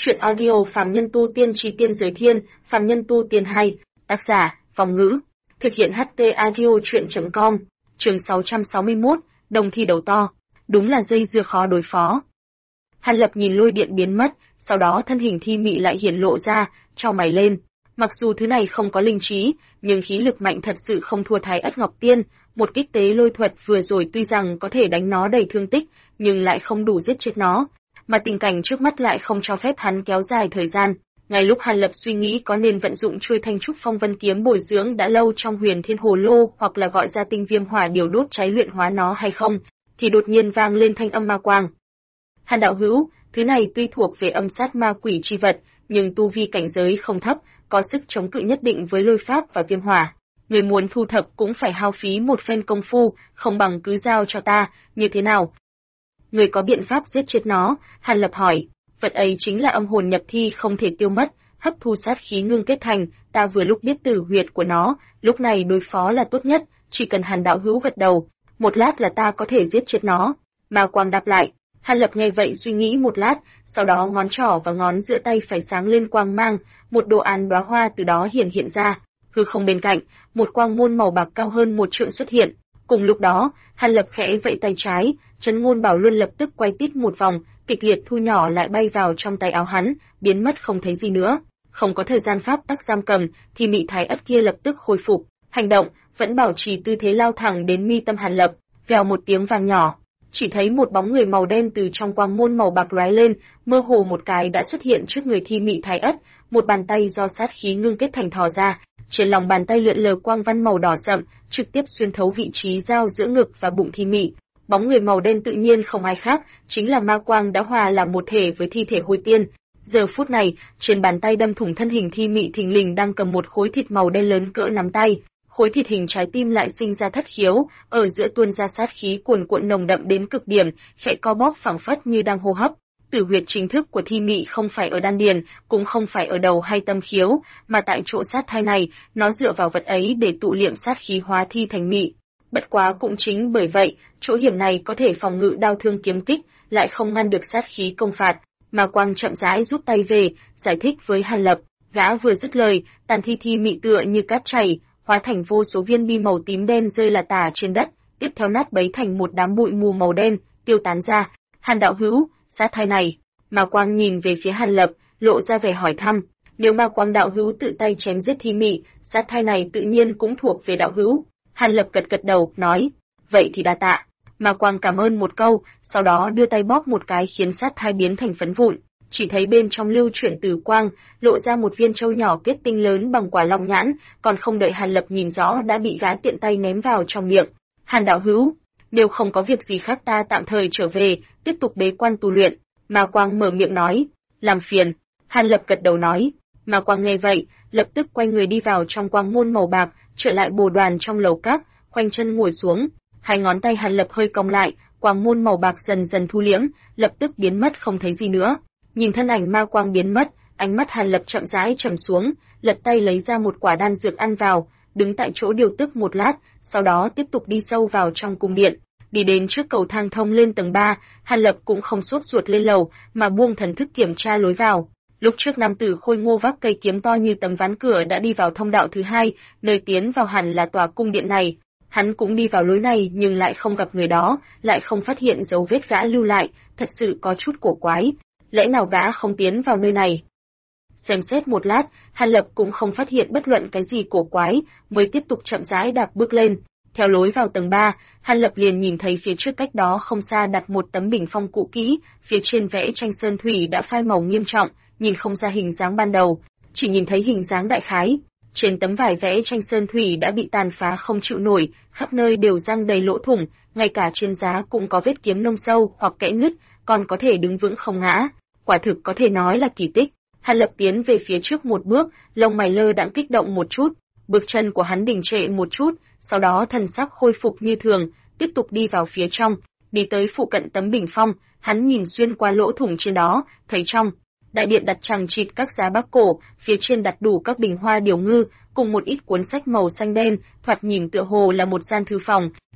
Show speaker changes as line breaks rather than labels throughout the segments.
Chuyện audio Phàm Nhân Tu Tiên Chí Tiên Giới Thiên, Phàm Nhân Tu Tiên hay, tác giả, Phong Ngữ. Thực hiện HT Audio Chuyện.com, chương 661, đồng thi đầu to. Đúng là dây dưa khó đối phó. Hàn Lập nhìn lôi điện biến mất, sau đó thân hình thi mị lại hiển lộ ra, chau mày lên. Mặc dù thứ này không có linh trí, nhưng khí lực mạnh thật sự không thua Thái Ất Ngọc Tiên. Một kích tế lôi thuật vừa rồi tuy rằng có thể đánh nó đầy thương tích, nhưng lại không đủ giết chết nó. Mà tình cảnh trước mắt lại không cho phép hắn kéo dài thời gian. Ngay lúc Hàn Lập suy nghĩ có nên vận dụng chuôi Thanh Trúc Phong Vân kiếm bồi dưỡng đã lâu trong Huyền Thiên Hồ Lô hoặc là gọi ra tinh viêm hỏa điều đốt cháy luyện hóa nó hay không, thì đột nhiên vang lên thanh âm ma quang. Hàn đạo hữu, thứ này tuy thuộc về âm sát ma quỷ chi vật, nhưng tu vi cảnh giới không thấp, có sức chống cự nhất định với lôi pháp và viêm hỏa. Người muốn thu thập cũng phải hao phí một phen công phu, không bằng cứ giao cho ta, như thế nào? Người có biện pháp giết chết nó? Hàn Lập hỏi. Vật ấy chính là âm hồn nhập thi không thể tiêu mất, hấp thu sát khí ngưng kết thành, ta vừa lúc biết tử huyệt của nó, lúc này đối phó là tốt nhất, chỉ cần Hàn đạo hữu gật đầu, một lát là ta có thể giết chết nó. Ma quang đáp lại. Hàn Lập nghe vậy suy nghĩ một lát, sau đó ngón trỏ và ngón giữa tay phải sáng lên quang mang, một đồ án đóa hoa từ đó hiện ra. Hư không bên cạnh, một quang môn màu bạc cao hơn một trượng xuất hiện. Cùng lúc đó, Hàn Lập khẽ vẫy tay trái, Chấn Ngôn Bảo Luân lập tức quay tít một vòng, kịch liệt thu nhỏ lại bay vào trong tay áo hắn, biến mất không thấy gì nữa. Không có thời gian pháp tắc giam cầm, thì Mị Thái Ất kia lập tức khôi phục, hành động, vẫn bảo trì tư thế lao thẳng đến mi tâm Hàn Lập. Vèo một tiếng vang nhỏ, chỉ thấy một bóng người màu đen từ trong quang môn màu bạc lóe lên, mơ hồ một cái đã xuất hiện trước người thi Mị Thái Ất, một bàn tay do sát khí ngưng kết thành thò ra. Trên lòng bàn tay lượn lờ quang văn màu đỏ sậm, trực tiếp xuyên thấu vị trí giao giữa ngực và bụng thi mị. Bóng người màu đen tự nhiên không ai khác, chính là ma quang đã hòa làm một thể với thi thể Hôi Tiên. Giờ phút này, trên bàn tay đâm thủng thân hình thi mị thình lình đang cầm một khối thịt màu đen lớn cỡ nắm tay. Khối thịt hình trái tim lại sinh ra thất khiếu, ở giữa tuôn ra sát khí cuồn cuộn nồng đậm đến cực điểm, khẽ co bóp phảng phất như đang hô hấp. Tử huyệt chính thức của thi mị không phải ở đan điền, cũng không phải ở đầu hay tâm khiếu, mà tại chỗ sát thai này, nó dựa vào vật ấy để tụ liệm sát khí hóa thi thành mị. Bất quá cũng chính bởi vậy, chỗ hiểm này có thể phòng ngự đao thương kiếm kích, lại không ngăn được sát khí công phạt. Mà Quang chậm rãi rút tay về, giải thích với Hàn Lập. Gã vừa dứt lời, tàn thi mị tựa như cát chảy, hóa thành vô số viên bi màu tím đen rơi là tả trên đất, tiếp theo nát bấy thành một đám bụi mù màu đen, tiêu tán ra. Hàn đạo hữu, sát thai này. Ma Quang nhìn về phía Hàn Lập, lộ ra vẻ hỏi thăm. Nếu Ma Quang đạo hữu tự tay chém giết thi mị, sát thai này tự nhiên cũng thuộc về đạo hữu. Hàn Lập gật đầu, nói, vậy thì đa tạ. Ma Quang cảm ơn một câu, sau đó đưa tay bóp một cái khiến sát thai biến thành phấn vụn. Chỉ thấy bên trong lưu chuyển từ quang, lộ ra một viên châu nhỏ kết tinh lớn bằng quả long nhãn, còn không đợi Hàn Lập nhìn rõ đã bị gã tiện tay ném vào trong miệng. Hàn đạo hữu, nếu không có việc gì khác ta tạm thời trở về, tiếp tục bế quan tu luyện. Ma Quang mở miệng nói, làm phiền. Hàn Lập gật đầu nói. Ma Quang nghe vậy, lập tức quay người đi vào trong quang môn màu bạc, trở lại bồ đoàn trong lầu các, khoanh chân ngồi xuống. Hai ngón tay Hàn Lập hơi cong lại, quang môn màu bạc dần dần thu liễm, lập tức biến mất không thấy gì nữa. Nhìn thân ảnh Ma Quang biến mất, ánh mắt Hàn Lập chậm rãi trầm xuống, lật tay lấy ra một quả đan dược ăn vào, đứng tại chỗ điều tức một lát, sau đó tiếp tục đi sâu vào trong cung điện. Đi đến trước cầu thang thông lên tầng 3, Hàn Lập cũng không sốt ruột lên lầu, mà buông thần thức kiểm tra lối vào. Lúc trước nam tử khôi ngô vác cây kiếm to như tấm ván cửa đã đi vào thông đạo thứ hai, nơi tiến vào hẳn là tòa cung điện này. Hắn cũng đi vào lối này nhưng lại không gặp người đó, lại không phát hiện dấu vết gã lưu lại, thật sự có chút cổ quái. Lẽ nào gã không tiến vào nơi này? Xem xét một lát, Hàn Lập cũng không phát hiện bất luận cái gì cổ quái, mới tiếp tục chậm rãi đạp bước lên. Theo lối vào tầng 3, Hàn Lập liền nhìn thấy phía trước cách đó không xa đặt một tấm bình phong cũ kỹ, phía trên vẽ tranh sơn thủy đã phai màu nghiêm trọng, nhìn không ra hình dáng ban đầu, chỉ nhìn thấy hình dáng đại khái. Trên tấm vải vẽ tranh sơn thủy đã bị tàn phá không chịu nổi, khắp nơi đều răng đầy lỗ thủng, ngay cả trên giá cũng có vết kiếm nông sâu hoặc kẽ nứt, còn có thể đứng vững không ngã. Quả thực có thể nói là kỳ tích. Hàn Lập tiến về phía trước một bước, lông mày lơ đãng kích động một chút, bước chân của hắn đình trệ một chút, sau đó thần sắc khôi phục như thường, tiếp tục đi vào phía trong, đi tới phụ cận tấm bình phong, hắn nhìn xuyên qua lỗ thủng trên đó, thấy trong đại điện đặt chằng chịt các giá bắc cổ, phía trên đặt đủ các bình hoa điểu ngư, cùng một ít cuốn sách màu xanh đen, thoạt nhìn tựa hồ là một gian thư phòng.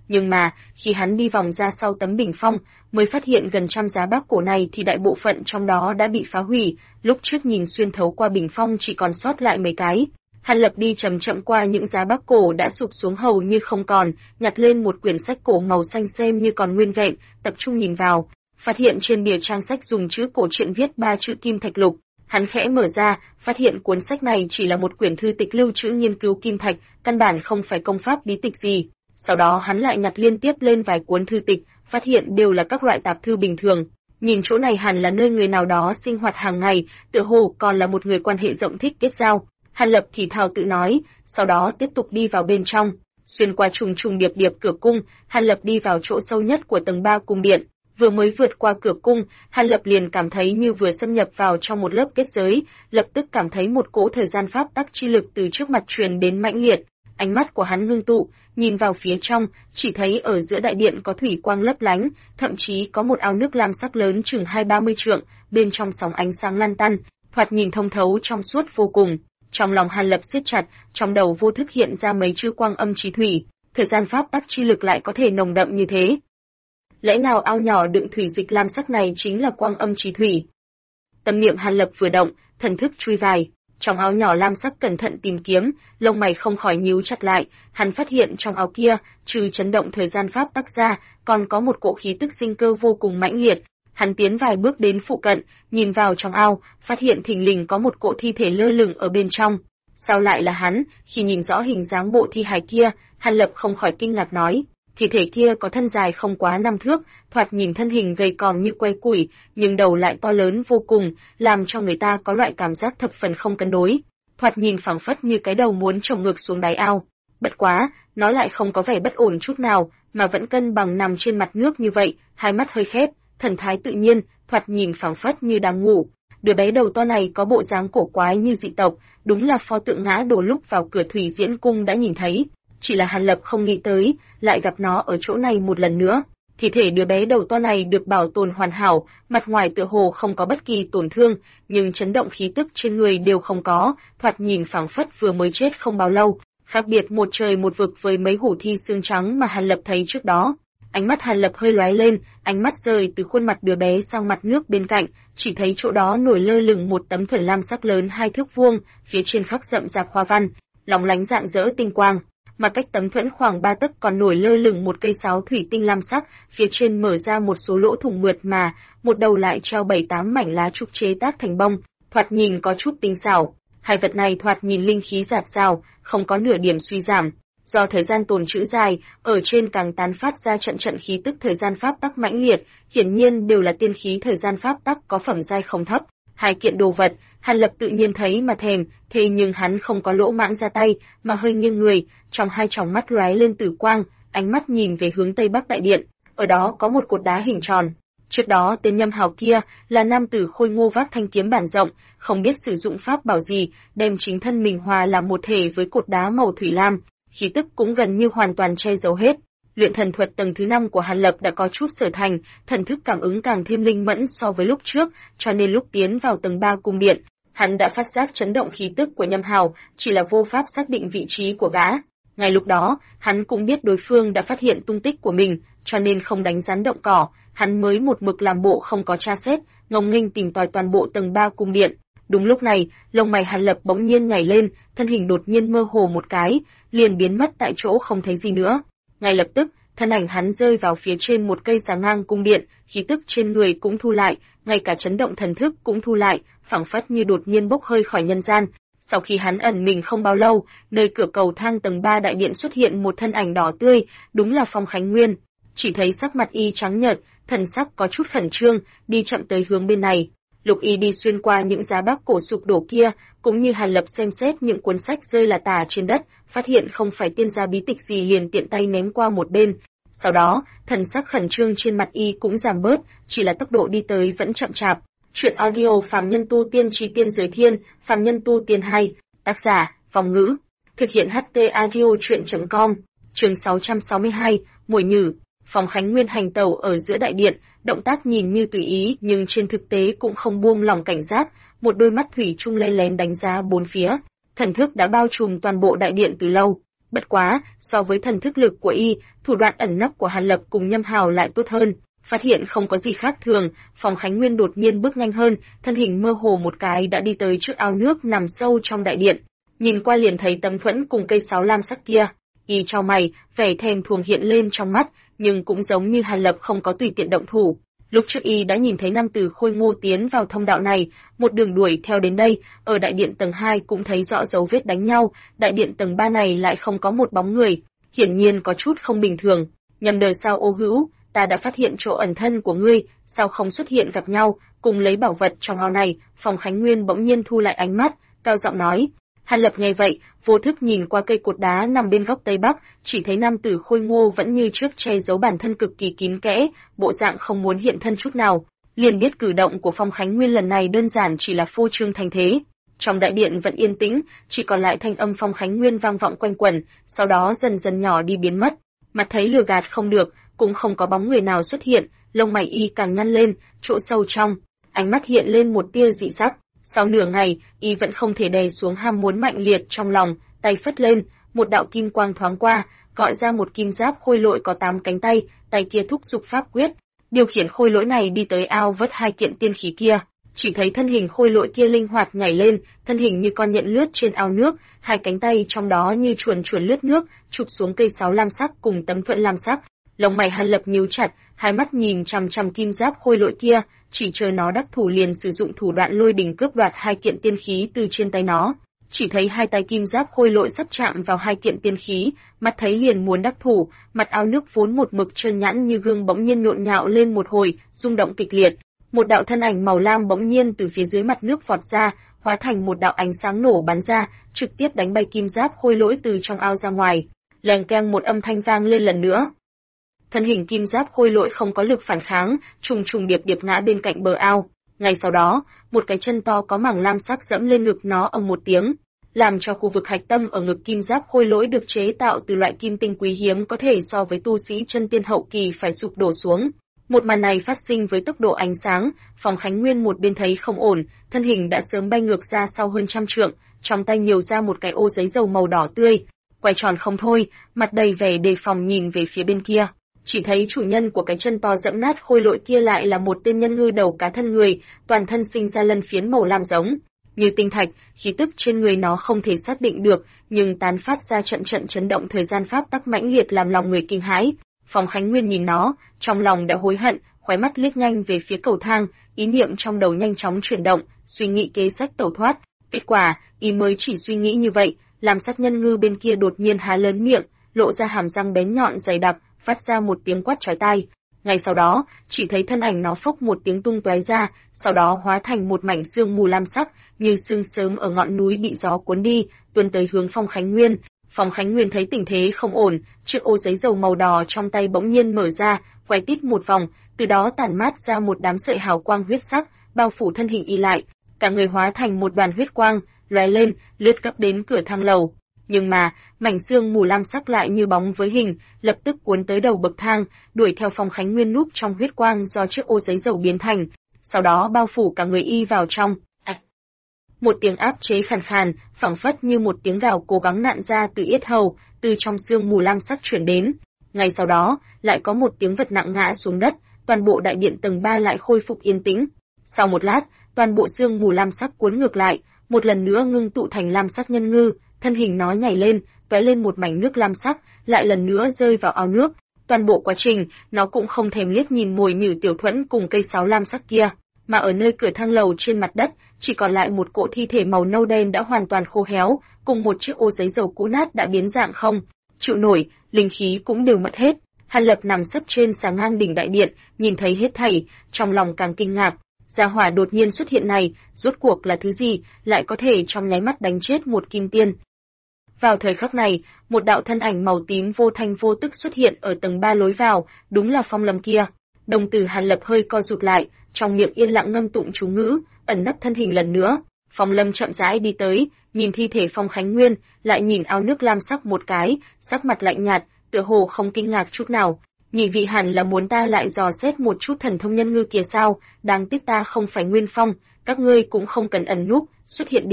Nhưng mà, khi hắn đi vòng ra sau tấm bình phong, mới phát hiện gần trăm giá bác cổ này thì đại bộ phận trong đó đã bị phá hủy, lúc trước nhìn xuyên thấu qua bình phong chỉ còn sót lại mấy cái. Hàn Lập đi chậm chậm qua những giá bác cổ đã sụp xuống hầu như không còn, nhặt lên một quyển sách cổ màu xanh xem như còn nguyên vẹn, tập trung nhìn vào, phát hiện trên bìa trang sách dùng chữ cổ truyện viết 3 chữ Kim Thạch Lục. Hắn khẽ mở ra, phát hiện cuốn sách này chỉ là một quyển thư tịch lưu trữ nghiên cứu kim thạch, căn bản không phải công pháp bí tịch gì. Sau đó hắn lại nhặt liên tiếp lên vài cuốn thư tịch, phát hiện đều là các loại tạp thư bình thường. Nhìn chỗ này hẳn là nơi người nào đó sinh hoạt hàng ngày, tựa hồ còn là một người quan hệ rộng thích kết giao. Hàn Lập thì thào tự nói, sau đó tiếp tục đi vào bên trong. Xuyên qua trùng trùng điệp điệp cửa cung, Hàn Lập đi vào chỗ sâu nhất của tầng 3 cung điện. Vừa mới vượt qua cửa cung, Hàn Lập liền cảm thấy như vừa xâm nhập vào trong một lớp kết giới, lập tức cảm thấy một cỗ thời gian pháp tắc chi lực từ trước mặt truyền đến mãnh liệt. Ánh mắt của hắn ngưng tụ, nhìn vào phía trong, chỉ thấy ở giữa đại điện có thủy quang lấp lánh, thậm chí có một ao nước lam sắc lớn chừng 20-30 trượng, bên trong sóng ánh sáng lan tăn, thoạt nhìn thông thấu trong suốt vô cùng. Trong lòng Hàn Lập siết chặt, trong đầu vô thức hiện ra mấy chữ quang âm chí thủy, thời gian pháp tắc chi lực lại có thể nồng đậm như thế. Lẽ nào ao nhỏ đựng thủy dịch lam sắc này chính là quang âm chí thủy? Tâm niệm Hàn Lập vừa động, thần thức chui vài, trong ao nhỏ lam sắc cẩn thận tìm kiếm, lông mày không khỏi nhíu chặt lại, hắn phát hiện trong ao kia, trừ chấn động thời gian pháp tắc ra, còn có một cỗ khí tức sinh cơ vô cùng mãnh liệt. Hắn tiến vài bước đến phụ cận, nhìn vào trong ao, phát hiện thình lình có một cỗ thi thể lơ lửng ở bên trong. Sao lại là hắn? Khi nhìn rõ hình dáng bộ thi hài kia, Hàn Lập không khỏi kinh ngạc nói, thi thể kia có thân dài không quá 5 thước, thoạt nhìn thân hình gầy còm như que củi, nhưng đầu lại to lớn vô cùng, làm cho người ta có loại cảm giác thập phần không cân đối. Thoạt nhìn phảng phất như cái đầu muốn trồng ngược xuống đáy ao. Bất quá, nó lại không có vẻ bất ổn chút nào, mà vẫn cân bằng nằm trên mặt nước như vậy, hai mắt hơi khép, thần thái tự nhiên, thoạt nhìn phảng phất như đang ngủ. Đứa bé đầu to này có bộ dáng cổ quái như dị tộc, đúng là pho tượng ngã đồ lúc vào cửa Thủy Diễn cung đã nhìn thấy. Chỉ là Hàn Lập không nghĩ tới, lại gặp nó ở chỗ này một lần nữa. Thi thể đứa bé đầu to này được bảo tồn hoàn hảo, mặt ngoài tựa hồ không có bất kỳ tổn thương, nhưng chấn động khí tức trên người đều không có, thoạt nhìn phảng phất vừa mới chết không bao lâu, khác biệt một trời một vực với mấy hủ thi xương trắng mà Hàn Lập thấy trước đó. Ánh mắt Hàn Lập hơi lóe lên, ánh mắt rời từ khuôn mặt đứa bé sang mặt nước bên cạnh, chỉ thấy chỗ đó nổi lơ lửng một tấm thuần lam sắc lớn 2 thước vuông, phía trên khắc rậm rạp hoa văn, lóng lánh rạng rỡ tinh quang. Mà cách tấm thuẫn khoảng 3 tấc còn nổi lơ lửng một cây sáo thủy tinh lam sắc, phía trên mở ra một số lỗ thủng mượt mà, một đầu lại treo 7-8 mảnh lá trúc chế tác thành bông, thoạt nhìn có chút tinh xảo. Hai vật này thoạt nhìn linh khí dạt dào, không có nửa điểm suy giảm. Do thời gian tồn trữ dài, ở trên càng tán phát ra trận trận khí tức thời gian pháp tắc mãnh liệt, hiển nhiên đều là tiên khí thời gian pháp tắc có phẩm giai không thấp. Hai kiện đồ vật, Hàn Lập tự nhiên thấy mà thèm, thế nhưng hắn không có lỗ mãng ra tay, mà hơi nghiêng người, trong hai tròng mắt lóe lên tử quang, ánh mắt nhìn về hướng tây bắc đại điện, ở đó có một cột đá hình tròn. Trước đó tên Nhâm Hào kia là nam tử khôi ngô vác thanh kiếm bản rộng, không biết sử dụng pháp bảo gì, đem chính thân mình hòa làm một thể với cột đá màu thủy lam, khí tức cũng gần như hoàn toàn che giấu hết. Luyện thần thuật tầng thứ 5 của Hàn Lập đã có chút sở thành, thần thức cảm ứng càng thêm linh mẫn so với lúc trước, cho nên lúc tiến vào tầng 3 cung điện, hắn đã phát giác chấn động khí tức của Nhâm Hào, chỉ là vô pháp xác định vị trí của gã. Ngay lúc đó, hắn cũng biết đối phương đã phát hiện tung tích của mình, cho nên không đánh rắn động cỏ, hắn mới một mực làm bộ không có tra xét, ngông nghênh tìm tòi toàn bộ tầng 3 cung điện. Đúng lúc này, lông mày Hàn Lập bỗng nhiên nhảy lên, thân hình đột nhiên mơ hồ một cái, liền biến mất tại chỗ không thấy gì nữa. Ngay lập tức, thân ảnh hắn rơi vào phía trên một cây giá ngang cung điện, khí tức trên người cũng thu lại, ngay cả chấn động thần thức cũng thu lại, phảng phất như đột nhiên bốc hơi khỏi nhân gian. Sau khi hắn ẩn mình không bao lâu, nơi cửa cầu thang tầng 3 đại điện xuất hiện một thân ảnh đỏ tươi, đúng là Phong Khánh Nguyên. Chỉ thấy sắc mặt y trắng nhợt, thần sắc có chút khẩn trương, đi chậm tới hướng bên này. Lục Y đi xuyên qua những giá bác cổ sụp đổ kia, cũng như Hàn Lập xem xét những cuốn sách rơi là tả trên đất, phát hiện không phải tiên gia bí tịch gì liền tiện tay ném qua một bên. Sau đó, thần sắc khẩn trương trên mặt y cũng giảm bớt, chỉ là tốc độ đi tới vẫn chậm chạp. Chuyện audio Phàm Nhân Tu Tiên Chí Tiên Giới Thiên, Phàm Nhân Tu Tiên 2, tác giả, Vong Ngữ, thực hiện HT audio chuyện.com, chương 662, Mồi Nhử. Phong Khánh Nguyên hành tẩu ở giữa đại điện, động tác nhìn như tùy ý nhưng trên thực tế cũng không buông lỏng cảnh giác, một đôi mắt thủy chung lén lén đánh giá bốn phía, thần thức đã bao trùm toàn bộ đại điện từ lâu. Bất quá, so với thần thức lực của y, thủ đoạn ẩn nấp của Hàn Lập cùng Nhâm Hào lại tốt hơn. Phát hiện không có gì khác thường, Phong Khánh Nguyên đột nhiên bước nhanh hơn, thân hình mơ hồ một cái đã đi tới trước ao nước nằm sâu trong đại điện. Nhìn qua liền thấy tấm thuẫn cùng cây sáo lam sắc kia, y chau mày, vẻ thèm thuồng hiện lên trong mắt, nhưng cũng giống như Hàn Lập không có tùy tiện động thủ. Lúc trước y đã nhìn thấy nam tử khôi ngô tiến vào thông đạo này, một đường đuổi theo đến đây, ở đại điện tầng 2 cũng thấy rõ dấu vết đánh nhau, đại điện tầng 3 này lại không có một bóng người, hiển nhiên có chút không bình thường. Nhầm đời sao ô hữu, ta đã phát hiện chỗ ẩn thân của ngươi, sao không xuất hiện gặp nhau, cùng lấy bảo vật trong ao này. Phong Khánh Nguyên bỗng nhiên thu lại ánh mắt, cao giọng nói. Hàn Lập nghe vậy, vô thức nhìn qua cây cột đá nằm bên góc tây bắc, chỉ thấy nam tử khôi ngô vẫn như trước che giấu bản thân cực kỳ kín kẽ, bộ dạng không muốn hiện thân chút nào. Liền biết cử động của Phong Khánh Nguyên lần này đơn giản chỉ là phô trương thành thế. Trong đại điện vẫn yên tĩnh, chỉ còn lại thanh âm Phong Khánh Nguyên vang vọng quanh quẩn, sau đó dần dần nhỏ đi biến mất. Mặt thấy lừa gạt không được, cũng không có bóng người nào xuất hiện, lông mày y càng nhăn lên, chỗ sâu trong, ánh mắt hiện lên một tia dị sắc. Sau nửa ngày, y vẫn không thể đè xuống ham muốn mạnh liệt trong lòng, tay phất lên, một đạo kim quang thoáng qua, gọi ra một kim giáp khôi lỗi có 8 cánh tay, tay kia thúc giục pháp quyết, điều khiển khôi lỗi này đi tới ao vớt 2 kiện tiên khí kia. Chỉ thấy thân hình khôi lỗi kia linh hoạt nhảy lên, thân hình như con nhện lướt trên ao nước, 2 cánh tay trong đó như chuồn chuồn lướt nước, chụp xuống cây sáo lam sắc cùng tấm thuẫn lam sắc. Lông mày Hàn Lập nhíu chặt, hai mắt nhìn chằm chằm kim giáp khôi lỗi kia, chỉ chờ nó đắc thủ liền sử dụng thủ đoạn lôi đình cướp đoạt 2 kiện tiên khí từ trên tay nó. Chỉ thấy 2 tay kim giáp khôi lỗi sắp chạm vào 2 kiện tiên khí, mắt thấy liền muốn đắc thủ, mặt ao nước vốn một mực trơn nhẵn như gương bỗng nhiên nhộn nhạo lên một hồi, rung động kịch liệt. Một đạo thân ảnh màu lam bỗng nhiên từ phía dưới mặt nước vọt ra, hóa thành một đạo ánh sáng nổ bắn ra, trực tiếp đánh bay kim giáp khôi lỗi từ trong ao ra ngoài. Leng keng một âm thanh vang lên lần nữa. Thân hình kim giáp khôi lỗi không có lực phản kháng, trùng trùng điệp điệp ngã bên cạnh bờ ao. Ngay sau đó, một cái chân to có mảng lam sắc dẫm lên ngực nó ầm một tiếng, làm cho khu vực hạch tâm ở ngực kim giáp khôi lỗi được chế tạo từ loại kim tinh quý hiếm có thể so với tu sĩ chân tiên hậu kỳ phải sụp đổ xuống. Một màn này phát sinh với tốc độ ánh sáng, Phong Khánh Nguyên một bên thấy không ổn, thân hình đã sớm bay ngược ra sau hơn 100 trượng, trong tay nhiều ra một cái ô giấy dầu màu đỏ tươi, quay tròn không thôi, mặt đầy vẻ đề phòng nhìn về phía bên kia. Chỉ thấy chủ nhân của cái chân to dẫm nát khôi lỗi kia lại là một tên nhân ngư đầu cá thân người, toàn thân sinh ra lân phiến màu lam giống như tinh thạch, khí tức trên người nó không thể xác định được, nhưng tán phát ra trận trận chấn động thời gian pháp tắc mãnh liệt làm lòng người kinh hãi. Phong Khánh Nguyên nhìn nó, trong lòng đã hối hận, khóe mắt liếc nhanh về phía cầu thang, ý niệm trong đầu nhanh chóng chuyển động, suy nghĩ kế sách tẩu thoát. Kết quả, y mới chỉ suy nghĩ như vậy, làm sát nhân ngư bên kia đột nhiên há lớn miệng, lộ ra hàm răng bén nhọn dày đặc, phát ra một tiếng quát chói tai. Ngay sau đó, chỉ thấy thân ảnh nó phốc một tiếng tung tóe ra, sau đó hóa thành một mảnh sương mù lam sắc, như sương sớm ở ngọn núi bị gió cuốn đi, tuôn tới hướng Phong Khánh Nguyên. Phong Khánh Nguyên thấy tình thế không ổn, chiếc ô giấy dầu màu đỏ trong tay bỗng nhiên mở ra, quay tít một vòng, từ đó tản mát ra một đám sợi hào quang huyết sắc, bao phủ thân hình y lại, cả người hóa thành một đoàn huyết quang, lóe lên, lướt gấp đến cửa thang lầu. Nhưng mà, mảnh xương mù lam sắc lại như bóng với hình, lập tức cuốn tới đầu bậc thang, đuổi theo Phong Khánh Nguyên núp trong huyết quang do chiếc ô giấy dầu biến thành, sau đó bao phủ cả người y vào trong. Một tiếng áp chế khàn khàn, phảng phất như một tiếng gào cố gắng nặn ra từ yết hầu, từ trong xương mù lam sắc chuyển đến. Ngay sau đó, lại có một tiếng vật nặng ngã xuống đất, toàn bộ đại điện tầng 3 lại khôi phục yên tĩnh. Sau một lát, toàn bộ xương mù lam sắc cuốn ngược lại, một lần nữa ngưng tụ thành lam sắc nhân ngư, thân hình nó nhảy lên, tóe lên một mảnh nước lam sắc, lại lần nữa rơi vào ao nước. Toàn bộ quá trình, nó cũng không thèm liếc nhìn mồi nhử tiểu thuẫn cùng cây sáo lam sắc kia, mà ở nơi cửa thang lầu trên mặt đất, chỉ còn lại một cỗ thi thể màu nâu đen đã hoàn toàn khô héo, cùng một chiếc ô giấy dầu cũ nát đã biến dạng không chịu nổi, linh khí cũng đều mất hết. Hàn Lập nằm sấp trên xà ngang đỉnh đại điện, nhìn thấy hết thảy, trong lòng càng kinh ngạc. Gia hỏa đột nhiên xuất hiện này, rốt cuộc là thứ gì, lại có thể trong nháy mắt đánh chết một kim tiên. Vào thời khắc này, một đạo thân ảnh màu tím vô thanh vô tức xuất hiện ở tầng 3 lối vào, đúng là Phong Lâm kia. Đồng tử Hàn Lập hơi co rụt lại, trong miệng yên lặng ngâm tụng chú ngữ, ẩn nấp thân hình lần nữa. Phong Lâm chậm rãi đi tới, nhìn thi thể Phong Khánh Nguyên, lại nhìn ao nước lam sắc một cái, sắc mặt lạnh nhạt, tựa hồ không kinh ngạc chút nào. Nhị vị hẳn là muốn ta lại dò xét một chút thần thông nhân ngư kia sao, đáng tiếc ta không phải Nguyên Phong, các ngươi cũng không cần ẩn núp, xuất hiện đi.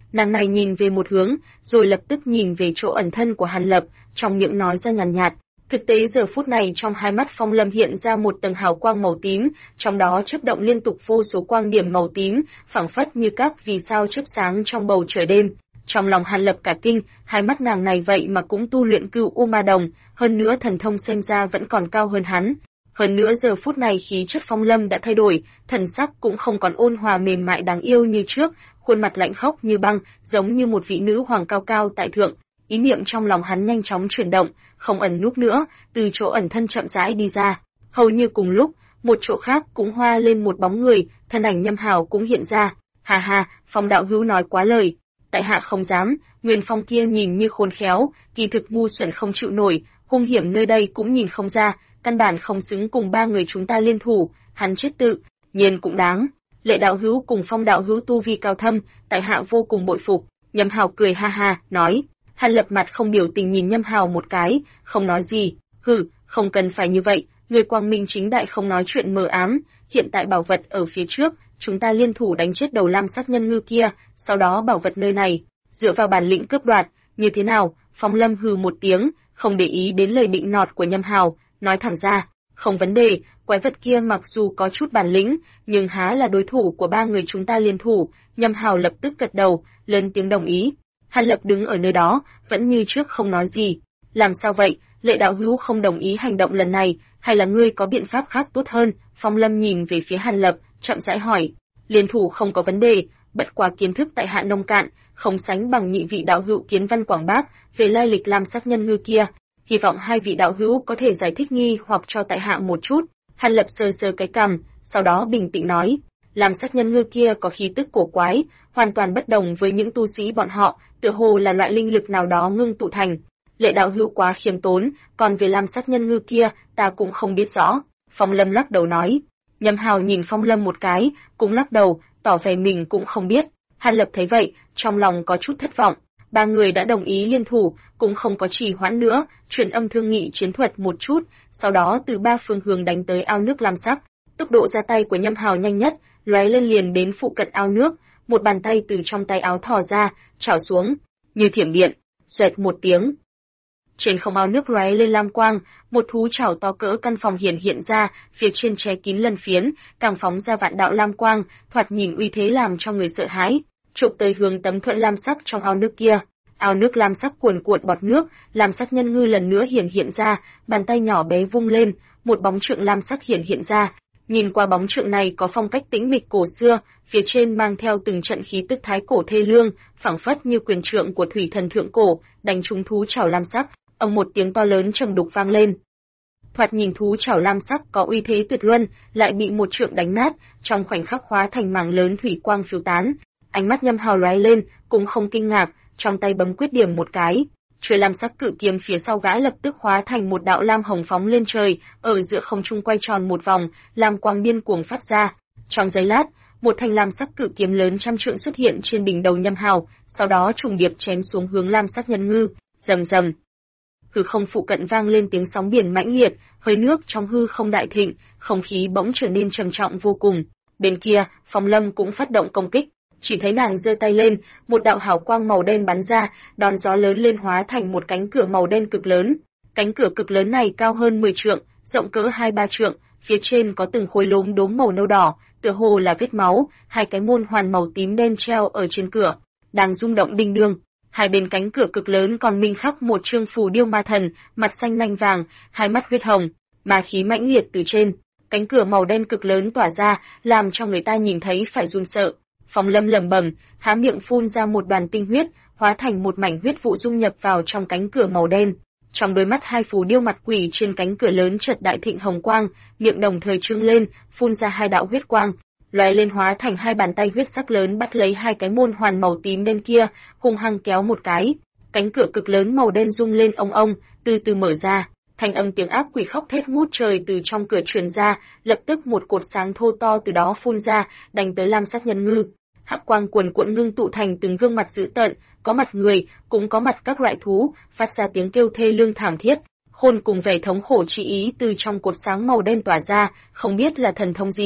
Nàng này nhìn về một hướng, rồi lập tức nhìn về chỗ ẩn thân của Hàn Lập, trong miệng nói ra nhàn nhạt. Thực tế giờ phút này trong hai mắt Phong Lâm hiện ra một tầng hào quang màu tím, trong đó chớp động liên tục vô số quang điểm màu tím, phảng phất như các vì sao chớp sáng trong bầu trời đêm. Trong lòng Hàn Lập cả kinh, hai mắt nàng này vậy mà cũng tu luyện Cửu U Ma Đồng, hơn nữa thần thông xem ra vẫn còn cao hơn hắn. Hơn nữa giờ phút này khí chất Phong Lâm đã thay đổi, thần sắc cũng không còn ôn hòa mềm mại đáng yêu như trước, khuôn mặt lạnh khốc như băng, giống như một vị nữ hoàng cao cao tại thượng. Ý niệm trong lòng hắn nhanh chóng chuyển động, không ẩn núp nữa, từ chỗ ẩn thân chậm rãi đi ra. Hầu như cùng lúc, một chỗ khác cũng hoa lên một bóng người, thân ảnh Nhâm Hào cũng hiện ra. Hà hà, Phong đạo hữu nói quá lời. Tại hạ không dám. Nguyên Phong kia nhìn như khôn khéo, kỳ thực ngu xuẩn không chịu nổi, hung hiểm nơi đây cũng nhìn không ra, căn bản không xứng cùng ba người chúng ta liên thủ, hắn chết tự nhiên cũng đáng. Lệ đạo hữu cùng Phong đạo hữu tu vi cao thâm, tại hạ vô cùng bội phục. Nhâm Hào cười ha ha, nói. Hàn Lập mặt không biểu tình nhìn Nhâm Hào một cái, không nói gì. Hừ, không cần phải như vậy, người quang minh chính đại không nói chuyện mờ ám. Hiện tại bảo vật ở phía trước, chúng ta liên thủ đánh chết đầu lam sắc nhân ngư kia, sau đó bảo vật nơi này, dựa vào bản lĩnh cướp đoạt, như thế nào? Phong Lâm hừ một tiếng, không để ý đến lời định nọt của Nhâm Hào, nói thẳng ra, không vấn đề, quái vật kia mặc dù có chút bản lĩnh, nhưng há là đối thủ của ba người chúng ta liên thủ. Nhâm Hào lập tức gật đầu, lớn tiếng đồng ý. Hàn Lập đứng ở nơi đó, vẫn như trước không nói gì. Làm sao vậy? Lệ đạo hữu không đồng ý hành động lần này, hay là ngươi có biện pháp khác tốt hơn? Phong Lâm nhìn về phía Hàn Lập, chậm rãi hỏi. Liên thủ không có vấn đề, bất quá kiến thức tại hạ nông cạn, không sánh bằng nhị vị đạo hữu Kiến Văn Quảng Bác về lai lịch lam sắc nhân ngư kia. Hy vọng hai vị đạo hữu có thể giải thích nghi hoặc cho tại hạ một chút. Hàn Lập sờ sờ cái cằm, sau đó bình tĩnh nói. Lam sắc nhân ngư kia có khí tức cổ quái, hoàn toàn bất đồng với những tu sĩ bọn họ, tựa hồ là loại linh lực nào đó ngưng tụ thành. Lệ đạo hữu quá khiêm tốn, còn về lam sắc nhân ngư kia, ta cũng không biết rõ. Phong Lâm lắc đầu nói. Nhâm Hào nhìn Phong Lâm một cái, cũng lắc đầu, tỏ vẻ mình cũng không biết. Hàn Lập thấy vậy, trong lòng có chút thất vọng. Ba người đã đồng ý liên thủ, cũng không có trì hoãn nữa, truyền âm thương nghị chiến thuật một chút, sau đó từ ba phương hướng đánh tới ao nước lam sắc. Tốc độ ra tay của Nhâm Hào nhanh nhất, lóe lên liền đến phụ cận ao nước, một bàn tay từ trong tay áo thò ra, chảo xuống, như thiểm điện, xoẹt một tiếng. Trên không ao nước lóe lên lam quang, một thú chảo to cỡ căn phòng hiện ra, phía trên che kín lân phiến, càng phóng ra vạn đạo lam quang, thoạt nhìn uy thế làm cho người sợ hãi, chụp tới hướng tấm thuẫn lam sắc trong ao nước kia. Ao nước lam sắc cuồn cuộn bọt nước, lam sắc nhân ngư lần nữa hiện ra, bàn tay nhỏ bé vung lên, một bóng trượng lam sắc hiện ra. Nhìn qua bóng trượng này có phong cách tĩnh mịch cổ xưa, phía trên mang theo từng trận khí tức thái cổ thê lương, phảng phất như quyền trượng của thủy thần thượng cổ, đánh trúng thú chảo lam sắc, ầm một tiếng to lớn trầm đục vang lên. Thoạt nhìn thú chảo lam sắc có uy thế tuyệt luân, lại bị một trượng đánh nát, trong khoảnh khắc hóa thành mảng lớn thủy quang phiêu tán. Ánh mắt Nhâm Hào lóe lên, cũng không kinh ngạc, trong tay bấm quyết điểm một cái. Chuôi lam sắc cự kiếm phía sau gã lập tức hóa thành một đạo lam hồng phóng lên trời, ở giữa không trung quay tròn một vòng, lam quang điên cuồng phát ra. Trong giây lát, một thanh lam sắc cự kiếm lớn trăm trượng xuất hiện trên đỉnh đầu Nhâm Hào, sau đó trùng điệp chém xuống hướng lam sắc nhân ngư, rầm rầm. Hư không phụ cận vang lên tiếng sóng biển mãnh liệt, hơi nước trong hư không đại thịnh, không khí bỗng trở nên trầm trọng vô cùng. Bên kia, Phong Lâm cũng phát động công kích. Chỉ thấy nàng giơ tay lên, một đạo hào quang màu đen bắn ra, đón gió lớn lên hóa thành một cánh cửa màu đen cực lớn. Cánh cửa cực lớn này cao hơn 10 trượng, rộng cỡ 2-3 trượng, phía trên có từng khối lốm đốm màu nâu đỏ, tựa hồ là vết máu, hai cái môn hoàn màu tím đen treo ở trên cửa, đang rung động đinh đương. Hai bên cánh cửa cực lớn còn minh khắc một chương phù điêu ma thần, mặt xanh lanh vàng, hai mắt huyết hồng, ma khí mãnh liệt từ trên. Cánh cửa màu đen cực lớn tỏa ra, làm cho người ta nhìn thấy phải run sợ. Phong Lâm lẩm bẩm, há miệng phun ra một đoàn tinh huyết, hóa thành một mảnh huyết vụ dung nhập vào trong cánh cửa màu đen. Trong đôi mắt hai phù điêu mặt quỷ trên cánh cửa lớn chợt đại thịnh hồng quang, miệng đồng thời trương lên, phun ra hai đạo huyết quang, lóe lên hóa thành hai bàn tay huyết sắc lớn bắt lấy hai cái môn hoàn màu tím đen kia, hung hăng kéo một cái. Cánh cửa cực lớn màu đen rung lên ong ong, từ từ mở ra. Thanh âm tiếng ác quỷ khóc thét ngút trời từ trong cửa truyền ra, lập tức một cột sáng thô to từ đó phun ra, đánh tới lam sắc nhân ngư. Hắc quang cuồn cuộn ngưng tụ thành từng gương mặt dữ tợn, có mặt người, cũng có mặt các loại thú, phát ra tiếng kêu thê lương thảm thiết. Khôn cùng vẻ thống khổ chi ý từ trong cột sáng màu đen tỏa ra, không biết là thần thông gì.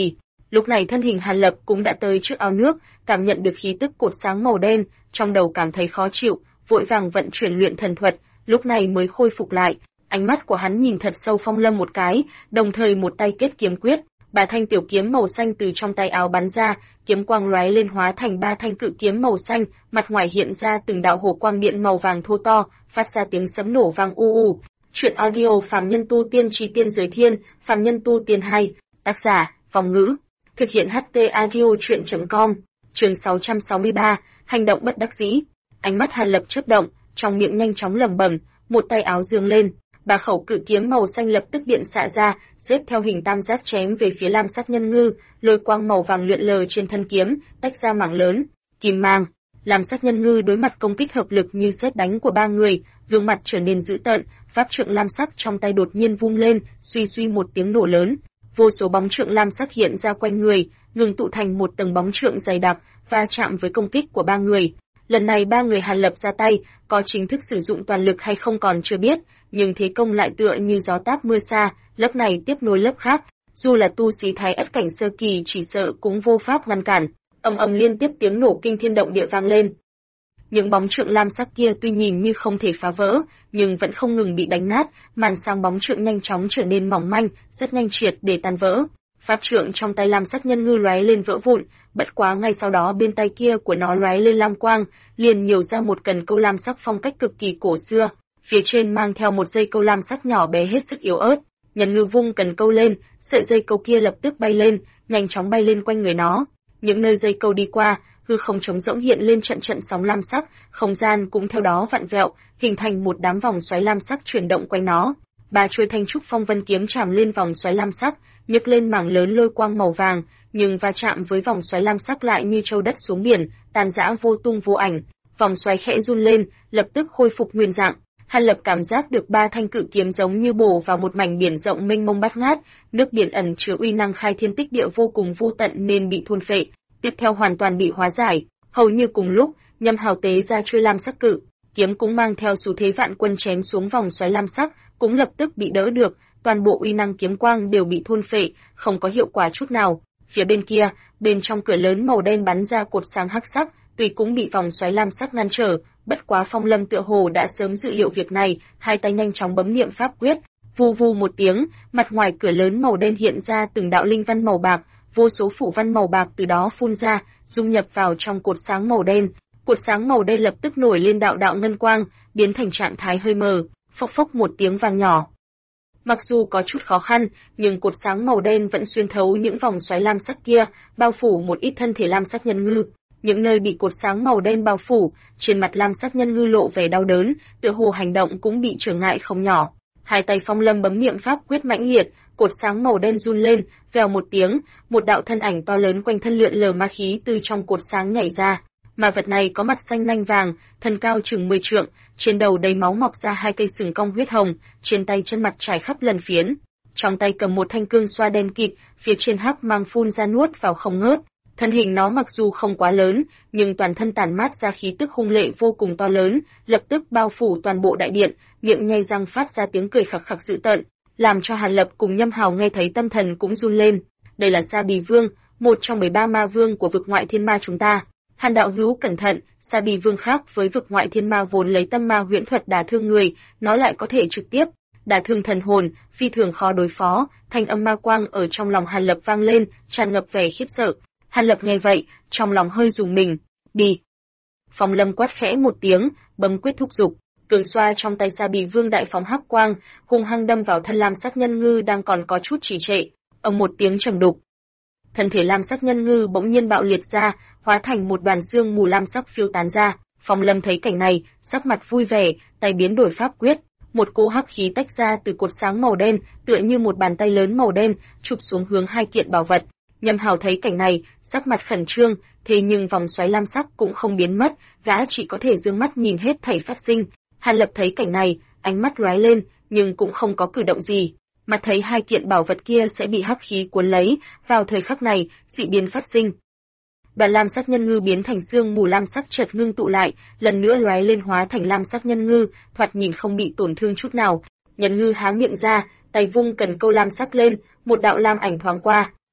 Lúc này thân hình Hàn Lập cũng đã tới trước ao nước, cảm nhận được khí tức cột sáng màu đen, trong đầu cảm thấy khó chịu, vội vàng vận chuyển luyện thần thuật, lúc này mới khôi phục lại. Ánh mắt của hắn nhìn thật sâu Phong Lâm một cái, đồng thời một tay kết kiếm quyết, ba thanh tiểu kiếm màu xanh từ trong tay áo bắn ra, kiếm quang lóe lên hóa thành ba thanh cự kiếm màu xanh, mặt ngoài hiện ra từng đạo hồ quang điện màu vàng thô to, phát ra tiếng sấm nổ vang u u. Truyện audio Phàm Nhân Tu Tiên Chí Tiên Giới Thiên, Phàm Nhân Tu Tiên 2, tác giả, Phong Ngữ, thực hiện HT audio truyện.com, chương 663, hành động bất đắc dĩ. Ánh mắt Hàn Lập chớp động, trong miệng nhanh chóng lẩm bẩm, một tay áo giương lên, ba khẩu cự kiếm màu xanh lập tức điện xạ ra, xếp theo hình tam giác chém về phía Lam Sắc Nhân Ngư, lôi quang màu vàng lượn lờ trên thân kiếm, tách ra mảng lớn, kim mang. Lam Sắc Nhân Ngư đối mặt công kích hợp lực như sét đánh của ba người, gương mặt trở nên dữ tợn, pháp trượng lam sắc trong tay đột nhiên vung lên, suy suy một tiếng nổ lớn, vô số bóng trượng lam sắc hiện ra quanh người, ngừng tụ thành một tầng bóng trượng dày đặc, va chạm với công kích của ba người. Lần này ba người Hàn Lập ra tay, có chính thức sử dụng toàn lực hay không còn chưa biết, nhưng thế công lại tựa như gió táp mưa xa, lớp này tiếp nối lớp khác, dù là tu sĩ thái ất cảnh sơ kỳ chỉ sợ cũng vô pháp ngăn cản. Ầm ầm liên tiếp tiếng nổ kinh thiên động địa vang lên. Những bóng trượng lam sắc kia tuy nhìn như không thể phá vỡ, nhưng vẫn không ngừng bị đánh nát, màn sáng bóng trượng nhanh chóng trở nên mỏng manh, rất nhanh triệt để tan vỡ. Pháp trượng trong tay Lam Sắc Nhân Ngư lóe lên vỡ vụn, bất quá ngay sau đó bên tay kia của nó lóe lên lam quang, liền nhiều ra một cần câu lam sắc phong cách cực kỳ cổ xưa, phía trên mang theo một dây câu lam sắc nhỏ bé hết sức yếu ớt. Nhân Ngư vung cần câu lên, sợi dây câu kia lập tức bay lên, nhanh chóng bay lên quanh người nó. Những nơi dây câu đi qua, hư không trống rỗng hiện lên trận trận sóng lam sắc, không gian cũng theo đó vặn vẹo, hình thành một đám vòng xoáy lam sắc chuyển động quanh nó. Ba chuôi thanh trúc phong vân kiếm chạm lên vòng xoáy lam sắc, nhấc lên mảng lớn lôi quang màu vàng, nhưng va chạm với vòng xoáy lam sắc lại như châu đất xuống biển, tan rã vô tung vô ảnh. Vòng xoáy khẽ run lên, lập tức khôi phục nguyên dạng. Hàn Lập cảm giác được ba thanh cự kiếm giống như bổ vào một mảnh biển rộng mênh mông bát ngát, nước biển ẩn chứa uy năng khai thiên tích địa vô cùng vô tận nên bị thôn phệ, tiếp theo hoàn toàn bị hóa giải. Hầu như cùng lúc, Nhâm Hào tế ra chuôi lam sắc cự kiếm cũng mang theo xu thế vạn quân chém xuống vòng xoáy lam sắc, cũng lập tức bị đỡ được, toàn bộ uy năng kiếm quang đều bị thôn phệ, không có hiệu quả chút nào. Phía bên kia, bên trong cửa lớn màu đen bắn ra cột sáng hắc sắc, tuy cũng bị vòng xoáy lam sắc ngăn trở, bất quá Phong Lâm tựa hồ đã sớm dự liệu việc này, hai tay nhanh chóng bấm niệm pháp quyết, vù vù một tiếng, mặt ngoài cửa lớn màu đen hiện ra từng đạo linh văn màu bạc, vô số phủ văn màu bạc từ đó phun ra, dung nhập vào trong cột sáng màu đen. Cột sáng màu đen lập tức nổi lên đạo đạo ngân quang, biến thành trạng thái hơi mờ, phốc phốc một tiếng vang nhỏ. Mặc dù có chút khó khăn, nhưng cột sáng màu đen vẫn xuyên thấu những vòng xoáy lam sắc kia, bao phủ một ít thân thể Lam Sắc Nhân Ngư. Những nơi bị cột sáng màu đen bao phủ, trên mặt Lam Sắc Nhân Ngư lộ vẻ đau đớn, tựa hồ hành động cũng bị trở ngại không nhỏ. Hai tay Phong Lâm bấm niệm pháp quyết mãnh liệt, cột sáng màu đen run lên, vèo một tiếng, một đạo thân ảnh to lớn quanh thân lượn lờ ma khí từ trong cột sáng nhảy ra. Mà vật này có mặt xanh lanh vàng, thân cao chừng 10 trượng, trên đầu đầy máu mọc ra hai cây sừng cong huyết hồng, trên tay chân mặt trải khắp lần phiến. Trong tay cầm một thanh cương xoa đen kịt, phía trên hắc mang phun ra nuốt vào không ngớt. Thân hình nó mặc dù không quá lớn, nhưng toàn thân tản mát ra khí tức hung lệ vô cùng to lớn, lập tức bao phủ toàn bộ đại điện, miệng nhay răng phát ra tiếng cười khặc khặc dữ tợn, làm cho Hàn Lập cùng Nhâm Hào nghe thấy tâm thần cũng run lên. Đây là Sa Bì Vương, một trong 13 ma vương của vực ngoại thiên ma chúng ta. Hàn đạo hữu cẩn thận, Sa Bì Vương khác với vực ngoại thiên ma vốn lấy tâm ma huyễn thuật đả thương người, nó lại có thể trực tiếp đả thương thần hồn, phi thường khó đối phó. Thanh âm ma quang ở trong lòng Hàn Lập vang lên, tràn ngập vẻ khiếp sợ. Hàn Lập nghe vậy, trong lòng hơi rùng mình. Đi. Phong Lâm quát khẽ một tiếng, bấm quyết thúc giục, cường xoa trong tay Sa Bì Vương đại phóng hắc quang, hung hăng đâm vào thân Lam Sắc Nhân Ngư đang còn có chút trì trệ. Ầm một tiếng trầm đục, thân thể Lam Sắc Nhân Ngư bỗng nhiên bạo liệt ra, hóa thành một đoàn xương mù lam sắc phiêu tán ra. Phong Lâm thấy cảnh này, sắc mặt vui vẻ, tay biến đổi pháp quyết, một cỗ hắc khí tách ra từ cột sáng màu đen, tựa như một bàn tay lớn màu đen, chụp xuống hướng hai kiện bảo vật. Nhâm Hào thấy cảnh này, sắc mặt khẩn trương, thế nhưng vòng xoáy lam sắc cũng không biến mất, gã chỉ có thể dương mắt nhìn hết thảy phát sinh. Hàn Lập thấy cảnh này, ánh mắt lóe lên, nhưng cũng không có cử động gì. Mà thấy hai kiện bảo vật kia sẽ bị hắc khí cuốn lấy, vào thời khắc này, dị biến phát sinh. Đoàn Lam Sắc Nhân Ngư biến thành xương mù lam sắc chợt ngưng tụ lại, lần nữa lóe lên hóa thành Lam Sắc Nhân Ngư, thoạt nhìn không bị tổn thương chút nào. Nhân Ngư há miệng ra, tay vung cần câu lam sắc lên, một đạo lam ảnh thoáng qua.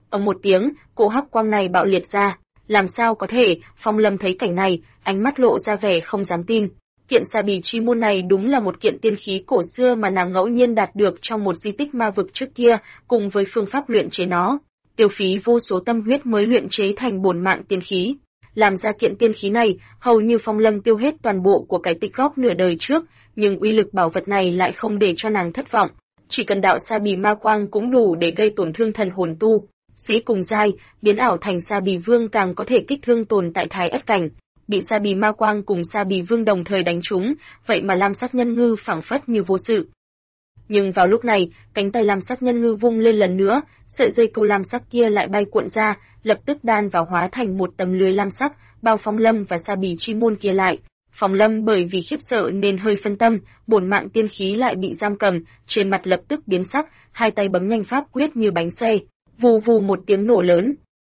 Ở một tiếng, cỗ hắc quang này bạo liệt ra. Làm sao có thể? Phong Lâm thấy cảnh này, ánh mắt lộ ra vẻ không dám tin. Kiện xà bì chi môn này đúng là một kiện tiên khí cổ xưa mà nàng ngẫu nhiên đạt được trong một di tích ma vực trước kia, cùng với phương pháp luyện chế nó. Tiêu phí vô số tâm huyết mới luyện chế thành bổn mạng tiên khí. Làm ra kiện tiên khí này, hầu như Phong Lâm tiêu hết toàn bộ của cái tích góp nửa đời trước, nhưng uy lực bảo vật này lại không để cho nàng thất vọng. Chỉ cần đạo sa bì ma quang cũng đủ để gây tổn thương thần hồn tu sĩ cùng giai, biến ảo thành sa bì vương càng có thể kích thương tồn tại thái ất cảnh. Bị sa bì ma quang cùng sa bì vương đồng thời đánh trúng, vậy mà lam sắc nhân ngư phảng phất như vô sự. Nhưng vào lúc này, cánh tay lam sắc nhân ngư vung lên lần nữa, sợi dây câu lam sắc kia lại bay cuộn ra, lập tức đan vào hóa thành một tấm lưới lam sắc, bao Phong Lâm và sa bì chi môn kia lại. Phong Lâm bởi vì khiếp sợ nên hơi phân tâm, bổn mạng tiên khí lại bị giam cầm, trên mặt lập tức biến sắc, hai tay bấm nhanh pháp quyết như bánh xe, vù vù một tiếng nổ lớn.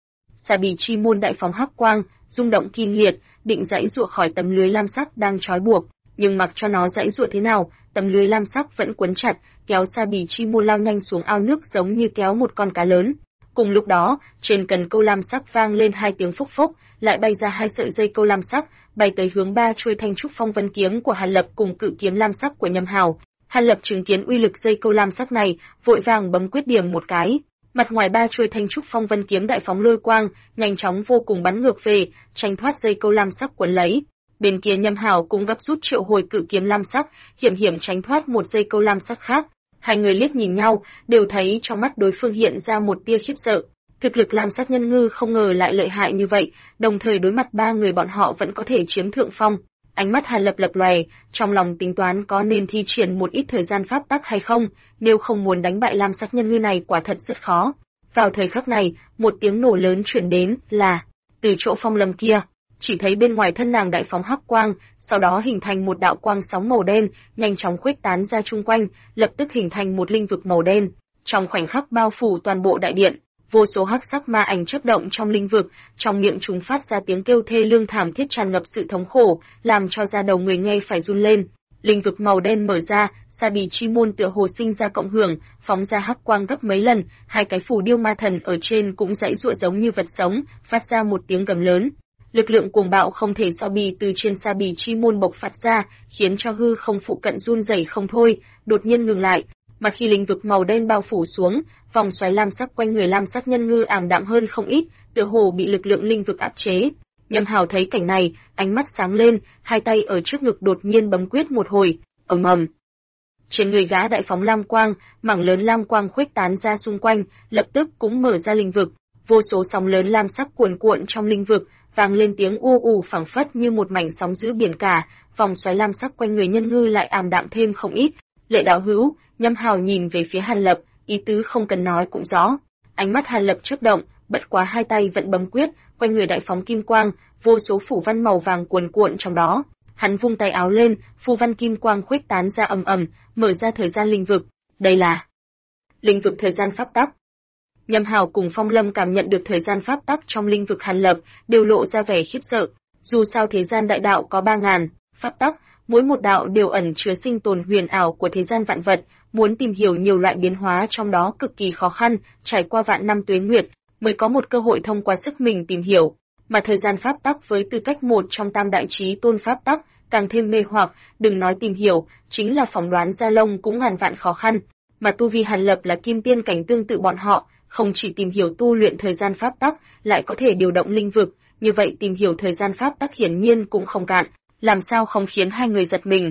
Sa bì chi môn đại phóng hắc quang, rung động thiên liệt, định giãy giụa khỏi tấm lưới lam sắc đang trói buộc, nhưng mặc cho nó giãy giụa thế nào, tấm lưới lam sắc vẫn quấn chặt, kéo sa bì chi môn lao nhanh xuống ao nước giống như kéo một con cá lớn. Cùng lúc đó, trên cần câu lam sắc vang lên hai tiếng phốc phốc, lại bay ra hai sợi dây câu lam sắc, bay tới hướng ba chuôi thanh trúc phong vân kiếm của Hàn Lập cùng cự kiếm lam sắc của Nhâm Hào. Hàn Lập chứng kiến uy lực dây câu lam sắc này, vội vàng bấm quyết điểm một cái. Mặt ngoài ba chuôi thanh trúc phong vân kiếm đại phóng lôi quang, nhanh chóng vô cùng bắn ngược về, tránh thoát dây câu lam sắc quấn lấy. Bên kia Nhâm Hào cũng gấp rút triệu hồi cự kiếm lam sắc, hiểm hiểm tránh thoát một dây câu lam sắc khác. Hai người liếc nhìn nhau, đều thấy trong mắt đối phương hiện ra một tia khiếp sợ. Thực lực lam sắc nhân ngư không ngờ lại lợi hại như vậy, đồng thời đối mặt ba người bọn họ vẫn có thể chiếm thượng phong. Ánh mắt Hàn Lập lập lòe, trong lòng tính toán có nên thi triển một ít thời gian pháp tắc hay không, nếu không muốn đánh bại lam sắc nhân ngư này quả thật rất khó. Vào thời khắc này, một tiếng nổ lớn truyền đến, là từ chỗ Phong Lâm kia, chỉ thấy bên ngoài thân nàng đại phóng hắc quang, sau đó hình thành một đạo quang sóng màu đen, nhanh chóng khuếch tán ra chung quanh, lập tức hình thành một linh vực màu đen, trong khoảnh khắc bao phủ toàn bộ đại điện. Vô số hắc sắc ma ảnh chớp động trong linh vực, trong miệng chúng phát ra tiếng kêu thê lương thảm thiết tràn ngập sự thống khổ, làm cho da đầu người nghe phải run lên. Linh vực màu đen mở ra, sa bì chi môn tựa hồ sinh ra cộng hưởng, phóng ra hắc quang gấp mấy lần, hai cái phù điêu ma thần ở trên cũng giãy giụa giống như vật sống, phát ra một tiếng gầm lớn. Lực lượng cuồng bạo không thể so bì từ trên sa bì chi môn bộc phát ra, khiến cho hư không phụ cận run rẩy không thôi, đột nhiên ngừng lại. Mà khi linh vực màu đen bao phủ xuống, vòng xoáy lam sắc quanh người lam sắc nhân ngư ảm đạm hơn không ít, tựa hồ bị lực lượng linh vực áp chế. Nhâm Hào thấy cảnh này, ánh mắt sáng lên, hai tay ở trước ngực đột nhiên bấm quyết một hồi, ầm ầm. Trên người gã đại phóng lam quang, mảng lớn lam quang khuếch tán ra xung quanh, lập tức cũng mở ra linh vực. Vô số sóng lớn lam sắc cuồn cuộn trong linh vực, vang lên tiếng u ù phảng phất như một mảnh sóng dữ biển cả, vòng xoáy lam sắc quanh người nhân ngư lại ảm đạm thêm không ít. Lệ đạo hữu, Nhâm Hào nhìn về phía Hàn Lập, ý tứ không cần nói cũng rõ. Ánh mắt Hàn Lập chớp động, bất quá hai tay vẫn bấm quyết, quanh người đại phóng kim quang, vô số phủ văn màu vàng cuồn cuộn trong đó. Hắn vung tay áo lên, phù văn kim quang khuếch tán ra ầm ầm, mở ra thời gian linh vực. Đây là linh vực thời gian pháp tắc. Nhâm Hào cùng Phong Lâm cảm nhận được thời gian pháp tắc trong linh vực Hàn Lập, đều lộ ra vẻ khiếp sợ. Dù sao thế gian đại đạo có 3000 pháp tắc, mỗi một đạo đều ẩn chứa sinh tồn huyền ảo của thế gian vạn vật, muốn tìm hiểu nhiều loại biến hóa trong đó cực kỳ khó khăn, trải qua vạn năm tuế nguyệt, mới có một cơ hội thông qua sức mình tìm hiểu. Mà thời gian pháp tắc với tư cách một trong tam đại chí tôn pháp tắc, càng thêm mê hoặc, đừng nói tìm hiểu, chính là phỏng đoán ra lông cũng ngàn vạn khó khăn. Mà tu vi Hàn Lập là kim tiên cảnh tương tự bọn họ, không chỉ tìm hiểu tu luyện thời gian pháp tắc, lại có thể điều động linh vực, như vậy tìm hiểu thời gian pháp tắc hiển nhiên cũng không cạn, làm sao không khiến hai người giật mình.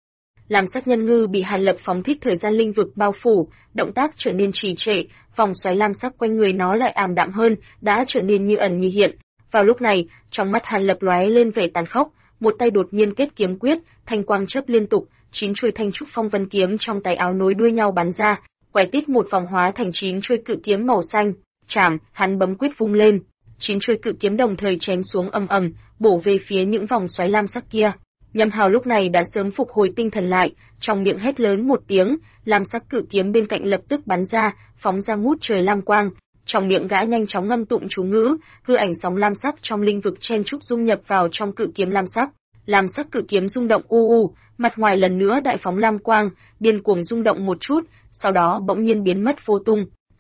Lam sắc nhân ngư bị Hàn Lập phóng thích thời gian linh vực bao phủ, động tác trở nên trì trệ, vòng xoáy lam sắc quanh người nó lại ảm đạm hơn, đã trở nên như ẩn như hiện. Vào lúc này, trong mắt Hàn Lập lóe lên vẻ tàn khốc, một tay đột nhiên kết kiếm quyết, thanh quang chớp liên tục, 9 chuôi thanh trúc phong vân kiếm trong tay áo nối đuôi nhau bắn ra, quay tít một vòng hóa thành 9 chuôi cự kiếm màu xanh. Chảm, hắn bấm quyết vung lên, 9 chuôi cự kiếm đồng thời chém xuống ầm ầm, bổ về phía những vòng xoáy lam sắc kia. Nhâm Hào lúc này đã sớm phục hồi tinh thần lại, trong miệng hét lớn một tiếng, lam sắc cự kiếm bên cạnh lập tức bắn ra, phóng ra ngút trời lam quang. Trong miệng gã nhanh chóng ngâm tụng chú ngữ, hư ảnh sóng lam sắc trong linh vực chen trúc dung nhập vào trong cự kiếm lam sắc. Lam sắc cự kiếm rung động u u, mặt ngoài lần nữa đại phóng lam quang, điên cuồng rung động một chút, sau đó bỗng nhiên biến mất vô tung.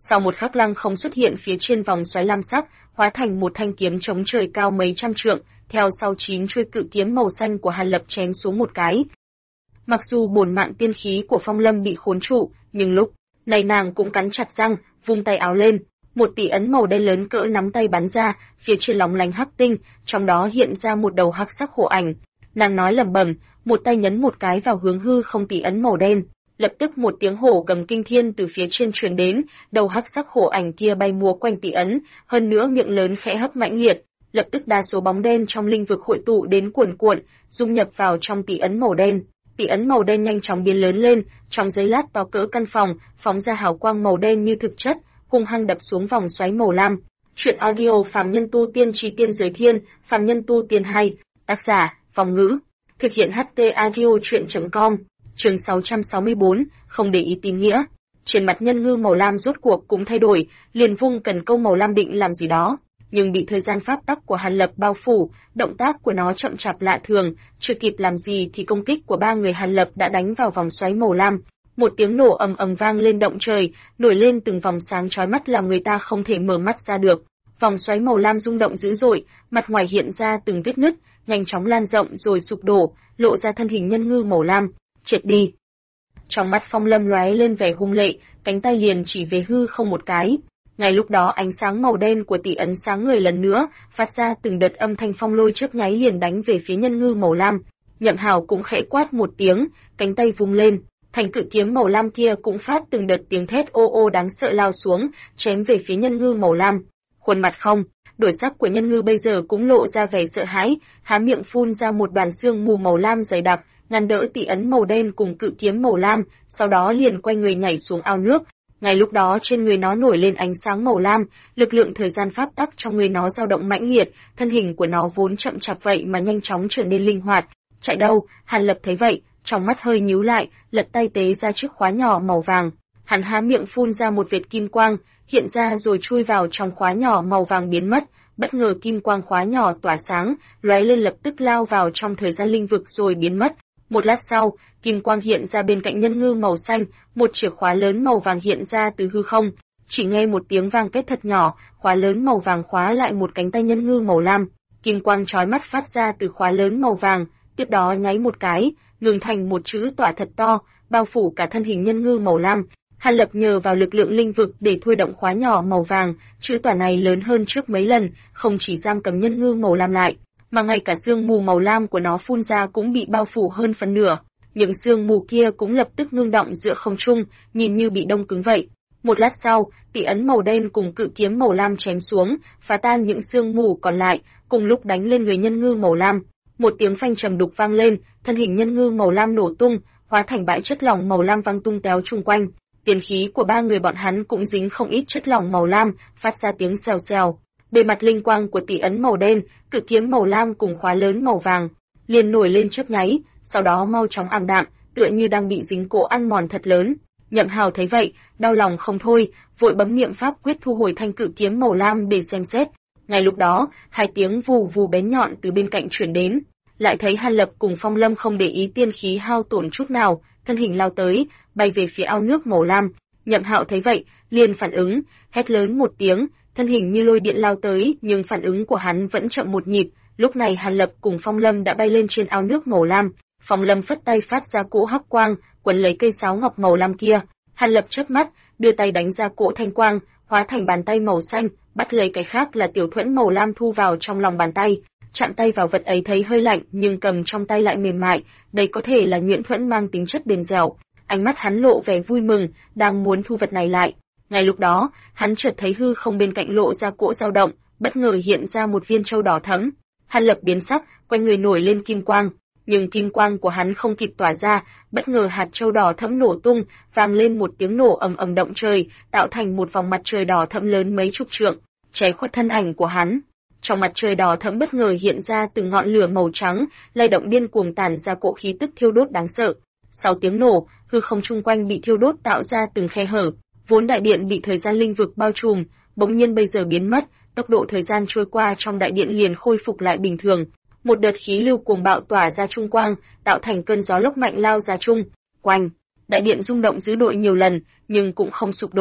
Sau một khắc lăng không xuất hiện phía trên vòng xoáy lam sắc, hóa thành một thanh kiếm chống trời cao mấy trăm trượng, theo sau 9 chuôi cự kiếm màu xanh của Hàn Lập chém xuống một cái. Mặc dù bổn mạng tiên khí của Phong Lâm bị khốn trụ, nhưng lúc này nàng cũng cắn chặt răng, vung tay áo lên, một tỷ ấn màu đen lớn cỡ nắm tay bắn ra, phía trên lóng lánh hắc tinh, trong đó hiện ra một đầu hắc sắc hộ ảnh. Nàng nói lẩm bẩm, một tay nhấn một cái vào hướng hư không tỷ ấn màu đen. Lập tức một tiếng hổ gầm kinh thiên từ phía trên truyền đến, đầu hắc sắc hổ ảnh kia bay múa quanh tỷ ấn, hơn nữa miệng lớn khẽ hấp mãnh liệt, lập tức đa số bóng đen trong linh vực hội tụ đến cuồn cuộn, dung nhập vào trong tỷ ấn màu đen. Tỷ ấn màu đen nhanh chóng biến lớn lên, trong giây lát to cỡ căn phòng, phóng ra hào quang màu đen như thực chất, hung hăng đập xuống vòng xoáy màu lam. Truyện audio Phàm Nhân Tu Tiên Chí Tiên Giới Thiên, Phàm Nhân Tu Tiên hay, tác giả, Phong Ngữ. Thực hiện HT audio truyện.com. Chương 664, không để ý tín nghĩa. Trên mặt nhân ngư màu lam rốt cuộc cũng thay đổi, liền vung cần câu màu lam định làm gì đó, nhưng bị thời gian pháp tắc của Hàn Lập bao phủ, động tác của nó chậm chạp lạ thường, chưa kịp làm gì thì công kích của ba người Hàn Lập đã đánh vào vòng xoáy màu lam. Một tiếng nổ ầm ầm vang lên động trời, nổi lên từng vòng sáng chói mắt làm người ta không thể mở mắt ra được. Vòng xoáy màu lam rung động dữ dội, mặt ngoài hiện ra từng vết nứt, nhanh chóng lan rộng rồi sụp đổ, lộ ra thân hình nhân ngư màu lam. Triệt đi. Trong mắt Phong Lâm lóe lên vẻ hung lệ, cánh tay liền chỉ về hư không một cái. Ngay lúc đó ánh sáng màu đen của tỷ ấn sáng người lần nữa, phát ra từng đợt âm thanh phong lôi chớp nháy liền đánh về phía nhân ngư màu lam. Nhậm Hào cũng khẽ quát một tiếng, cánh tay vung lên, thành cự kiếm màu lam kia cũng phát từng đợt tiếng thét ô ô đáng sợ lao xuống, chém về phía nhân ngư màu lam. Khuôn mặt không đổi sắc của nhân ngư bây giờ cũng lộ ra vẻ sợ hãi, há miệng phun ra một đoàn xương mù màu lam dày đặc, ngăn đỡ tỷ ấn màu đen cùng cự kiếm màu lam, sau đó liền quay người nhảy xuống ao nước. Ngay lúc đó trên người nó nổi lên ánh sáng màu lam, lực lượng thời gian pháp tắc trong người nó dao động mãnh liệt, thân hình của nó vốn chậm chạp vậy mà nhanh chóng trở nên linh hoạt. Chạy đâu? Hàn Lập thấy vậy, trong mắt hơi nhíu lại, lật tay tế ra chiếc khóa nhỏ màu vàng. Hắn há miệng phun ra một vệt kim quang, hiện ra rồi chui vào trong khóa nhỏ màu vàng biến mất. Bất ngờ kim quang khóa nhỏ tỏa sáng, lóe lên lập tức lao vào trong thời gian linh vực rồi biến mất. Một lát sau, kim quang hiện ra bên cạnh nhân ngư màu xanh, một chìa khóa lớn màu vàng hiện ra từ hư không. Chỉ nghe một tiếng vang kết thật nhỏ, khóa lớn màu vàng khóa lại một cánh tay nhân ngư màu lam. Kim quang chói mắt phát ra từ khóa lớn màu vàng, tiếp đó nháy một cái, ngừng thành một chữ tỏa thật to, bao phủ cả thân hình nhân ngư màu lam. Hàn Lập nhờ vào lực lượng linh vực để thôi động khóa nhỏ màu vàng, chữ tỏa này lớn hơn trước mấy lần, không chỉ giam cầm nhân ngư màu lam lại, mà ngay cả sương mù màu lam của nó phun ra cũng bị bao phủ hơn phần nửa. Những sương mù kia cũng lập tức ngưng động giữa không trung, nhìn như bị đông cứng vậy. Một lát sau, tỷ ấn màu đen cùng cự kiếm màu lam chém xuống, phá tan những sương mù còn lại, cùng lúc đánh lên người nhân ngư màu lam. Một tiếng phanh trầm đục vang lên, thân hình nhân ngư màu lam nổ tung, hóa thành bãi chất lỏng màu lam văng tung tóe chung quanh. Tiền khí của ba người bọn hắn cũng dính không ít chất lỏng màu lam, phát ra tiếng xèo xèo. Bề mặt linh quang của tỷ ấn màu đen, cự kiếm màu lam cùng khóa lớn màu vàng liền nổi lên chớp nháy, sau đó mau chóng ảm đạm, tựa như đang bị dính cỗ ăn mòn thật lớn. Nhậm Hào thấy vậy, đau lòng không thôi, vội bấm niệm pháp quyết thu hồi thanh cự kiếm màu lam để xem xét. Ngay lúc đó, hai tiếng vù vù bén nhọn từ bên cạnh truyền đến, lại thấy Hàn Lập cùng Phong Lâm không để ý tiên khí hao tổn chút nào, thân hình lao tới, bay về phía ao nước màu lam. Nhậm Hạo thấy vậy, liền phản ứng, hét lớn một tiếng, thân hình như lôi điện lao tới, nhưng phản ứng của hắn vẫn chậm một nhịp. Lúc này Hàn Lập cùng Phong Lâm đã bay lên trên ao nước màu lam. Phong Lâm phất tay phát ra cỗ hắc quang, quấn lấy cây sáo ngọc màu lam kia. Hàn Lập chớp mắt, đưa tay đánh ra cỗ thanh quang, hóa thành bàn tay màu xanh, bắt lấy cái khác là tiểu thuẫn màu lam thu vào trong lòng bàn tay. Chạm tay vào vật ấy thấy hơi lạnh, nhưng cầm trong tay lại mềm mại, đây có thể là nhuyễn thuẫn mang tính chất bền dẻo. Ánh mắt hắn lộ vẻ vui mừng, đang muốn thu vật này lại. Ngay lúc đó, hắn chợt thấy hư không bên cạnh lộ ra cỗ dao động, bất ngờ hiện ra một viên châu đỏ thẫm. Hàn Lập biến sắc, quanh người nổi lên kim quang, nhưng kim quang của hắn không kịp tỏa ra, bất ngờ hạt châu đỏ thẫm nổ tung, vang lên một tiếng nổ ầm ầm động trời, tạo thành một vòng mặt trời đỏ thẫm lớn mấy chục trượng, che khuất thân ảnh của hắn. Trong mặt trời đỏ thẫm bất ngờ hiện ra từng ngọn lửa màu trắng, lay động điên cuồng tản ra cỗ khí tức thiêu đốt đáng sợ. Sau tiếng nổ, hư không chung quanh bị thiêu đốt tạo ra từng khe hở, vốn đại điện bị thời gian linh vực bao trùm, bỗng nhiên bây giờ biến mất, tốc độ thời gian trôi qua trong đại điện liền khôi phục lại bình thường. Một đợt khí lưu cuồng bạo tỏa ra trung quang, tạo thành cơn gió lốc mạnh lao ra chung quanh. Đại điện rung động dữ dội nhiều lần, nhưng cũng không sụp đổ.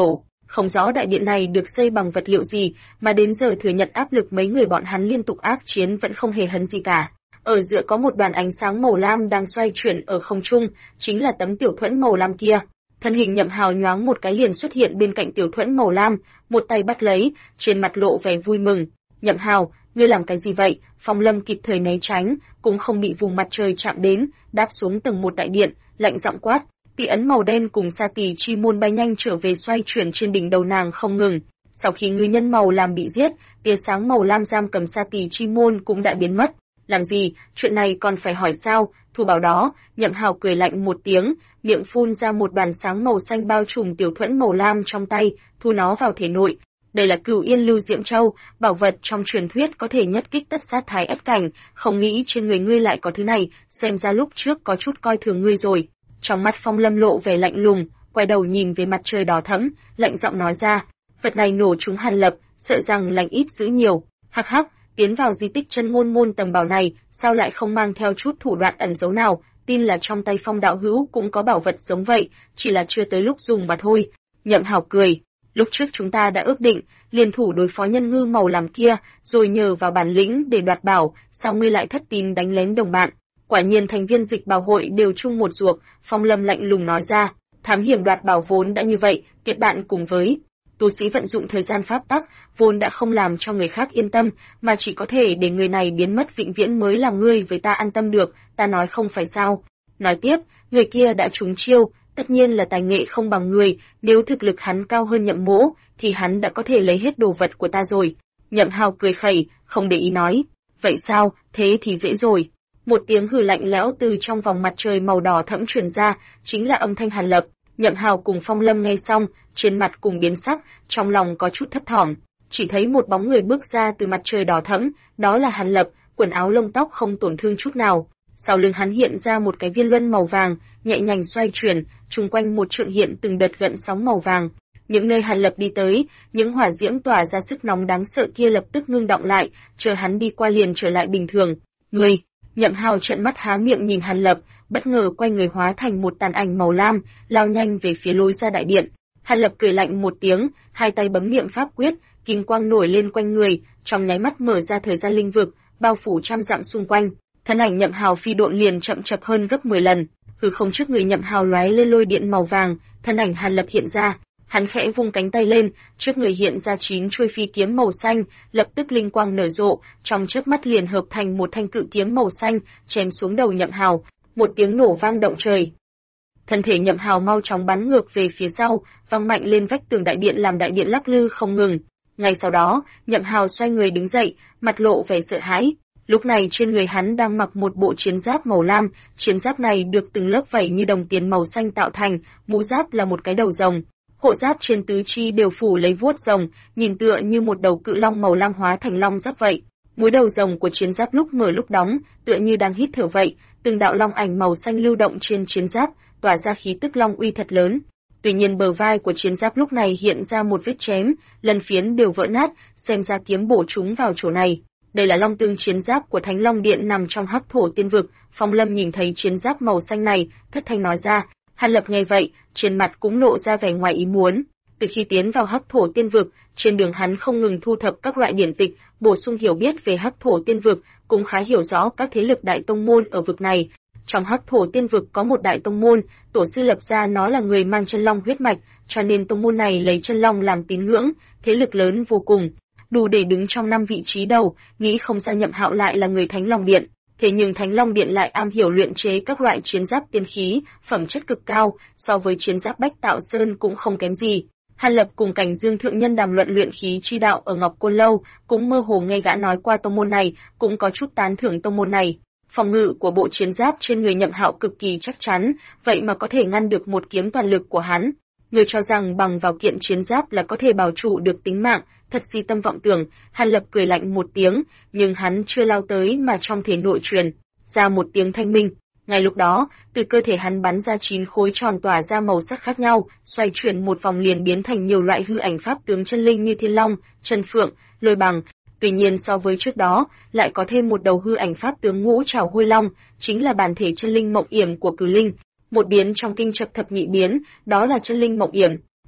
Không rõ đại điện này được xây bằng vật liệu gì, mà đến giờ thừa nhận áp lực mấy người bọn hắn liên tục ác chiến vẫn không hề hấn gì cả. Ở giữa có một đoàn ánh sáng màu lam đang xoay chuyển ở không trung, chính là tấm tiểu thuẫn màu lam kia. Thân hình Nhậm Hào nhoáng một cái liền xuất hiện bên cạnh tiểu thuẫn màu lam, một tay bắt lấy, trên mặt lộ vẻ vui mừng. Nhậm Hào, ngươi làm cái gì vậy? Phong Lâm kịp thời né tránh, cũng không bị vùng mặt trời chạm đến, đáp xuống tầng một đại điện, lạnh giọng quát. Tỷ ấn màu đen cùng sa tỷ chi môn bay nhanh trở về xoay chuyển trên đỉnh đầu nàng không ngừng. Sau khi ngư nhân màu lam bị giết, tia sáng màu lam giam cầm sa tỷ chi môn cũng đã biến mất. Làm gì, chuyện này còn phải hỏi sao? Thu bảo đó, Nhậm Hào cười lạnh một tiếng, miệng phun ra một đoàn sáng màu xanh bao trùm tiểu thuẫn màu lam trong tay, thu nó vào thể nội. Đây là Cửu Yên Lưu Diễm Châu, bảo vật trong truyền thuyết có thể nhất kích tất sát thái ất cảnh, không nghĩ trên người ngươi lại có thứ này, xem ra lúc trước có chút coi thường ngươi rồi. Trong mắt Phong Lâm lộ vẻ lạnh lùng, quay đầu nhìn về mặt trời đỏ thẫm, lạnh giọng nói ra, vật này nổ trúng Hàn Lập, sợ rằng lành ít dữ nhiều. Hắc hắc, tiến vào di tích chân môn tầm bảo này, sao lại không mang theo chút thủ đoạn ẩn giấu nào, tin là trong tay Phong đạo hữu cũng có bảo vật giống vậy, chỉ là chưa tới lúc dùng mà thôi. Nhậm Hào cười, lúc trước chúng ta đã ước định, liên thủ đối phó nhân ngư màu làm kia, rồi nhờ vào bản lĩnh để đoạt bảo, sao ngươi lại thất tín đánh lén đồng bạn? Quả nhiên thành viên dịch bảo hội đều chung một ruột, Phong Lâm lạnh lùng nói ra, thám hiểm đoạt bảo vốn đã như vậy, kết bạn cùng với tu sĩ vận dụng thời gian pháp tắc, vốn đã không làm cho người khác yên tâm, mà chỉ có thể để người này biến mất vĩnh viễn mới làm ngươi với ta an tâm được, ta nói không phải sao. Nói tiếp, người kia đã trúng chiêu, tất nhiên là tài nghệ không bằng người, nếu thực lực hắn cao hơn Nhậm Mỗ, thì hắn đã có thể lấy hết đồ vật của ta rồi. Nhậm Hào cười khẩy, không để ý nói, vậy sao, thế thì dễ rồi. Một tiếng hừ lạnh lẽo từ trong vòng mặt trời màu đỏ thẫm truyền ra, chính là âm thanh Hàn Lập. Nhậm Hào cùng Phong Lâm nghe xong, trên mặt cùng biến sắc, trong lòng có chút thấp thỏm. Chỉ thấy một bóng người bước ra từ mặt trời đỏ thẫm, đó là Hàn Lập, quần áo lông tóc không tổn thương chút nào. Sau lưng hắn hiện ra một cái viên luân màu vàng, nhẹ nhàng xoay chuyển, chung quanh một trượng hiện từng đợt gợn sóng màu vàng. Những nơi Hàn Lập đi tới, những hỏa diễm tỏa ra sức nóng đáng sợ kia lập tức ngưng động lại, chờ hắn đi qua liền trở lại bình thường. Ngươi, Nhậm Hào trợn mắt há miệng nhìn Hàn Lập, bất ngờ quay người hóa thành một tàn ảnh màu lam, lao nhanh về phía lối ra đại điện. Hàn Lập cười lạnh một tiếng, hai tay bấm niệm pháp quyết, kim quang nổi lên quanh người, trong nháy mắt mở ra thời gian linh vực, bao phủ trăm dặm xung quanh. Thân ảnh Nhậm Hào phi độn liền chậm chạp hơn gấp 10 lần, hư không trước người Nhậm Hào lóe lên lôi điện màu vàng, thân ảnh Hàn Lập hiện ra, hắn khẽ vung cánh tay lên, trước người hiện ra 9 chuôi phi kiếm màu xanh, lập tức linh quang nở rộ, trong chớp mắt liền hợp thành một thanh cự kiếm màu xanh, chém xuống đầu Nhậm Hào, một tiếng nổ vang động trời. Thân thể Nhậm Hào mau chóng bắn ngược về phía sau, văng mạnh lên vách tường đại điện làm đại điện lắc lư không ngừng. Ngay sau đó, Nhậm Hào xoay người đứng dậy, mặt lộ vẻ sợ hãi. Lúc này trên người hắn đang mặc một bộ chiến giáp màu lam, chiến giáp này được từng lớp vảy như đồng tiền màu xanh tạo thành, mũ giáp là một cái đầu rồng. Hộ giáp trên tứ chi đều phủ lấy vuốt rồng, nhìn tựa như một đầu cự long màu lam hóa thành long giáp vậy. Mũi đầu rồng của chiến giáp lúc mở lúc đóng, tựa như đang hít thở vậy, từng đạo long ảnh màu xanh lưu động trên chiến giáp, tỏa ra khí tức long uy thật lớn. Tuy nhiên bờ vai của chiến giáp lúc này hiện ra một vết chém, lần phiến đều vỡ nát, xem ra kiếm bổ chúng vào chỗ này. Đây là long tương chiến giáp của Thánh Long Điện nằm trong Hắc Thổ Tiên Vực. Phong Lâm nhìn thấy chiến giáp màu xanh này, thất thanh nói ra. Hàn Lập nghe vậy, trên mặt cũng lộ ra vẻ ngoài ý muốn. Từ khi tiến vào Hắc Thổ Tiên Vực, trên đường hắn không ngừng thu thập các loại điển tịch, bổ sung hiểu biết về Hắc Thổ Tiên Vực, cũng khá hiểu rõ các thế lực đại tông môn ở vực này. Trong Hắc Thổ Tiên Vực có một đại tông môn, tổ sư lập ra nó là người mang chân long huyết mạch, cho nên tông môn này lấy chân long làm tín ngưỡng, thế lực lớn vô cùng, đủ để đứng trong 5 vị trí đầu. Nghĩ không ra Nhậm Hạo lại là người Thánh Long Điện, thế nhưng Thánh Long Điện lại am hiểu luyện chế các loại chiến giáp tiên khí, phẩm chất cực cao, so với chiến giáp Bách Tạo Sơn cũng không kém gì. Hàn Lập cùng Cảnh Dương thượng nhân đàm luận luyện khí chi đạo ở Ngọc Côn Lâu, cũng mơ hồ nghe gã nói qua tông môn này, cũng có chút tán thưởng tông môn này. Phòng ngự của bộ chiến giáp trên người Nhậm Hạo cực kỳ chắc chắn, vậy mà có thể ngăn được một kiếm toàn lực của hắn. Người cho rằng bằng vào kiện chiến giáp là có thể bảo trụ được tính mạng, thật si tâm vọng tưởng. Hàn Lập cười lạnh một tiếng, nhưng hắn chưa lao tới mà trong thể nội truyền ra một tiếng thanh minh. Ngay lúc đó, từ cơ thể hắn bắn ra 9 khối tròn tỏa ra màu sắc khác nhau, xoay chuyển một vòng liền biến thành nhiều loại hư ảnh pháp tướng chân linh như Thiên Long, Chân Phượng, Lôi Bằng. Tuy nhiên so với trước đó, lại có thêm một đầu hư ảnh pháp tướng Ngũ Trảo Hôi Long, chính là bản thể chân linh mộng yểm của Cử Linh. Một biến trong kinh chập thập nhị biến, đó là chân linh mộng yểm.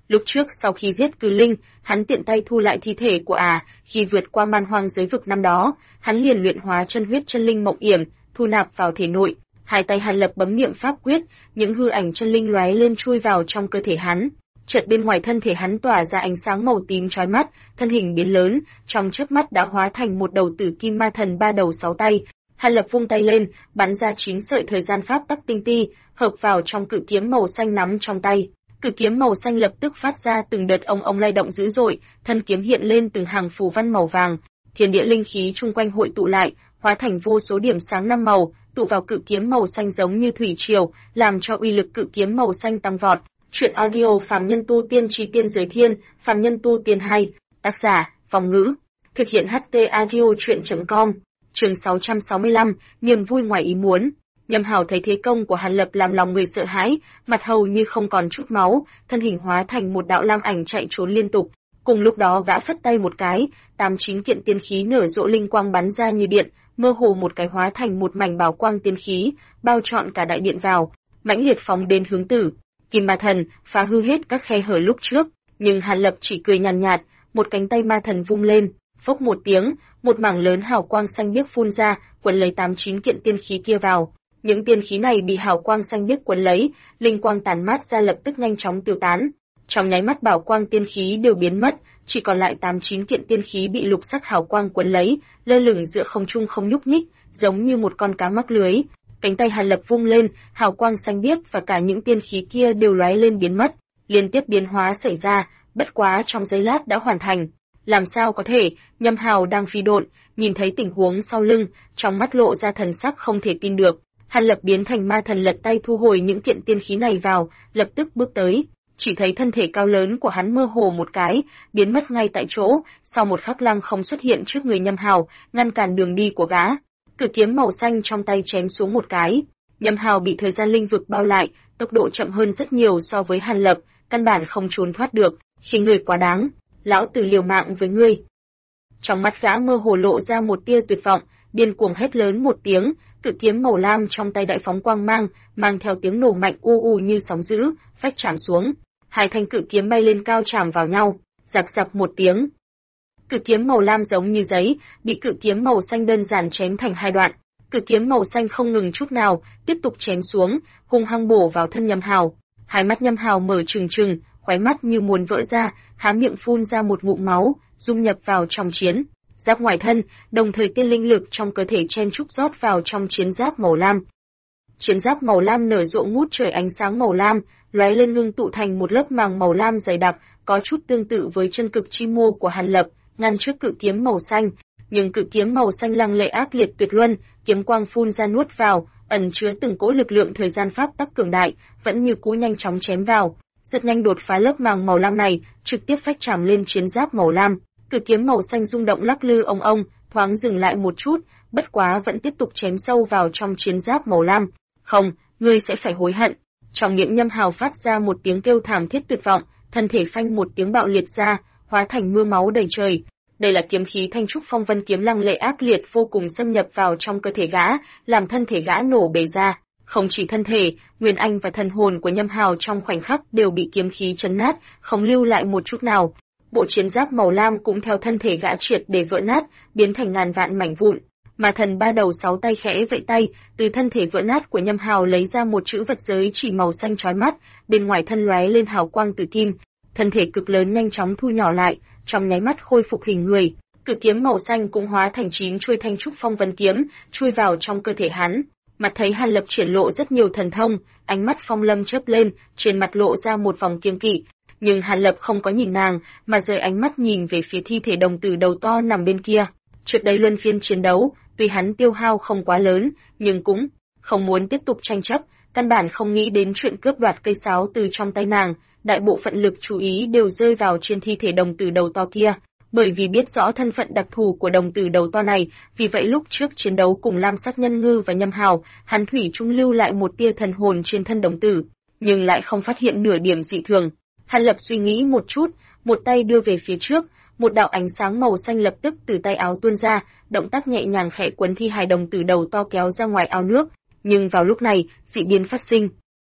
Lúc trước sau khi giết Cừ Linh, hắn tiện tay thu lại thi thể của khi vượt qua man hoang giới vực năm đó, hắn liền luyện hóa chân huyết chân linh mộng yểm, thu nạp vào thể nội. Hai tay Hàn Lập bấm niệm pháp quyết, những hư ảnh chân linh lóe lên chui vào trong cơ thể hắn. Chợt bên ngoài thân thể hắn tỏa ra ánh sáng màu tím chói mắt, thân hình biến lớn, trong chớp mắt đã hóa thành một đầu tử kim ma thần ba đầu sáu tay. Hàn Lập vung tay lên, bắn ra 9 sợi thời gian pháp tắc tinh ti, hợp vào trong cự kiếm màu xanh nắm trong tay. Cự kiếm màu xanh lập tức phát ra từng đợt ong lay động dữ dội, thân kiếm hiện lên từng hàng phù văn màu vàng, thiên địa linh khí chung quanh hội tụ lại, hóa thành vô số điểm sáng năm màu, tụ vào cự kiếm màu xanh giống như thủy triều, làm cho uy lực cự kiếm màu xanh tăng vọt. Truyện audio Phàm Nhân Tu Tiên Chí Tiên Giới Thiên, Phàm Nhân Tu Tiên 2, tác giả, Phong Ngữ, thực hiện HT audio truyện.com. Chương 665, niềm vui ngoài ý muốn. Nhâm Hào thấy thế công của Hàn Lập làm lòng người sợ hãi, mặt hầu như không còn chút máu, thân hình hóa thành một đạo lam ảnh chạy trốn liên tục. Cùng lúc đó gã phất tay một cái, 89 kiện tiên khí nở rộ linh quang bắn ra như điện, mơ hồ một cái hóa thành một mảnh bảo quang tiên khí, bao trọn cả đại điện vào, mãnh liệt phóng đến hướng Tử Kim Ma Thần, phá hư hết các khe hở lúc trước. Nhưng Hàn Lập chỉ cười nhàn nhạt, một cánh tay ma thần vung lên, phốc một tiếng, một mảng lớn hào quang xanh biếc phun ra, quấn lấy 89 kiện tiên khí kia vào. Những tiên khí này bị hào quang xanh biếc quấn lấy, linh quang tản mát ra lập tức nhanh chóng tiêu tán. Trong nháy mắt bảo quang tiên khí đều biến mất, chỉ còn lại 89 kiện tiên khí bị lục sắc hào quang quấn lấy, lơ lửng giữa không trung không nhúc nhích, giống như một con cá mắc lưới. Cánh tay Hàn Lập vung lên, hào quang xanh biếc và cả những tiên khí kia đều lóe lên biến mất, liên tiếp biến hóa xảy ra, bất quá trong giây lát đã hoàn thành. Làm sao có thể? Nhâm Hào đang phi độn, nhìn thấy tình huống sau lưng, trong mắt lộ ra thần sắc không thể tin được. Hàn Lập biến thành ma thần lật tay thu hồi những kiện tiên khí này vào, lập tức bước tới, chỉ thấy thân thể cao lớn của hắn mơ hồ một cái, biến mất ngay tại chỗ, sau một khắc lăng không xuất hiện trước người Nhâm Hào, ngăn cản đường đi của gã. Cự kiếm màu xanh trong tay chém xuống một cái, Nhâm Hào bị thời gian linh vực bao lại, tốc độ chậm hơn rất nhiều so với Hàn Lập, căn bản không trốn thoát được, khi người quá đáng, lão tử liều mạng với ngươi. Trong mắt gã mơ hồ lộ ra một tia tuyệt vọng, điên cuồng hét lớn một tiếng, cự kiếm màu lam trong tay đại phóng quang mang, mang theo tiếng nổ mạnh u như sóng dữ, phách chạm xuống. Hai thanh cự kiếm bay lên cao chạm vào nhau, rạc rạc một tiếng. Cự kiếm màu lam giống như giấy, bị cự kiếm màu xanh đơn giản chém thành hai đoạn. Cự kiếm màu xanh không ngừng chút nào, tiếp tục chém xuống, hung hăng bổ vào thân Nhâm Hào. Hai mắt Nhâm Hào mở trừng trừng, khóe mắt như muốn vỡ ra, há miệng phun ra một ngụm máu, dung nhập vào trong chiến giáp ngoài thân, đồng thời tiên linh lực trong cơ thể chen chúc rót vào trong chiến giáp màu lam. Chiến giáp màu lam nở rộ ngút trời ánh sáng màu lam, lóe lên ngưng tụ thành một lớp màng màu lam dày đặc, có chút tương tự với chân cực chi mô của Hàn Lập, ngăn trước cự kiếm màu xanh. Nhưng cự kiếm màu xanh lăng lệ ác liệt tuyệt luân, kiếm quang phun ra nuốt vào, ẩn chứa từng cỗ lực lượng thời gian pháp tắc cường đại, vẫn như cú nhanh chóng chém vào, rất nhanh đột phá lớp màng màu lam này, trực tiếp phách chạm lên chiến giáp màu lam. Cự kiếm màu xanh rung động lắc lư ông, thoáng dừng lại một chút, bất quá vẫn tiếp tục chém sâu vào trong chiến giáp màu lam. Không, ngươi sẽ phải hối hận. Trong miệng Nhâm Hào phát ra một tiếng kêu thảm thiết tuyệt vọng, thân thể phanh một tiếng bạo liệt ra, hóa thành mưa máu đầy trời. Đây là kiếm khí Thanh Trúc Phong Vân kiếm lăng lệ ác liệt vô cùng xâm nhập vào trong cơ thể gã, làm thân thể gã nổ bể ra. Không chỉ thân thể, nguyên anh và thần hồn của Nhâm Hào trong khoảnh khắc đều bị kiếm khí chấn nát, không lưu lại một chút nào. Bộ chiến giáp màu lam cũng theo thân thể gã triệt để vỡ nát, biến thành ngàn vạn mảnh vụn. Mà thần ba đầu sáu tay khẽ vẫy tay, từ thân thể vỡ nát của Nhâm Hào lấy ra một chữ vật giới chỉ màu xanh chói mắt, bên ngoài thân lóe lên hào quang tử kim. Thân thể cực lớn nhanh chóng thu nhỏ lại, trong nháy mắt khôi phục hình người. Cự kiếm màu xanh cũng hóa thành 9 chuôi Thanh Trúc Phong Vân kiếm, chui vào trong cơ thể hắn. Mặt thấy Hàn Lập triển lộ rất nhiều thần thông, ánh mắt Phong Lâm chớp lên, trên mặt lộ ra một vòng kiêng kỵ. Nhưng Hàn Lập không có nhìn nàng, mà rời ánh mắt nhìn về phía thi thể đồng tử đầu to nằm bên kia. Trước đây luân phiên chiến đấu, tuy hắn tiêu hao không quá lớn, nhưng cũng không muốn tiếp tục tranh chấp, căn bản không nghĩ đến chuyện cướp đoạt cây sáo từ trong tay nàng. Đại bộ phận lực chú ý đều rơi vào trên thi thể đồng tử đầu to kia, bởi vì biết rõ thân phận đặc thù của đồng tử đầu to này, vì vậy lúc trước chiến đấu cùng Lam Sắc Nhân Ngư và Nhâm Hào, hắn thủy chung lưu lại một tia thần hồn trên thân đồng tử, nhưng lại không phát hiện nửa điểm dị thường. Hàn Lập suy nghĩ một chút, một tay đưa về phía trước, một đạo ánh sáng màu xanh lập tức từ tay áo tuôn ra, động tác nhẹ nhàng khẽ quấn thi hài đồng tử đầu to kéo ra ngoài ao nước, nhưng vào lúc này, dị biến phát sinh.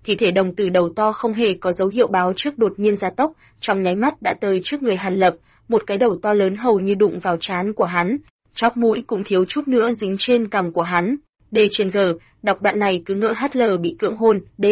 thi thể đồng tử đầu to không hề có dấu hiệu báo trước đột nhiên gia tốc, trong nháy mắt đã tới trước người Hàn Lập, một cái đầu to lớn hầu như đụng vào trán của hắn, chóp mũi cũng thiếu chút nữa dính trên cằm của hắn. D trên G, đọc đoạn này cứ ngỡ HL bị cưỡng hôn, D.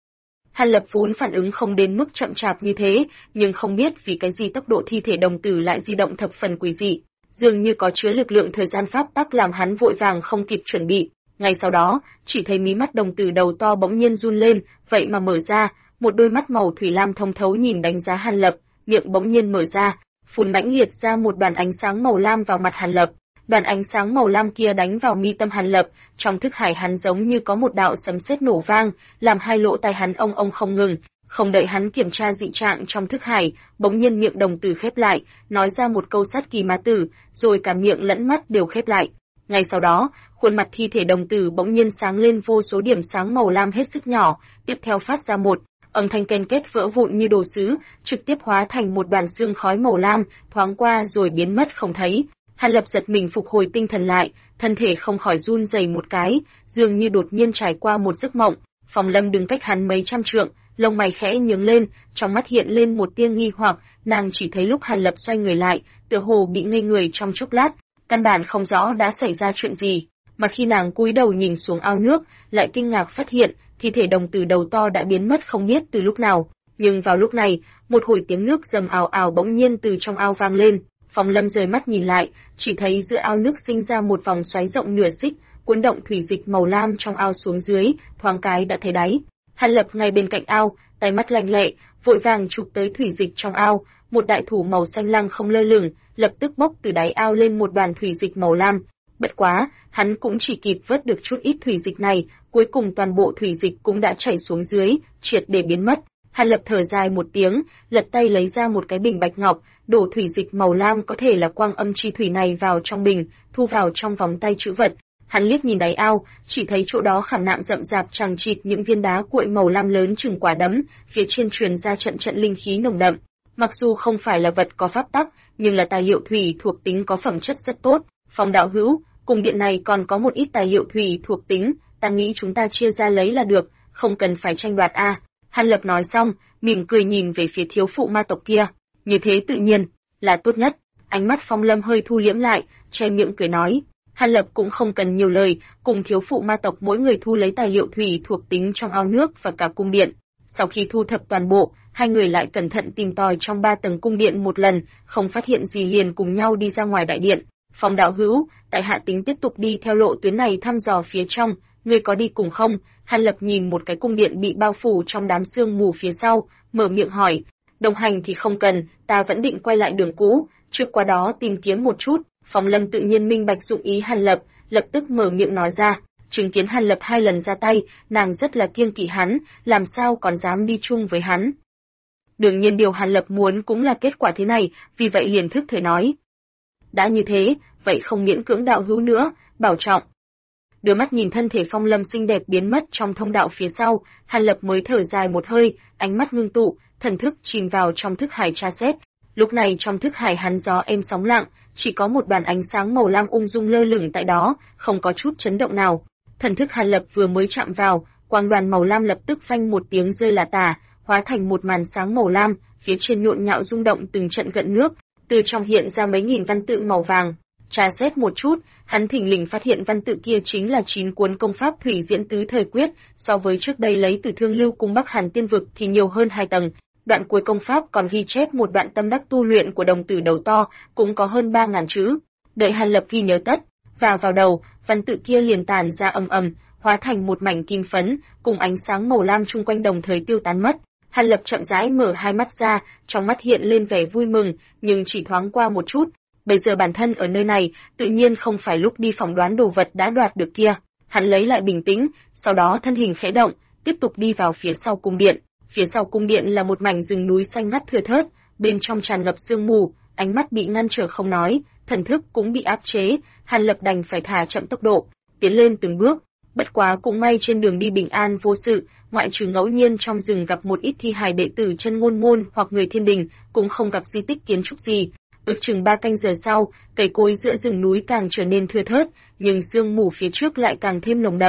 Hàn Lập vốn phản ứng không đến mức chậm chạp như thế, nhưng không biết vì cái gì tốc độ thi thể đồng tử lại di động thập phần quỷ dị, dường như có chứa lực lượng thời gian pháp tắc làm hắn vội vàng không kịp chuẩn bị. Ngay sau đó, chỉ thấy mí mắt đồng tử đầu to bỗng nhiên run lên, vậy mà mở ra, một đôi mắt màu thủy lam thông thấu nhìn đánh giá Hàn Lập, miệng bỗng nhiên mở ra, phun mãnh liệt ra một đoàn ánh sáng màu lam vào mặt Hàn Lập. Đoàn ánh sáng màu lam kia đánh vào mi tâm Hàn Lập, trong thức hải hắn giống như có một đạo sấm sét nổ vang, làm hai lỗ tai hắn ông ông không ngừng. Không đợi hắn kiểm tra dị trạng trong thức hải, bỗng nhiên miệng đồng tử khép lại, nói ra một câu sát kỳ ma tử, rồi cả miệng lẫn mắt đều khép lại. Ngay sau đó, khuôn mặt thi thể đồng tử bỗng nhiên sáng lên vô số điểm sáng màu lam hết sức nhỏ, tiếp theo phát ra một âm thanh ken kết vỡ vụn như đồ sứ, trực tiếp hóa thành một đoàn xương khói màu lam, thoáng qua rồi biến mất không thấy. Hàn Lập giật mình phục hồi tinh thần lại, thân thể không khỏi run rẩy một cái, dường như đột nhiên trải qua một giấc mộng. Phong Lâm đứng cách hắn mấy trăm trượng, lông mày khẽ nhướng lên, trong mắt hiện lên một tia nghi hoặc, nàng chỉ thấy lúc Hàn Lập xoay người lại, tựa hồ bị ngây người trong chốc lát, căn bản không rõ đã xảy ra chuyện gì, mà khi nàng cúi đầu nhìn xuống ao nước, lại kinh ngạc phát hiện, thi thể đồng tử đầu to đã biến mất không biết từ lúc nào. Nhưng vào lúc này, một hồi tiếng nước rầm ào ào bỗng nhiên từ trong ao vang lên. Phong Lâm rời mắt nhìn lại, chỉ thấy giữa ao nước sinh ra một vòng xoáy rộng nửa xích, cuốn động thủy dịch màu lam trong ao xuống dưới, thoáng cái đã thấy đáy. Hàn Lập ngay bên cạnh ao, tay mắt lanh lẹ, vội vàng chụp tới thủy dịch trong ao, một đại thủ màu xanh lăng không lơ lửng, lập tức bốc từ đáy ao lên một đoàn thủy dịch màu lam. Bất quá, hắn cũng chỉ kịp vớt được chút ít thủy dịch này, cuối cùng toàn bộ thủy dịch cũng đã chảy xuống dưới, triệt để biến mất. Hàn Lập thở dài một tiếng, lật tay lấy ra một cái bình bạch ngọc, đổ thủy dịch màu lam có thể là quang âm chi thủy này vào trong bình, thu vào trong vòng tay trữ vật. Hắn liếc nhìn đáy ao, chỉ thấy chỗ đó khảm nạm rậm rạp chằng chịt những viên đá cuội màu lam lớn chừng quả đấm, phía trên truyền ra trận trận linh khí nồng đậm. Mặc dù không phải là vật có pháp tắc, nhưng là tài liệu thủy thuộc tính có phẩm chất rất tốt. Phong đạo hữu, cung điện này còn có một ít tài liệu thủy thuộc tính, ta nghĩ chúng ta chia ra lấy là được, không cần phải tranh đoạt a. Hàn Lập nói xong, mỉm cười nhìn về phía thiếu phụ ma tộc kia, như thế tự nhiên là tốt nhất. Ánh mắt Phong Lâm hơi thu liễm lại, che miệng cười nói. Hàn Lập cũng không cần nhiều lời, cùng thiếu phụ ma tộc mỗi người thu lấy tài liệu thủy thuộc tính trong ao nước và cả cung điện. Sau khi thu thập toàn bộ, hai người lại cẩn thận tìm tòi trong 3 tầng cung điện một lần, không phát hiện gì liền cùng nhau đi ra ngoài đại điện. Phong đạo hữu, tại hạ tính tiếp tục đi theo lộ tuyến này thăm dò phía trong, ngươi có đi cùng không? Hàn Lập nhìn một cái cung điện bị bao phủ trong đám sương mù phía sau, mở miệng hỏi. Đồng hành thì không cần, ta vẫn định quay lại đường cũ, trước qua đó tìm kiếm một chút. Phong Lâm tự nhiên minh bạch dụng ý Hàn Lập, lập tức mở miệng nói ra. Chứng kiến Hàn Lập 2 lần ra tay, nàng rất là kiêng kỵ hắn, làm sao còn dám đi chung với hắn. Đương nhiên điều Hàn Lập muốn cũng là kết quả thế này, vì vậy liền thức thời nói. Đã như thế, vậy không miễn cưỡng đạo hữu nữa, bảo trọng. Đưa mắt nhìn thân thể Phong Lâm xinh đẹp biến mất trong thông đạo phía sau, Hàn Lập mới thở dài một hơi, ánh mắt ngưng tụ, thần thức chìm vào trong thức hải tra xét. Lúc này trong thức hải hắn gió êm sóng lặng, chỉ có một đoàn ánh sáng màu lam ung dung lơ lửng tại đó, không có chút chấn động nào. Thần thức Hàn Lập vừa mới chạm vào, quang đoàn màu lam lập tức phanh một tiếng rơi là tả, hóa thành một màn sáng màu lam, phía trên nhộn nhạo rung động từng trận gợn nước, từ trong hiện ra mấy nghìn văn tự màu vàng. Tra xét một chút, hắn thình lình phát hiện văn tự kia chính là 9 cuốn công pháp thủy diễn tứ thời quyết, so với trước đây lấy từ Thương Lưu cung Bắc Hàn Tiên vực thì nhiều hơn 2 tầng. Đoạn cuối công pháp còn ghi chép một đoạn tâm đắc tu luyện của đồng tử đầu to, cũng có hơn 3000 chữ. Đợi Hàn Lập ghi nhớ tất, vào đầu, văn tự kia liền tản ra ầm ầm, hóa thành một mảnh kim phấn, cùng ánh sáng màu lam chung quanh đồng thời tiêu tán mất. Hàn Lập chậm rãi mở hai mắt ra, trong mắt hiện lên vẻ vui mừng, nhưng chỉ thoáng qua một chút. Bây giờ bản thân ở nơi này, tự nhiên không phải lúc đi phỏng đoán đồ vật đã đoạt được kia. Hắn lấy lại bình tĩnh, sau đó thân hình khẽ động, tiếp tục đi vào phía sau cung điện. Phía sau cung điện là một mảnh rừng núi xanh ngắt thưa thớt, bên trong tràn ngập sương mù, ánh mắt bị ngăn trở không nói, thần thức cũng bị áp chế, Hàn Lập đành phải thả chậm tốc độ, tiến lên từng bước. Bất quá cũng may trên đường đi bình an vô sự, ngoại trừ ngẫu nhiên trong rừng gặp một ít thi hài đệ tử chân ngôn hoặc người thiên đình, cũng không gặp di tích kiến trúc gì. Ước chừng 3 canh giờ sau, cây cối giữa rừng núi càng trở nên thưa thớt, nhưng sương mù phía trước lại càng thêm nồng đậm.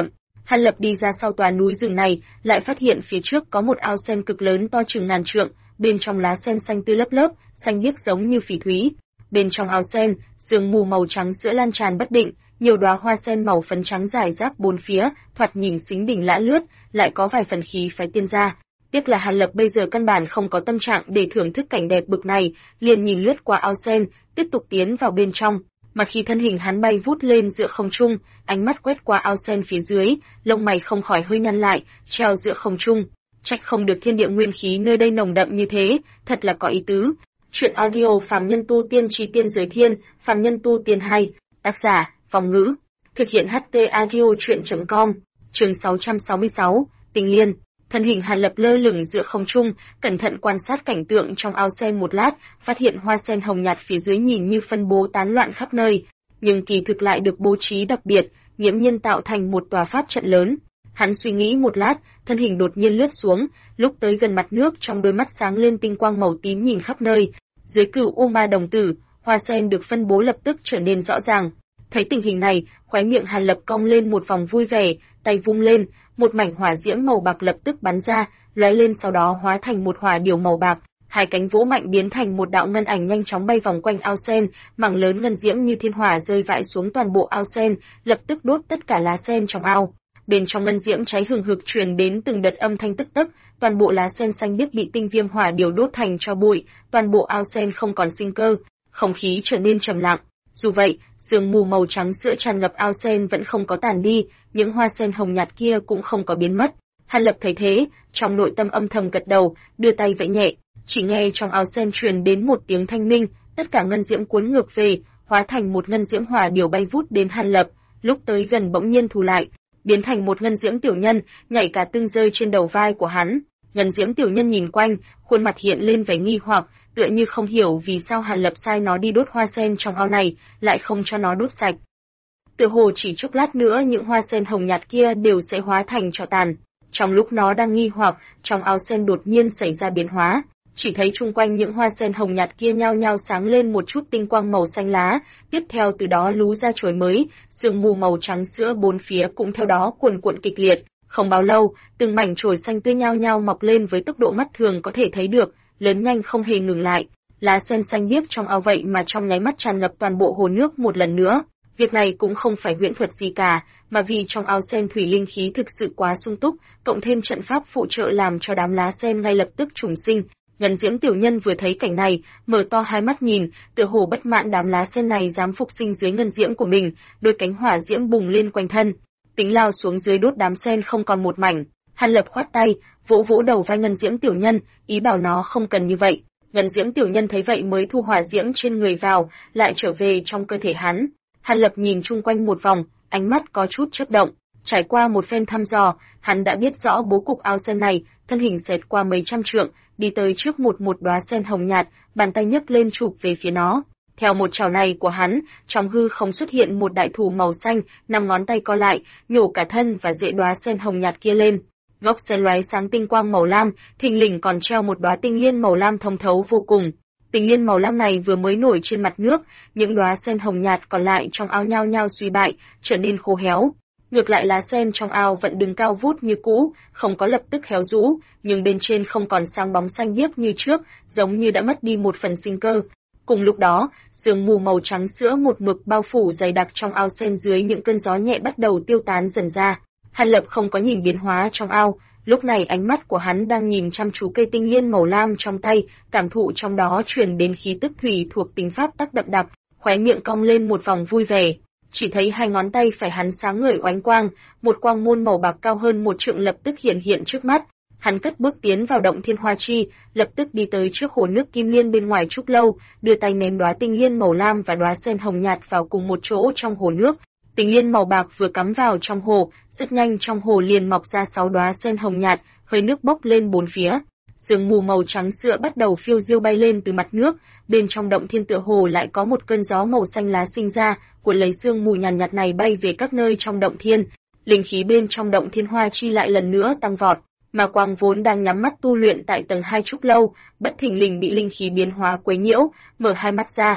Hàn Lập đi ra sau tòa núi rừng này, lại phát hiện phía trước có một ao sen cực lớn to chừng ngàn trượng, bên trong lá sen xanh tươi lớp lớp, xanh biếc giống như phỉ thúy. Bên trong ao sen, sương mù màu trắng sữa lan tràn bất định, nhiều đóa hoa sen màu phấn trắng rải rác bốn phía, thoạt nhìn xinh đỉnh lã lướt, lại có vài phần khí phái tiên gia. Tiếc là Hàn Lập bây giờ căn bản không có tâm trạng để thưởng thức cảnh đẹp bực này, liền nhìn lướt qua ao sen, tiếp tục tiến vào bên trong. Mà khi thân hình hắn bay vút lên giữa không trung, ánh mắt quét qua ao sen phía dưới, lông mày không khỏi hơi nhăn lại, treo giữa không trung. Trách không được thiên địa nguyên khí nơi đây nồng đậm như thế, thật là có ý tứ. Chuyện audio Phàm Nhân Tu Tiên Chí Tiên Giới Thiên, Phàm Nhân Tu Tiên hay, tác giả, Phong Ngữ. Thực hiện HT audio chuyện.com, chương 666, Tình Liên. Thân hình Hàn Lập lơ lửng giữa không trung, cẩn thận quan sát cảnh tượng trong ao sen một lát, phát hiện hoa sen hồng nhạt phía dưới nhìn như phân bố tán loạn khắp nơi, nhưng kỳ thực lại được bố trí đặc biệt, nghiễm nhiên tạo thành một tòa pháp trận lớn. Hắn suy nghĩ một lát, thân hình đột nhiên lướt xuống, lúc tới gần mặt nước trong đôi mắt sáng lên tinh quang màu tím nhìn khắp nơi. Dưới cửu ô ma đồng tử, hoa sen được phân bố lập tức trở nên rõ ràng. Thấy tình hình này, khóe miệng Hàn Lập cong lên một vòng vui vẻ, tay vung lên, một mảnh hỏa diễm màu bạc lập tức bắn ra, lóe lên sau đó hóa thành một hỏa điểu màu bạc, hai cánh vỗ mạnh biến thành một đạo ngân ảnh nhanh chóng bay vòng quanh ao sen, mảng lớn ngân diễm như thiên hỏa rơi vãi xuống toàn bộ ao sen, lập tức đốt tất cả lá sen trong ao. Bên trong ngân diễm cháy hừng hực truyền đến từng đợt âm thanh tức tức, toàn bộ lá sen xanh biếc bị tinh viêm hỏa điểu đốt thành tro bụi, toàn bộ ao sen không còn sinh cơ, không khí trở nên trầm lặng. Dù vậy, sương mù màu trắng sữa tràn ngập ao sen vẫn không có tàn đi, những hoa sen hồng nhạt kia cũng không có biến mất. Hàn Lập thấy thế, trong nội tâm âm thầm gật đầu, đưa tay vẫy nhẹ, chỉ nghe trong ao sen truyền đến một tiếng thanh minh, tất cả ngân diễm cuốn ngược về, hóa thành một ngân diễm hỏa điểu bay vút đến Hàn Lập, lúc tới gần bỗng nhiên thu lại, biến thành một ngân diễm tiểu nhân, nhảy cả tưng rơi trên đầu vai của hắn. Ngân diễm tiểu nhân nhìn quanh, khuôn mặt hiện lên vẻ nghi hoặc, tựa như không hiểu vì sao Hàn Lập sai nó đi đốt hoa sen trong ao này, lại không cho nó đốt sạch. Tựa hồ chỉ chốc lát nữa những hoa sen hồng nhạt kia đều sẽ hóa thành tro tàn. Trong lúc nó đang nghi hoặc, trong ao sen đột nhiên xảy ra biến hóa, chỉ thấy chung quanh những hoa sen hồng nhạt kia nhao nhao sáng lên một chút tinh quang màu xanh lá, tiếp theo từ đó lú ra chồi mới, sương mù màu trắng sữa bốn phía cũng theo đó cuồn cuộn kịch liệt. Không bao lâu, từng mảnh chồi xanh tươi nhao nhao mọc lên với tốc độ mắt thường có thể thấy được, lớn nhanh không hề ngừng lại. Lá sen xanh biếc trong ao vậy mà trong nháy mắt tràn ngập toàn bộ hồ nước một lần nữa. Việc này cũng không phải huyễn thuật gì cả, mà vì trong ao sen thủy linh khí thực sự quá sung túc, cộng thêm trận pháp phụ trợ làm cho đám lá sen ngay lập tức trùng sinh. Ngân diễm tiểu nhân vừa thấy cảnh này, mở to hai mắt nhìn, tựa hồ bất mãn đám lá sen này dám phục sinh dưới ngân diễm của mình, đôi cánh hỏa diễm bùng lên quanh thân, tính lao xuống dưới đốt đám sen không còn một mảnh. Hàn Lập khoát tay, vỗ vỗ đầu vai ngân diễm tiểu nhân, ý bảo nó không cần như vậy. Ngân diễm tiểu nhân thấy vậy mới thu hỏa diễm trên người vào, lại trở về trong cơ thể hắn. Hàn Lập nhìn chung quanh một vòng, ánh mắt có chút chớp động. Trải qua một phen thăm dò, hắn đã biết rõ bố cục ao sen này, thân hình xẹt qua mấy trăm trượng, đi tới trước một đóa sen hồng nhạt, bàn tay nhấc lên chụp về phía nó. Theo một chảo này của hắn, trong hư không xuất hiện một đại thù màu xanh, 5 ngón tay co lại, nhổ cả thân và rễ đóa sen hồng nhạt kia lên. Gốc sen lóe sáng tinh quang màu lam, thình lình còn treo một đóa tinh liên màu lam thông thấu vô cùng. Tinh liên màu lam này vừa mới nổi trên mặt nước, những đóa sen hồng nhạt còn lại trong ao nhao nhao suy bại, trở nên khô héo. Ngược lại lá sen trong ao vẫn đứng cao vút như cũ, không có lập tức héo rũ, nhưng bên trên không còn sáng bóng xanh biếc như trước, giống như đã mất đi một phần sinh cơ. Cùng lúc đó, sương mù màu trắng sữa một mực bao phủ dày đặc trong ao sen dưới những cơn gió nhẹ bắt đầu tiêu tán dần ra. Hàn Lập không có nhìn biến hóa trong ao, lúc này ánh mắt của hắn đang nhìn chăm chú cây tinh liên màu lam trong tay, cảm thụ trong đó truyền đến khí tức thủy thuộc tính pháp tắc đậm đặc, khóe miệng cong lên một vòng vui vẻ. Chỉ thấy hai ngón tay phải hắn sáng ngời oánh quang, một quang môn màu bạc cao hơn một trượng lập tức hiện trước mắt. Hắn cất bước tiến vào động thiên hoa chi, lập tức đi tới trước hồ nước kim liên bên ngoài trúc lâu, đưa tay ném đóa tinh liên màu lam và đóa sen hồng nhạt vào cùng một chỗ trong hồ nước. Tinh liên màu bạc vừa cắm vào trong hồ, rất nhanh trong hồ liền mọc ra 6 đóa sen hồng nhạt, hơi nước bốc lên bốn phía. Sương mù màu trắng sữa bắt đầu phiêu diêu bay lên từ mặt nước, bên trong động thiên tựa hồ lại có một cơn gió màu xanh lá sinh ra, cuốn lấy sương mù nhàn nhạt này bay về các nơi trong động thiên. Linh khí bên trong động thiên hoa chi lại lần nữa tăng vọt, mà Quang vốn đang nhắm mắt tu luyện tại tầng 2 trúc lâu, bất thình lình bị linh khí biến hóa quấy nhiễu, mở hai mắt ra.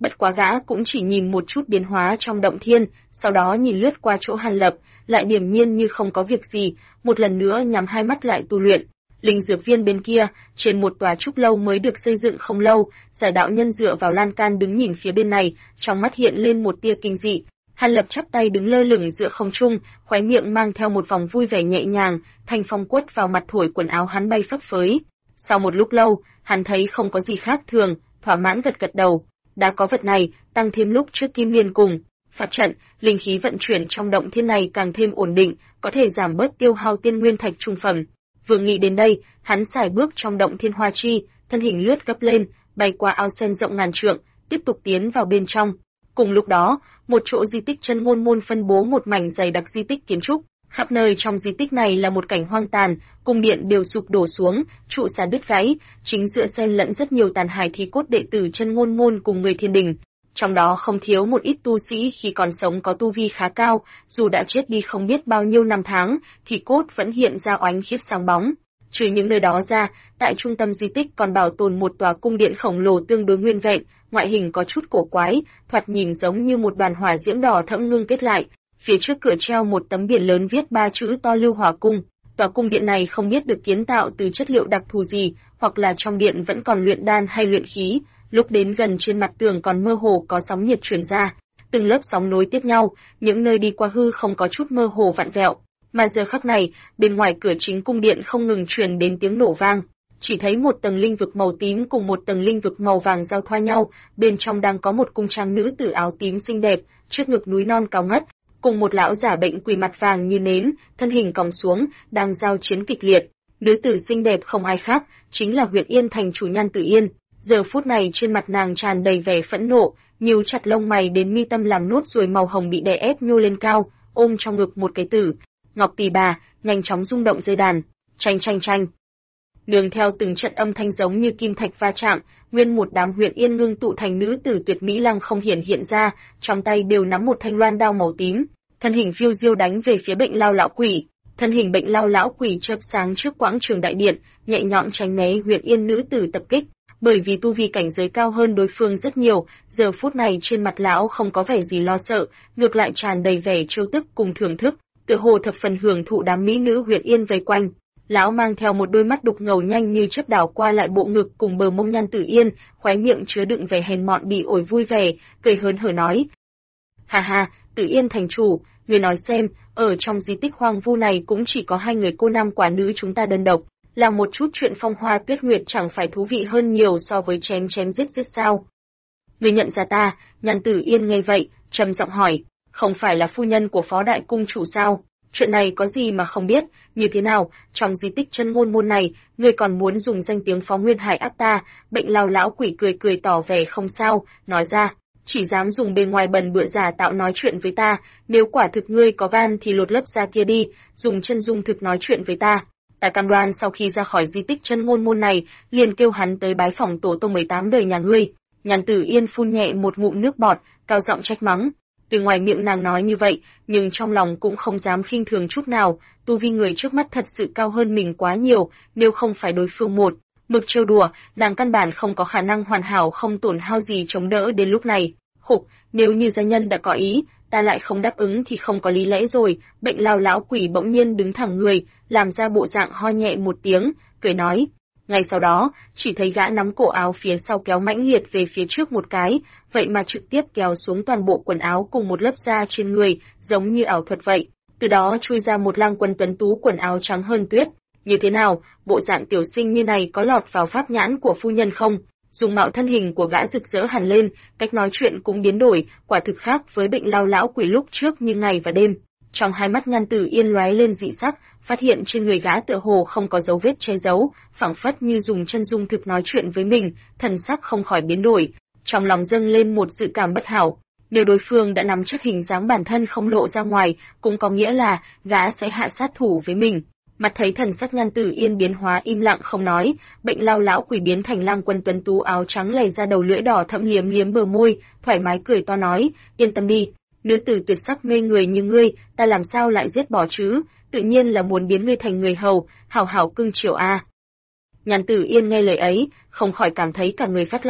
Bất quá gã cũng chỉ nhìn một chút biến hóa trong động thiên, sau đó nhìn lướt qua chỗ Hàn Lập, lại điềm nhiên như không có việc gì, một lần nữa nhắm hai mắt lại tu luyện. Linh dược viên bên kia, trên một tòa trúc lâu mới được xây dựng không lâu, Giải đạo nhân dựa vào lan can đứng nhìn phía bên này, trong mắt hiện lên một tia kinh dị. Hàn Lập chắp tay đứng lơ lửng giữa không trung, khóe miệng mang theo một vòng vui vẻ nhẹ nhàng, thanh phong quất vào mặt thổi quần áo hắn bay phấp phới. Sau một lúc lâu, hắn thấy không có gì khác thường, thỏa mãn gật gật đầu. Đã có vật này, tăng thêm lúc trước Kim Liên cùng phạt trận, linh khí vận chuyển trong động thiên này càng thêm ổn định, có thể giảm bớt tiêu hao tiên nguyên thạch trung phẩm. Vừa nghĩ đến đây, hắn xài bước trong động thiên hoa chi, thân hình lướt gấp lên, bay qua ao sen rộng ngàn trượng, tiếp tục tiến vào bên trong. Cùng lúc đó, một chỗ di tích chân ngôn môn phân bố một mảnh dày đặc di tích kiến trúc, khắp nơi trong di tích này là một cảnh hoang tàn, cung điện đều sụp đổ xuống, trụ xà đứt gãy, chính giữa xen lẫn rất nhiều tàn hài thi cốt đệ tử chân ngôn môn cùng người thiên đình. Trong đó không thiếu một ít tu sĩ khi còn sống có tu vi khá cao, dù đã chết đi không biết bao nhiêu năm tháng, thì cốt vẫn hiện ra oánh khiết sáng bóng. Trừ những nơi đó ra, tại trung tâm di tích còn bảo tồn một tòa cung điện khổng lồ tương đối nguyên vẹn, ngoại hình có chút cổ quái, thoạt nhìn giống như một đoàn hỏa diễm đỏ thẫm ngưng kết lại. Phía trước cửa treo một tấm biển lớn viết 3 chữ to Lưu Hỏa Cung. Tòa cung điện này không biết được kiến tạo từ chất liệu đặc thù gì, hoặc là trong điện vẫn còn luyện đan hay luyện khí. Lúc đến gần trên mặt tường còn mơ hồ có sóng nhiệt truyền ra, từng lớp sóng nối tiếp nhau, những nơi đi qua hư không có chút mơ hồ vặn vẹo. Mà giờ khắc này, bên ngoài cửa chính cung điện không ngừng truyền đến tiếng nổ vang. Chỉ thấy một tầng linh vực màu tím cùng một tầng linh vực màu vàng giao thoa nhau, bên trong đang có một cung trang nữ tử áo tím xinh đẹp, trước ngực núi non cao ngất, cùng một lão giả bệnh quỳ mặt vàng như nến, thân hình còng xuống, đang giao chiến kịch liệt. Nữ tử xinh đẹp không ai khác, chính là huyện Yên thành chủ Nhan Tử Yên. Giờ phút này trên mặt nàng tràn đầy vẻ phẫn nộ, nhíu chặt lông mày đến mi tâm làm nốt ruồi màu hồng bị đè ép nhô lên cao, ôm trong ngực một cái tử ngọc tỷ bà, nhanh chóng rung động dây đàn, chanh chanh chanh. Nương theo từng trận âm thanh giống như kim thạch va chạm, nguyên một đám huyện Yên ngưng tụ thành nữ tử tuyệt mỹ lăng không hiện ra, trong tay đều nắm một thanh loan đao màu tím, thân hình phiêu diêu đánh về phía Bệnh Lao lão quỷ. Thân hình Bệnh Lao lão quỷ chớp sáng trước quảng trường đại điện, nhẹ nhõm tránh né huyện Yên nữ tử tập kích. Bởi vì tu vi cảnh giới cao hơn đối phương rất nhiều, giờ phút này trên mặt lão không có vẻ gì lo sợ, ngược lại tràn đầy vẻ trêu tức cùng thưởng thức, tựa hồ thập phần hưởng thụ đám mỹ nữ huyện Yên vây quanh. Lão mang theo một đôi mắt đục ngầu nhanh như chớp đảo qua lại bộ ngực cùng bờ mông Nhan Tử Yên, khóe miệng chứa đựng vẻ hèn mọn bị ổi vui vẻ, cười hớn hở nói: "Ha ha, Tử Yên thành chủ, người nói xem, ở trong di tích hoang vu này cũng chỉ có hai người cô nam quả nữ chúng ta đơn độc, làm một chút chuyện phong hoa tuyết nguyệt chẳng phải thú vị hơn nhiều so với chém chém giết giết sao?" "Người nhận ra ta?" Nhan Tử Yên nghe vậy, trầm giọng hỏi: "Không phải là phu nhân của Phó đại cung chủ sao? Chuyện này có gì mà không biết, như thế nào, trong di tích chân ngôn môn này, ngươi còn muốn dùng danh tiếng Phó Nguyên Hải áp ta?" Bệnh Lao lão quỷ cười cười tỏ vẻ không sao, nói ra: "Chỉ dám dùng bề ngoài bần bựa giả tạo nói chuyện với ta, nếu quả thực ngươi có gan thì lột lớp da kia đi, dùng chân dung thực nói chuyện với ta. Ta cam đoan sau khi ra khỏi di tích chân ngôn môn này, liền kêu hắn tới bái phỏng tổ tông 18 đời nhà ngươi." Nhan Tử Yên phun nhẹ một ngụm nước bọt, cao giọng trách mắng. Từ ngoài miệng nàng nói như vậy, nhưng trong lòng cũng không dám khinh thường chút nào, tu vi người trước mắt thật sự cao hơn mình quá nhiều, nếu không phải đối phương một mực trêu đùa, nàng căn bản không có khả năng hoàn hảo không tổn hao gì chống đỡ đến lúc này. Khục, nếu như gia nhân đã có ý, ta lại không đáp ứng thì không có lý lẽ rồi. Bệnh Lao lão quỷ bỗng nhiên đứng thẳng người, làm ra bộ dạng ho nhẹ một tiếng, cười nói. Ngay sau đó, chỉ thấy gã nắm cổ áo phía sau kéo mãnh liệt về phía trước một cái, vậy mà trực tiếp kéo xuống toàn bộ quần áo cùng một lớp da trên người, giống như ảo thuật vậy. Từ đó chui ra một lang quân tuấn tú quần áo trắng hơn tuyết. Như thế nào, bộ dạng tiểu sinh như này có lọt vào pháp nhãn của phu nhân không? Dùng mạo thân hình của gã rực rỡ hẳn lên, cách nói chuyện cũng biến đổi, quả thực khác với Bệnh Lao lão quỷ lúc trước như ngày và đêm. Trong hai mắt Nhan Tử Yên lóe lên dị sắc, phát hiện trên người gã tựa hồ không có dấu vết che giấu, phảng phất như dùng chân dung thực nói chuyện với mình, thần sắc không khỏi biến đổi. Trong lòng dâng lên một dự cảm bất hảo, nếu đối phương đã nắm chắc hình dáng bản thân không lộ ra ngoài, cũng có nghĩa là gã sẽ hạ sát thủ với mình. Mặt thấy thần sắc Nhan Tử Yên biến hóa im lặng không nói, Bệnh Lao lão quỷ biến thành lang quân tuấn tú áo trắng lầy ra đầu lưỡi đỏ thẫm liếm liếm bờ môi, thoải mái cười to nói, yên tâm đi, nữ tử tuyệt sắc mê người như ngươi, ta làm sao lại giết bỏ chứ, tự nhiên là muốn biến ngươi thành người hầu, hảo hảo cưng chiều a. Nhan Tử Yên nghe lời ấy, không khỏi cảm thấy cả người phát lạnh,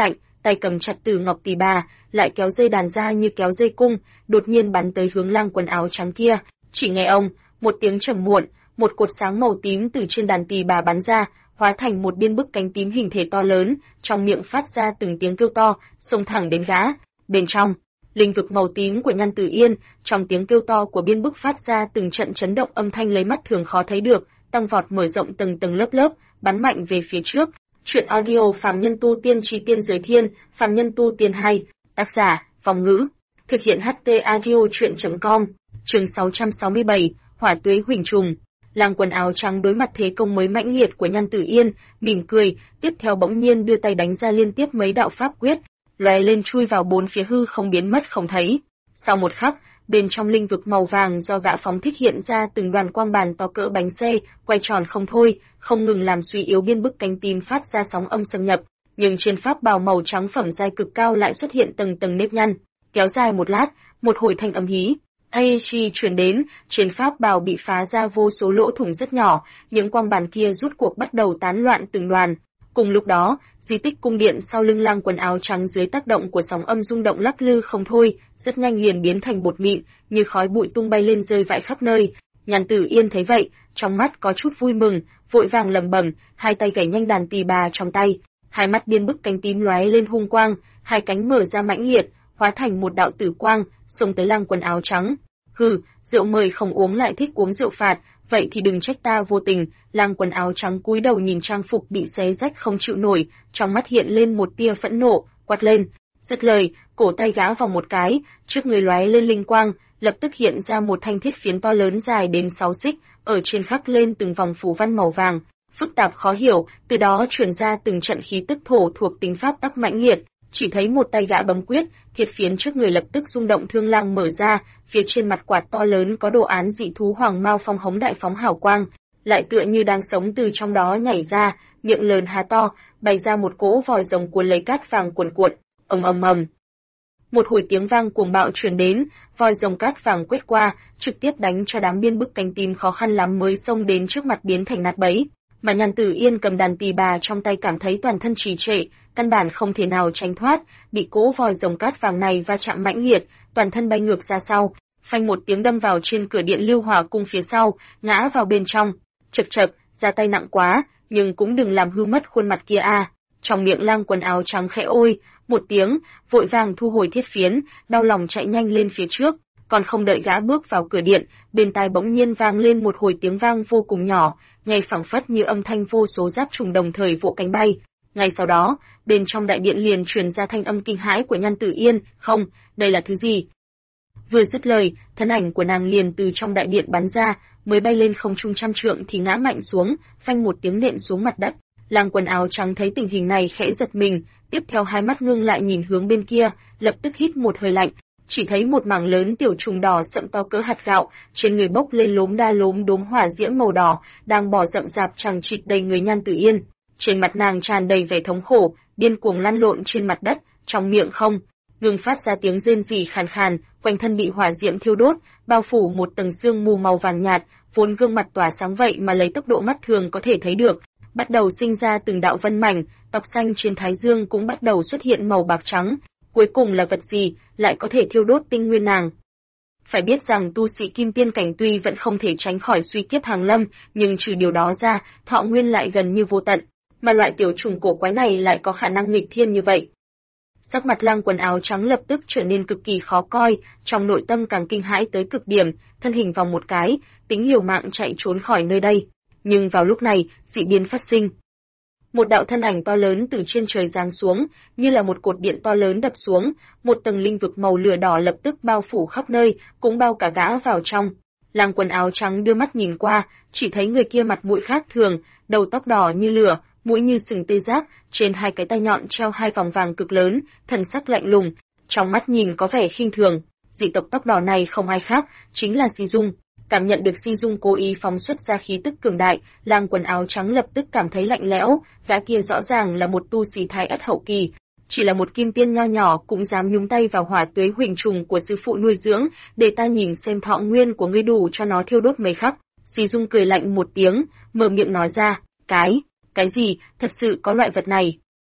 tay cầm chặt Tử Ngọc Tỷ Bà, lại kéo dây đàn ra như kéo dây cung, đột nhiên bắn tới hướng lang quần áo trắng kia. Chỉ nghe ông, một tiếng trầm muộn, một cột sáng màu tím từ trên đàn tỳ bà bắn ra, hóa thành một biên bức cánh tím hình thể to lớn, trong miệng phát ra từng tiếng kêu to, xông thẳng đến gã. Bên trong, linh vực màu tím của Nhan Tử Yên, trong tiếng kêu to của biên bức phát ra từng trận chấn động âm thanh lấy mắt thường khó thấy được, tăng vọt mở rộng từng tầng lớp lớp, bắn mạnh về phía trước. Truyện audio Phàm Nhân Tu Tiên Chí Tiên Giới Thiên, Phàm Nhân Tu Tiên hay, tác giả, Phong Ngữ. Thực hiện HT audio truyện.com. Chương 667, Hỏa Tuế Huỳnh Trùng. Lang quần áo trắng đối mặt thế công mới mãnh liệt của Nhan Tử Yên, mỉm cười, tiếp theo bỗng nhiên đưa tay đánh ra liên tiếp mấy đạo pháp quyết, lóe lên chui vào bốn phía hư không biến mất không thấy. Sau một khắc, bên trong linh vực màu vàng do gã phóng thích hiện ra từng đoàn quang bàn to cỡ bánh xe, quay tròn không thôi, không ngừng làm suy yếu biên bức cánh tím phát ra sóng âm xâm nhập, nhưng trên pháp bào màu trắng phẩm giai cực cao lại xuất hiện tầng tầng nếp nhăn. Kéo dài một lát, một hồi thanh âm hí Aichi truyền đến, trên pháp bào bị phá ra vô số lỗ thủng rất nhỏ, những quang bàn kia rút cuộc bắt đầu tán loạn từng đoàn. Cùng lúc đó, di tích cung điện sau lưng lang quần áo trắng dưới tác động của sóng âm rung động lắc lư không thôi, rất nhanh liền biến thành bột mịn, như khói bụi tung bay lên rơi vãi khắp nơi. Nhan Tử Yên thấy vậy, trong mắt có chút vui mừng, vội vàng lẩm bẩm, hai tay gảy nhanh đàn tỳ bà trong tay, hai mắt biên bức cánh tím lóe lên hung quang, hai cánh mở ra mãnh liệt, hóa thành một đạo tử quang, xông tới lang quần áo trắng. Hừ, rượu mời không uống lại thích uống rượu phạt, vậy thì đừng trách ta vô tình. Lang quần áo trắng cúi đầu nhìn trang phục bị xé rách không chịu nổi, trong mắt hiện lên một tia phẫn nộ, quát lên. Dứt lời, cổ tay gã vào một cái, trước người lóe lên linh quang, lập tức hiện ra một thanh thiết phiến to lớn dài đến 6 xích, ở trên khắc lên từng vòng phù văn màu vàng, phức tạp khó hiểu, từ đó truyền ra từng trận khí tức thổ thuộc tính pháp tắc mãnh liệt. Chỉ thấy một tay gã bấm quyết, thiết phiến trước người lập tức rung động thương lang mở ra, phía trên mặt quạt to lớn có đồ án dị thú hoàng mao phong hống đại phóng hào quang, lại tựa như đang sống từ trong đó nhảy ra, miệng lớn há to, bày ra một cỗ vòi rồng cuốn lấy cát vàng cuồn cuộn, ầm ầm ầm. Một hồi tiếng vang cuồng bạo truyền đến, vòi rồng cát vàng quét qua, trực tiếp đánh cho đám biên bức cánh tím khó khăn lắm mới xông đến trước mặt biến thành nát bấy. Mà Nhan Tử Yên cầm đàn tỳ bà trong tay cảm thấy toàn thân trì trệ, căn bản không thể nào tránh thoát, bị cỗ vòi rồng cát vàng này va chạm mãnh liệt, toàn thân bay ngược ra sau, phanh một tiếng đâm vào trên cửa điện Lưu Hỏa cung phía sau, ngã vào bên trong. Chậc chậc, ra tay nặng quá, nhưng cũng đừng làm hư mất khuôn mặt kia a. Trong miệng lang quần áo trắng khẽ ôi một tiếng, vội vàng thu hồi thiết phiến, đau lòng chạy nhanh lên phía trước. Còn không đợi gã bước vào cửa điện, bên tai bỗng nhiên vang lên một hồi tiếng vang vô cùng nhỏ, nghe phảng phất như âm thanh vô số giáp trùng đồng thời vỗ cánh bay. Ngay sau đó, bên trong đại điện liền truyền ra thanh âm kinh hãi của Nhan Tử Yên, "Không, đây là thứ gì?" Vừa dứt lời, thân ảnh của nàng liền từ trong đại điện bắn ra, mới bay lên không trung trăm trượng thì ngã mạnh xuống, phanh một tiếng nện xuống mặt đất. Lang quần áo trắng thấy tình hình này khẽ giật mình, tiếp theo hai mắt ngưng lại nhìn hướng bên kia, lập tức hít một hơi lạnh. Chỉ thấy một mảng lớn tiểu trùng đỏ sậm to cỡ hạt gạo, trên người bốc lên lốm đa lốm đốm hỏa diễm màu đỏ, đang bò rậm rạp chằng chịt đầy người Nhan Tử Yên. Trên mặt nàng tràn đầy vẻ thống khổ, điên cuồng lăn lộn trên mặt đất, trong miệng không ngừng phát ra tiếng rên rỉ khàn khàn, quanh thân bị hỏa diễm thiêu đốt, bao phủ một tầng sương mù màu vàng nhạt, vốn gương mặt tỏa sáng vậy mà lấy tốc độ mắt thường có thể thấy được, bắt đầu sinh ra từng đạo vân mảnh, tóc xanh trên thái dương cũng bắt đầu xuất hiện màu bạc trắng. Cuối cùng là vật gì lại có thể thiêu đốt tinh nguyên nàng? Phải biết rằng tu sĩ kim tiên cảnh tuy vẫn không thể tránh khỏi suy kiếp hàng lâm, nhưng trừ điều đó ra, thọ nguyên lại gần như vô tận, mà loại tiểu trùng cổ quái này lại có khả năng nghịch thiên như vậy. Sắc mặt lang quần áo trắng lập tức trở nên cực kỳ khó coi, trong nội tâm càng kinh hãi tới cực điểm, thân hình vòng một cái, tính liều mạng chạy trốn khỏi nơi đây. Nhưng vào lúc này, dị biến phát sinh. Một đạo thân ảnh to lớn từ trên trời giáng xuống, như là một cột điện to lớn đập xuống, một tầng linh vực màu lửa đỏ lập tức bao phủ khắp nơi, cũng bao cả gã vào trong. Lang quần áo trắng đưa mắt nhìn qua, chỉ thấy người kia mặt mũi khác thường, đầu tóc đỏ như lửa, mũi như sừng tê giác, trên hai cái tai nhọn treo hai vòng vàng cực lớn, thần sắc lạnh lùng, trong mắt nhìn có vẻ khinh thường. Dị tộc tóc đỏ này không ai khác, chính là Si Dung. Cảm nhận được Si Dung cố ý phóng xuất ra khí tức cường đại, lang quần áo trắng lập tức cảm thấy lạnh lẽo, gã kia rõ ràng là một tu sĩ thái ất hậu kỳ, chỉ là một kim tiên nho nhỏ cũng dám nhúng tay vào hỏa tuế huỳnh trùng của sư phụ nuôi dưỡng, để ta nhìn xem thọ nguyên của ngươi đủ cho nó thiêu đốt mấy khắc. Si Dung cười lạnh một tiếng, mở miệng nói ra, cái gì, thật sự có loại vật này?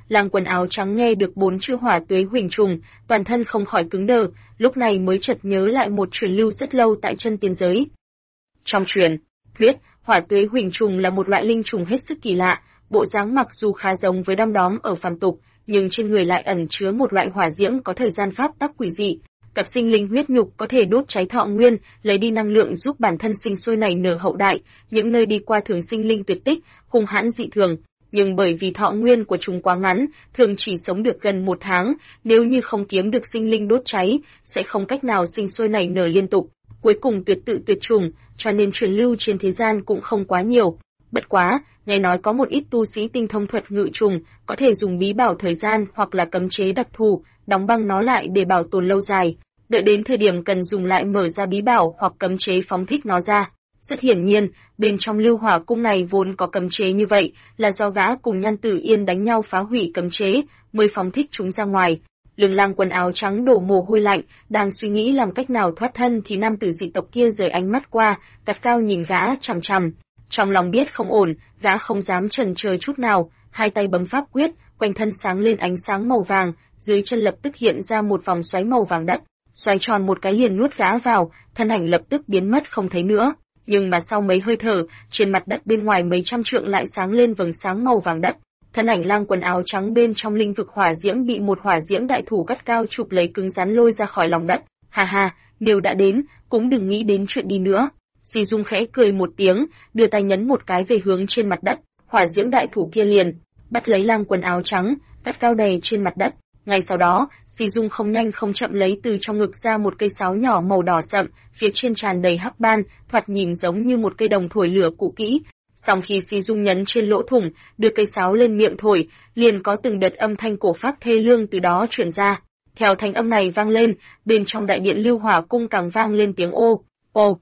Lang quần áo trắng nghe được 4 chữ hỏa tuế huỳnh trùng, toàn thân không khỏi cứng đờ, lúc này mới chợt nhớ lại một truyền lưu rất lâu tại chân tiên giới. Trong truyền thuyết, hỏa tuế huỳnh trùng là một loại linh trùng hết sức kỳ lạ, bộ dáng mặc dù khá giống với đom đóm ở phàm tục, nhưng trên người lại ẩn chứa một loại hỏa diễm có thời gian pháp tắc quỷ dị. Cặp sinh linh huyết nhục có thể đốt cháy thọ nguyên, lấy đi năng lượng giúp bản thân sinh sôi nảy nở hậu đại, những nơi đi qua thường sinh linh tuyệt tích, hung hãn dị thường, nhưng bởi vì thọ nguyên của chúng quá ngắn, thường chỉ sống được gần 1 tháng, nếu như không kiếm được sinh linh đốt cháy, sẽ không cách nào sinh sôi nảy nở liên tục, cuối cùng tuyệt tự tuyệt chủng, cho nên truyền lưu trên thế gian cũng không quá nhiều. Bất quá, nghe nói có một ít tu sĩ tinh thông thuật ngự trùng, có thể dùng bí bảo thời gian hoặc là cấm chế đặc thù, đóng băng nó lại để bảo tồn lâu dài. Đợi đến thời điểm cần dùng lại mở ra bí bảo hoặc cấm chế phóng thích nó ra. Rất hiển nhiên, bên trong Lưu Hỏa cung này vốn có cấm chế như vậy, là do gã cùng Nhan Tử Yên đánh nhau phá hủy cấm chế, mới phóng thích chúng ra ngoài. Lương Lang quần áo trắng đổ mồ hôi lạnh, đang suy nghĩ làm cách nào thoát thân thì nam tử dị tộc kia rời ánh mắt qua, cắt cao nhìn gã chằm chằm. Trong lòng biết không ổn, gã không dám chần chờ chút nào, hai tay bấm pháp quyết, quanh thân sáng lên ánh sáng màu vàng, dưới chân lập tức hiện ra một vòng xoáy màu vàng đất, xoay tròn một cái liền nuốt gã vào, thân ảnh lập tức biến mất không thấy nữa. Nhưng mà sau mấy hơi thở, trên mặt đất bên ngoài mấy trăm trượng lại sáng lên vầng sáng màu vàng đất. Thân ảnh Lang quần áo trắng bên trong linh vực hỏa diễm bị một hỏa diễm đại thủ gắt cao chụp lấy cứng rắn lôi ra khỏi lòng đất. Ha ha, nếu đã đến, cũng đừng nghĩ đến chuyện đi nữa. Si Dung khẽ cười một tiếng, đưa tay nhấn một cái về hướng trên mặt đất, hỏa diễm đại thủ kia liền bắt lấy Lang quần áo trắng, gắt cao đầy trên mặt đất. Ngay sau đó, Si Dung không nhanh không chậm lấy từ trong ngực ra một cây sáo nhỏ màu đỏ sậm, phía trên tràn đầy hắc ban, thoạt nhìn giống như một cây đồng thổi lửa cũ kỹ. Sau khi Si Dung nhấn trên lỗ thủng, đưa cây sáo lên miệng thổi, liền có từng đợt âm thanh cổ phác thê lương từ đó truyền ra. Theo thanh âm này vang lên, bên trong đại điện Lưu Hỏa cung càng vang lên tiếng ô,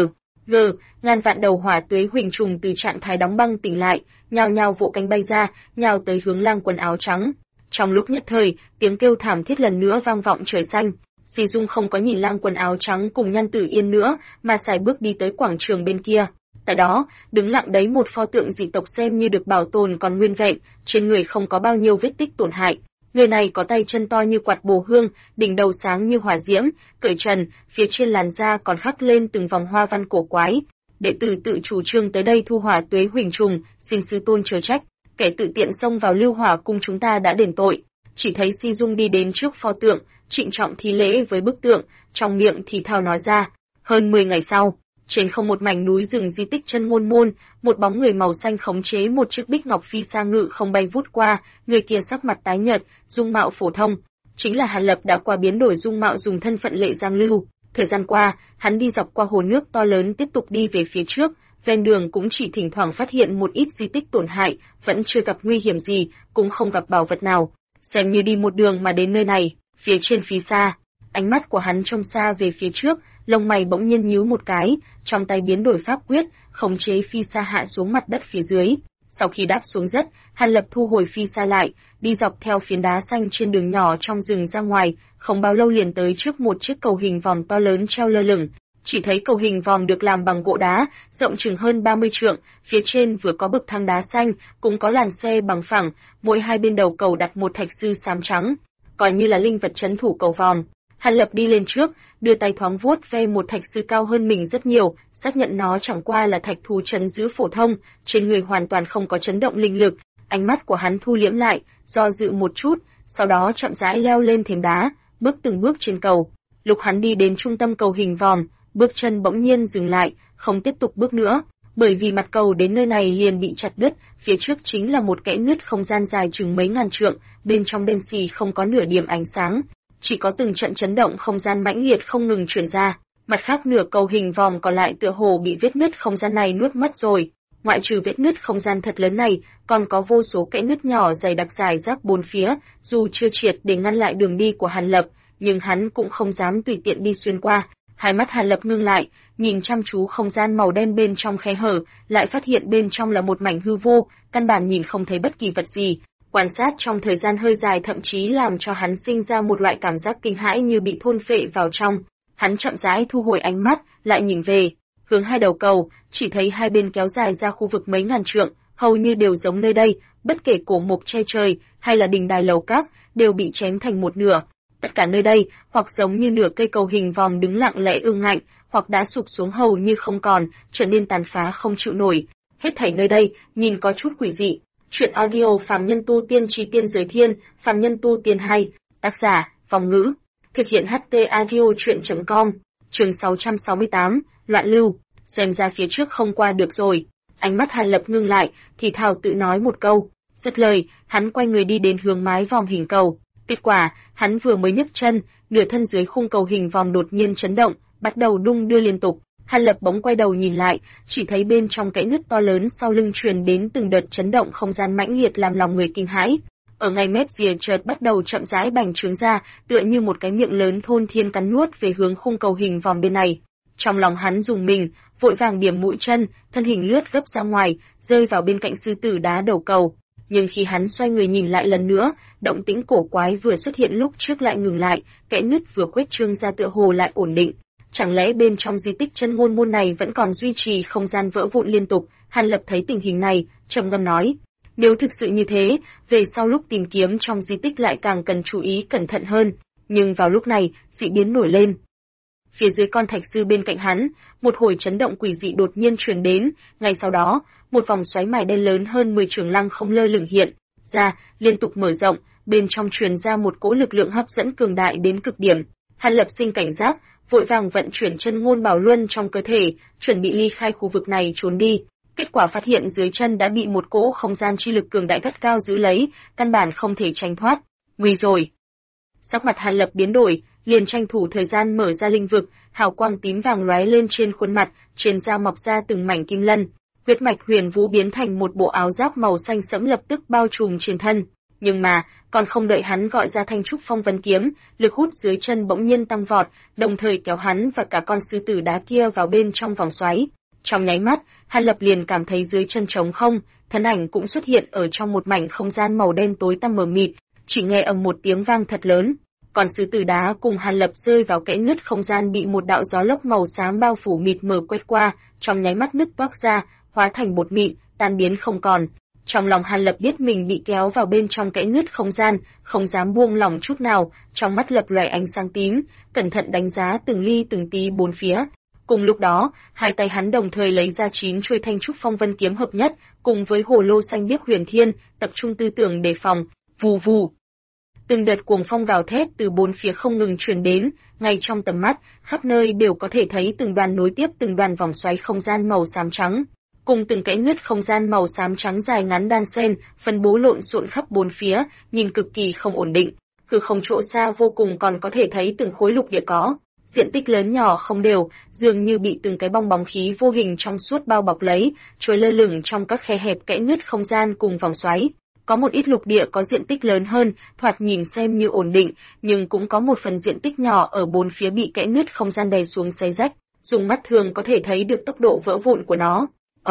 g, ngàn vạn đầu hỏa tuế huỳnh trùng từ trạng thái đóng băng tỉnh lại, nhao nhao vỗ cánh bay ra, nhào tới hướng Lang quần áo trắng. Trong lúc nhất thời, tiếng kêu thảm thiết lần nữa vang vọng trời xanh. Si Dung không có nhìn Lang quần áo trắng cùng Nhan Tử Yên nữa, mà sải bước đi tới quảng trường bên kia. Tại đó, đứng lặng đấy một pho tượng dị tộc xem như được bảo tồn còn nguyên vẹn, trên người không có bao nhiêu vết tích tổn hại. Người này có tay chân to như quạt bồ hương, đỉnh đầu sáng như hỏa diễm, cởi trần, phía trên làn da còn khắc lên từng vòng hoa văn cổ quái. Đệ tử tự chủ trương tới đây thu hỏa tuế huỳnh trùng, xin sư tôn chớ trách. Kẻ tự tiện xông vào Lưu Hỏa cung chúng ta đã đền tội. Chỉ thấy Si Dung đi đến trước pho tượng, trịnh trọng thi lễ với bức tượng, trong miệng thì thào nói ra. Hơn 10 ngày sau, trên không một mảnh núi rừng di tích chân ngôn môn, một bóng người màu xanh khống chế một chiếc bích ngọc phi sa ngự không bay vút qua, người kia sắc mặt tái nhợt, dung mạo phổ thông, chính là Hàn Lập đã qua biến đổi dung mạo dùng thân phận Lệ Giang Lưu. Thời gian qua, hắn đi dọc qua hồ nước to lớn tiếp tục đi về phía trước, ven đường cũng chỉ thỉnh thoảng phát hiện một ít di tích tổn hại, vẫn chưa gặp nguy hiểm gì, cũng không gặp bảo vật nào. Xem như đi một đường mà đến nơi này, phía trên phía xa, ánh mắt của hắn trông xa về phía trước, lông mày bỗng nhiên nhíu một cái, trong tay biến đổi pháp quyết, khống chế phi sa hạ xuống mặt đất phía dưới. Sau khi đáp xuống đất, Hàn Lập thu hồi phi sa lại, đi dọc theo phiến đá xanh trên đường nhỏ trong rừng ra ngoài, không bao lâu liền tới trước một chiếc cầu hình vòm to lớn treo lơ lửng. Chỉ thấy cầu hình vòm được làm bằng gỗ đá, rộng chừng hơn 30 trượng, phía trên vừa có bậc thang đá xanh, cũng có làn xe bằng phẳng, mỗi hai bên đầu cầu đặt một thạch sư xám trắng, coi như là linh vật trấn thủ cầu vòm. Hàn Lập đi lên trước, đưa tay thoáng vuốt ve một thạch sư cao hơn mình rất nhiều, xác nhận nó chẳng qua là thạch thú trấn giữ phổ thông, trên người hoàn toàn không có chấn động linh lực. Ánh mắt của hắn thu liễm lại, do dự một chút, sau đó chậm rãi leo lên thềm đá, bước từng bước trên cầu. Lúc hắn đi đến trung tâm cầu hình vòm, bước chân bỗng nhiên dừng lại, không tiếp tục bước nữa, bởi vì mặt cầu đến nơi này liền bị chặt đứt, phía trước chính là một kẽ nứt không gian dài chừng mấy ngàn trượng, bên trong đen xì không có nửa điểm ánh sáng, chỉ có từng trận chấn động không gian mãnh liệt không ngừng truyền ra. Mặt khác nửa cầu hình vòm còn lại tựa hồ bị vết nứt không gian này nuốt mất rồi. Ngoại trừ vết nứt không gian thật lớn này, còn có vô số kẽ nứt nhỏ dày đặc rải rác bốn phía, dù chưa triệt để ngăn lại đường đi của Hàn Lập, nhưng hắn cũng không dám tùy tiện đi xuyên qua. Hai mắt Hàn Lập ngưng lại, nhìn chăm chú không gian màu đen bên trong khe hở, lại phát hiện bên trong là một mảnh hư vô, căn bản nhìn không thấy bất kỳ vật gì. Quan sát trong thời gian hơi dài thậm chí làm cho hắn sinh ra một loại cảm giác kinh hãi như bị thôn phệ vào trong. Hắn chậm rãi thu hồi ánh mắt, lại nhìn về hướng hai đầu cầu, chỉ thấy hai bên kéo dài ra khu vực mấy ngàn trượng, hầu như đều giống nơi đây, bất kể cổ mục che trời hay là đình đài lầu các, đều bị chém thành một nửa. Tất cả nơi đây, hoặc giống như nửa cây cầu hình vòm đứng lặng lẽ ương ngạnh, hoặc đã sụp xuống hầu như không còn, trở nên tàn phá không chịu nổi. Hết thảy nơi đây, nhìn có chút quỷ dị. Chuyện audio Phàm Nhân Tu Tiên Chí Tiên Giới Thiên, Phàm Nhân Tu Tiên hay, tác giả, Vong Ngữ. Thực hiện HT Audio Chuyện.com, chương 668, Loạn Lưu, xem ra phía trước không qua được rồi. Ánh mắt Hàn Lập ngưng lại, thì thào tự nói một câu. Dứt lời, hắn quay người đi đến hướng mái vòm hình cầu. Kết quả, hắn vừa mới nhấc chân, nửa thân dưới khung cầu hình vòm đột nhiên chấn động, bắt đầu đung đưa liên tục. Hàn Lập bỗng quay đầu nhìn lại, chỉ thấy bên trong kẽ nứt to lớn sau lưng truyền đến từng đợt chấn động không gian mãnh liệt làm lòng người kinh hãi. Ở ngay mép rìa chợt bắt đầu chậm rãi bành trướng ra, tựa như một cái miệng lớn thôn thiên cắn nuốt về hướng khung cầu hình vòm bên này. Trong lòng hắn rùng mình, vội vàng điểm mũi chân, thân hình lướt gấp ra ngoài, rơi vào bên cạnh sư tử đá đầu cầu. Nhưng khi hắn xoay người nhìn lại lần nữa, động tĩnh cổ quái vừa xuất hiện lúc trước lại ngừng lại, kẽ nứt vừa khuếch trương ra tựa hồ lại ổn định. Chẳng lẽ bên trong di tích chân ngôn môn này vẫn còn duy trì không gian vỡ vụn liên tục? Hàn Lập thấy tình hình này, trầm ngâm nói: nếu thực sự như thế, về sau lúc tìm kiếm trong di tích lại càng cần chú ý cẩn thận hơn. Nhưng vào lúc này, dị biến nổi lên. Phía dưới con thạch sư bên cạnh hắn, một hồi chấn động quỷ dị đột nhiên truyền đến, ngay sau đó, một vòng xoáy mài đen lớn hơn 10 trường lăng không lơ lửng hiện ra, liên tục mở rộng, bên trong truyền ra một cỗ lực lượng hấp dẫn cường đại đến cực điểm. Hàn Lập sinh cảnh giác, vội vàng vận chuyển chân ngôn bảo luân trong cơ thể, chuẩn bị ly khai khu vực này trốn đi. Kết quả phát hiện dưới chân đã bị một cỗ không gian chi lực cường đại gắt cao giữ lấy, căn bản không thể tránh thoát. Nguy rồi! Sắc mặt Hàn Lập biến đổi, liền tranh thủ thời gian mở ra linh vực, hào quang tím vàng lóe lên trên khuôn mặt, trên da mọc ra từng mảnh kim lân. Huyết mạch huyền vũ biến thành một bộ áo giáp màu xanh sẫm lập tức bao trùm trên thân. Nhưng mà, còn không đợi hắn gọi ra thanh trúc phong vân kiếm, lực hút dưới chân bỗng nhiên tăng vọt, đồng thời kéo hắn và cả con sư tử đá kia vào bên trong vòng xoáy. Trong nháy mắt, Hàn Lập liền cảm thấy dưới chân trống không, thân ảnh cũng xuất hiện ở trong một mảnh không gian màu đen tối tăm mờ mịt, chỉ nghe ầm một tiếng vang thật lớn. Còn sư tử đá cùng Hàn Lập rơi vào kẽ nứt không gian bị một đạo gió lốc màu xám bao phủ mịt mờ quét qua, trong nháy mắt nứt toác ra, hóa thành bột mịn, tan biến không còn. Trong lòng Hàn Lập biết mình bị kéo vào bên trong kẽ nứt không gian, không dám buông lỏng chút nào, trong mắt lập lòe ánh sáng tím, cẩn thận đánh giá từng ly từng tí bốn phía. Cùng lúc đó, hai tay hắn đồng thời lấy ra 9 chuôi thanh trúc phong vân kiếm hợp nhất, cùng với hồ lô xanh biếc huyền thiên, tập trung tư tưởng đề phòng. Vù vù. Từng đợt cuồng phong gào thét từ bốn phía không ngừng truyền đến, ngay trong tầm mắt, khắp nơi đều có thể thấy từng đoàn nối tiếp từng đoàn vòng xoáy không gian màu xám trắng, cùng từng kẽ nứt không gian màu xám trắng dài ngắn đan xen, phân bố lộn xộn khắp bốn phía, nhìn cực kỳ không ổn định. Hư không chỗ xa vô cùng còn có thể thấy từng khối lục địa có diện tích lớn nhỏ không đều, dường như bị từng cái bong bóng khí vô hình trong suốt bao bọc lấy, trôi lơ lửng trong các khe hẹp kẽ nứt không gian cùng vòng xoáy. Có một ít lục địa có diện tích lớn hơn, thoạt nhìn xem như ổn định, nhưng cũng có một phần diện tích nhỏ ở bốn phía bị kẽ nứt không gian đè xuống xé rách, dùng mắt thường có thể thấy được tốc độ vỡ vụn của nó.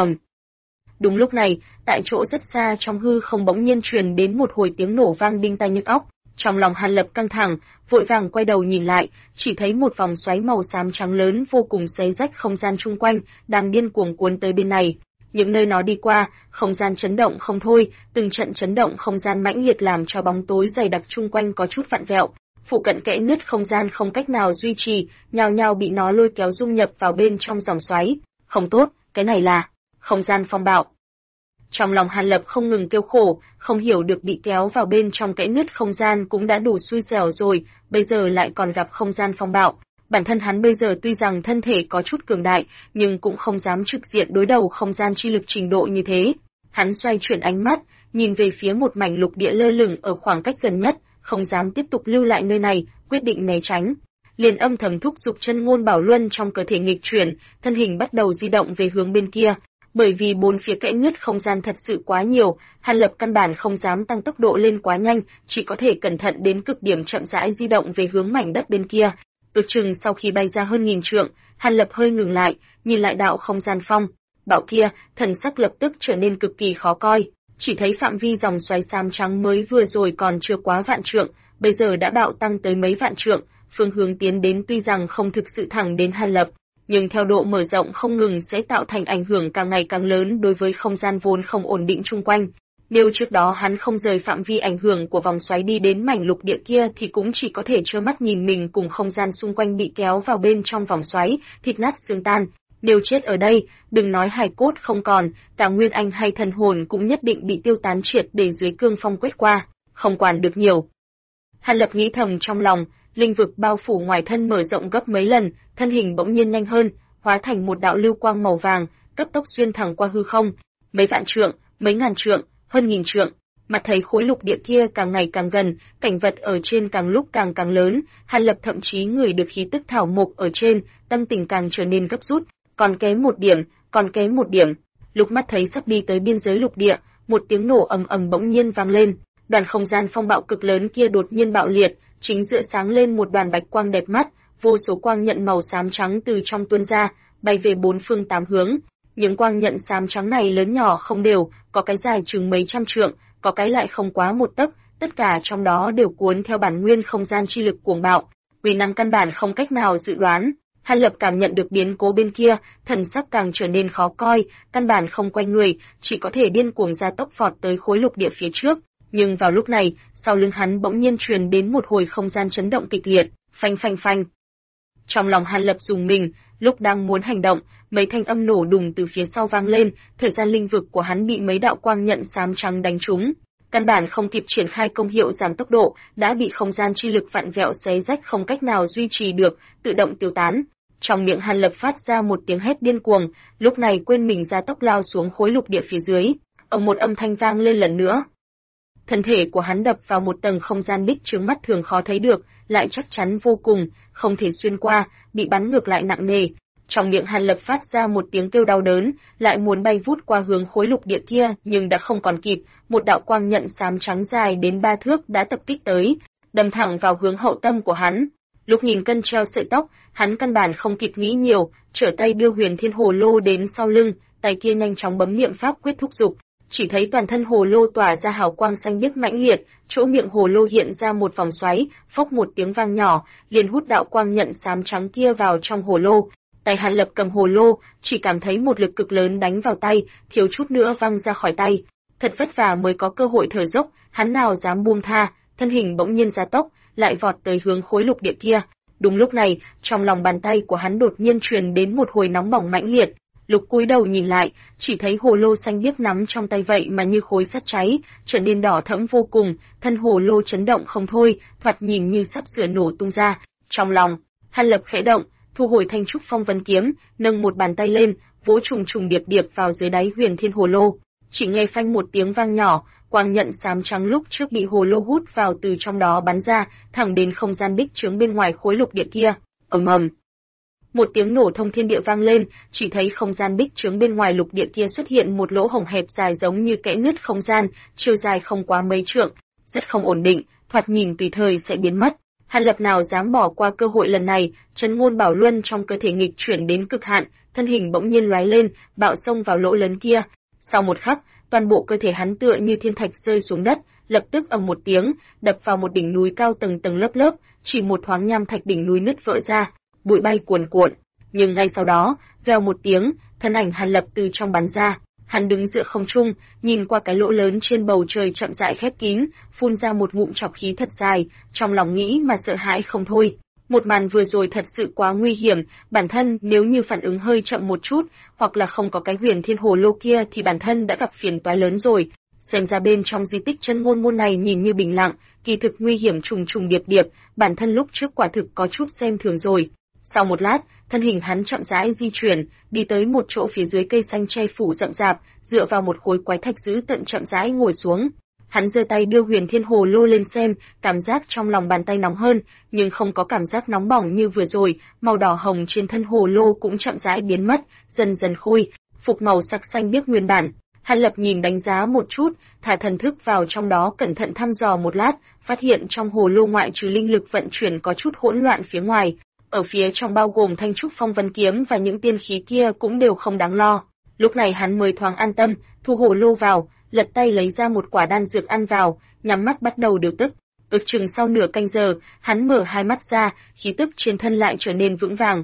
Đúng lúc này, tại chỗ rất xa trong hư không bỗng nhiên truyền đến một hồi tiếng nổ vang đinh tai nhức óc. Trong lòng Hàn Lập căng thẳng, vội vàng quay đầu nhìn lại, chỉ thấy một vòng xoáy màu xám trắng lớn vô cùng xé rách không gian chung quanh, đang điên cuồng cuốn tới bên này. Những nơi nó đi qua, không gian chấn động không thôi, từng trận chấn động không gian mãnh liệt làm cho bóng tối dày đặc chung quanh có chút vặn vẹo. Phụ cận kẽ nứt không gian không cách nào duy trì, nhao nhao bị nó lôi kéo dung nhập vào bên trong dòng xoáy. Không tốt, cái này là không gian phong bạo. Trong lòng Hàn Lập không ngừng kêu khổ, không hiểu được bị kéo vào bên trong kẽ nứt không gian cũng đã đủ xui xẻo rồi, bây giờ lại còn gặp không gian phong bạo. Bản thân hắn bây giờ tuy rằng thân thể có chút cường đại, nhưng cũng không dám trực diện đối đầu không gian chi lực trình độ như thế. Hắn xoay chuyển ánh mắt, nhìn về phía một mảnh lục địa lơ lửng ở khoảng cách gần nhất, không dám tiếp tục lưu lại nơi này, quyết định né tránh. Liền âm thầm thúc giục chân ngôn bảo luân trong cơ thể nghịch chuyển, thân hình bắt đầu di động về hướng bên kia. Bởi vì bốn phía kẽ nứt không gian thật sự quá nhiều, Hàn Lập căn bản không dám tăng tốc độ lên quá nhanh, chỉ có thể cẩn thận đến cực điểm chậm rãi di động về hướng mảnh đất bên kia. Ước chừng sau khi bay ra hơn 1000 trượng, Hàn Lập hơi ngừng lại, nhìn lại đạo không gian phong bạo kia, thần sắc lập tức trở nên cực kỳ khó coi. Chỉ thấy phạm vi dòng xoáy xám trắng mới vừa rồi còn chưa quá vạn trượng, bây giờ đã bạo tăng tới mấy vạn trượng, phương hướng tiến đến tuy rằng không thực sự thẳng đến Hàn Lập, nhưng theo độ mở rộng không ngừng sẽ tạo thành ảnh hưởng càng ngày càng lớn đối với không gian vốn không ổn định chung quanh. Nếu trước đó hắn không rời phạm vi ảnh hưởng của vòng xoáy đi đến mảnh lục địa kia thì cũng chỉ có thể trơ mắt nhìn mình cùng không gian xung quanh bị kéo vào bên trong vòng xoáy, thịt nát xương tan. Nếu chết ở đây, đừng nói hài cốt không còn, cả nguyên anh hay thần hồn cũng nhất định bị tiêu tán triệt để dưới cương phong quét qua, không quản được nhiều. Hàn Lập nghĩ thầm trong lòng, linh vực bao phủ ngoài thân mở rộng gấp mấy lần, thân hình bỗng nhiên nhanh hơn, hóa thành một đạo lưu quang màu vàng, cấp tốc xuyên thẳng qua hư không, mấy vạn trượng, mấy ngàn trượng, hơn nghìn trượng. Mặt thấy khối lục địa kia càng ngày càng gần, cảnh vật ở trên càng lúc càng lớn, Hàn Lập thậm chí ngửi được khí tức thảo mộc ở trên, tâm tình càng trở nên gấp rút, còn kém một điểm, còn kém một điểm. Lúc mắt thấy sắp đi tới biên giới lục địa, một tiếng nổ ầm ầm bỗng nhiên vang lên, đoàn không gian phong bạo cực lớn kia đột nhiên bạo liệt, chính giữa sáng lên một đoàn bạch quang đẹp mắt, vô số quang nhận màu xám trắng từ trong tuôn ra, bay về bốn phương tám hướng. Những quang nhận xám trắng này lớn nhỏ không đều, có cái dài chừng mấy trăm trượng, có cái lại không quá một tấc, tất cả trong đó đều cuốn theo bản nguyên không gian chi lực cuồng bạo, uy năng căn bản không cách nào dự đoán. Hàn Lập cảm nhận được biến cố bên kia, thần sắc càng trở nên khó coi, căn bản không quay người, chỉ có thể điên cuồng gia tốc vọt tới khối lục địa phía trước. Nhưng vào lúc này, sau lưng hắn bỗng nhiên truyền đến một hồi không gian chấn động kịch liệt, phanh phanh phanh. Trong lòng Hàn Lập rùng mình, lúc đang muốn hành động, mấy thanh âm nổ đùng từ phía sau vang lên, thời gian linh vực của hắn bị mấy đạo quang nhận xám trắng đánh trúng. Căn bản không kịp triển khai công hiệu giảm tốc độ, đã bị không gian chi lực vặn vẹo xé rách không cách nào duy trì được, tự động tiêu tán. Trong miệng Hàn Lập phát ra một tiếng hét điên cuồng, lúc này quên mình ra tốc lao xuống khối lục địa phía dưới. Một âm thanh vang lên lần nữa. Thân thể của hắn đập vào một tầng không gian bích chướng mắt thường khó thấy được, lại chắc chắn vô cùng, không thể xuyên qua, bị bắn ngược lại nặng nề. Trong miệng Hàn Lập phát ra một tiếng kêu đau đớn, lại muốn bay vút qua hướng khối lục địa kia, nhưng đã không còn kịp, một đạo quang nhận xám trắng dài đến 3 thước đã tập kích tới, đâm thẳng vào hướng hậu tâm của hắn. Lúc nghìn cân treo sợi tóc, hắn căn bản không kịp nghĩ nhiều, trở tay đưa Huyền Thiên Hồ Lô đến sau lưng, tay kia nhanh chóng bấm niệm pháp quyết thúc giục. Chỉ thấy toàn thân hồ lô tỏa ra hào quang xanh biếc mãnh liệt, chỗ miệng hồ lô hiện ra một vòng xoáy, phốc một tiếng vang nhỏ, liền hút đạo quang nhận xám trắng kia vào trong hồ lô. Tay Hàn Lập cầm hồ lô, chỉ cảm thấy một lực cực lớn đánh vào tay, thiếu chút nữa văng ra khỏi tay. Thật vất vả mới có cơ hội thở dốc, hắn nào dám buông tha, thân hình bỗng nhiên gia tốc, lại vọt tới hướng khối lục địa kia. Đúng lúc này, trong lòng bàn tay của hắn đột nhiên truyền đến một hồi nóng bỏng mãnh liệt. Lục cúi đầu nhìn lại, chỉ thấy hồ lô xanh biếc nắm trong tay vậy mà như khối sắt cháy, trở nên đỏ thẫm vô cùng, thân hồ lô chấn động không thôi, thoạt nhìn như sắp sửa nổ tung ra. Trong lòng, Hàn Lập khẽ động, thu hồi thanh trúc phong vân kiếm, nâng một bàn tay lên, vỗ trùng trùng điệp điệp vào dưới đáy Huyền Thiên hồ lô. Chỉ nghe phanh một tiếng vang nhỏ, quang nhận xám trắng lúc trước bị hồ lô hút vào từ trong đó bắn ra, thẳng đến không gian bích chướng bên ngoài khối lục địa kia. Ầm ầm. Một tiếng nổ thông thiên địa vang lên, chỉ thấy không gian bích chướng bên ngoài lục địa kia xuất hiện một lỗ hổng hẹp dài giống như kẽ nứt không gian, chiều dài không quá mấy trượng, rất không ổn định, thoạt nhìn tùy thời sẽ biến mất. Hàn Lập nào dám bỏ qua cơ hội lần này, Chấn Ngôn Bảo Luân trong cơ thể nghịch chuyển đến cực hạn, thân hình bỗng nhiên lóe lên, bạo xông vào lỗ lớn kia. Sau một khắc, toàn bộ cơ thể hắn tựa như thiên thạch rơi xuống đất, lập tức ầm một tiếng, đập vào một đỉnh núi cao tầng tầng lớp lớp, chỉ một thoáng nham thạch đỉnh núi nứt vỡ ra, bụi bay cuồn cuộn. Nhưng ngay sau đó, vèo một tiếng, thân ảnh Hàn Lập từ trong bắn ra. Hắn đứng giữa không trung, nhìn qua cái lỗ lớn trên bầu trời chậm rãi khép kín, phun ra một ngụm trọc khí thật dài, trong lòng nghĩ mà sợ hãi không thôi. Một màn vừa rồi thật sự quá nguy hiểm, bản thân nếu như phản ứng hơi chậm một chút, hoặc là không có cái Huyền Thiên hồ lô kia thì bản thân đã gặp phiền toái lớn rồi. Xem ra bên trong di tích Chân Ngôn môn này nhìn như bình lặng, kỳ thực nguy hiểm trùng trùng điệp điệp, bản thân lúc trước quả thực có chút xem thường rồi. Sau một lát, thân hình hắn chậm rãi di chuyển, đi tới một chỗ phía dưới cây xanh che phủ rậm rạp, dựa vào một khối quái thạch giữ tận chậm rãi ngồi xuống. Hắn giơ tay đưa Huyền Thiên hồ lô lên xem, cảm giác trong lòng bàn tay nóng hơn, nhưng không có cảm giác nóng bỏng như vừa rồi, màu đỏ hồng trên thân hồ lô cũng chậm rãi biến mất, dần dần khôi phục màu sắc xanh biếc nguyên bản. Hàn Lập nhìn đánh giá một chút, thả thần thức vào trong đó cẩn thận thăm dò một lát, phát hiện trong hồ lô ngoại trừ linh lực vận chuyển có chút hỗn loạn phía ngoài, ở phía trong bao gồm thanh trúc phong vân kiếm và những tiên khí kia cũng đều không đáng lo. Lúc này hắn mới thoáng an tâm, thu hồ lô vào, lật tay lấy ra một quả đan dược ăn vào, nhắm mắt bắt đầu điều tức. Ước chừng sau nửa canh giờ, hắn mở hai mắt ra, khí tức trên thân lại trở nên vững vàng.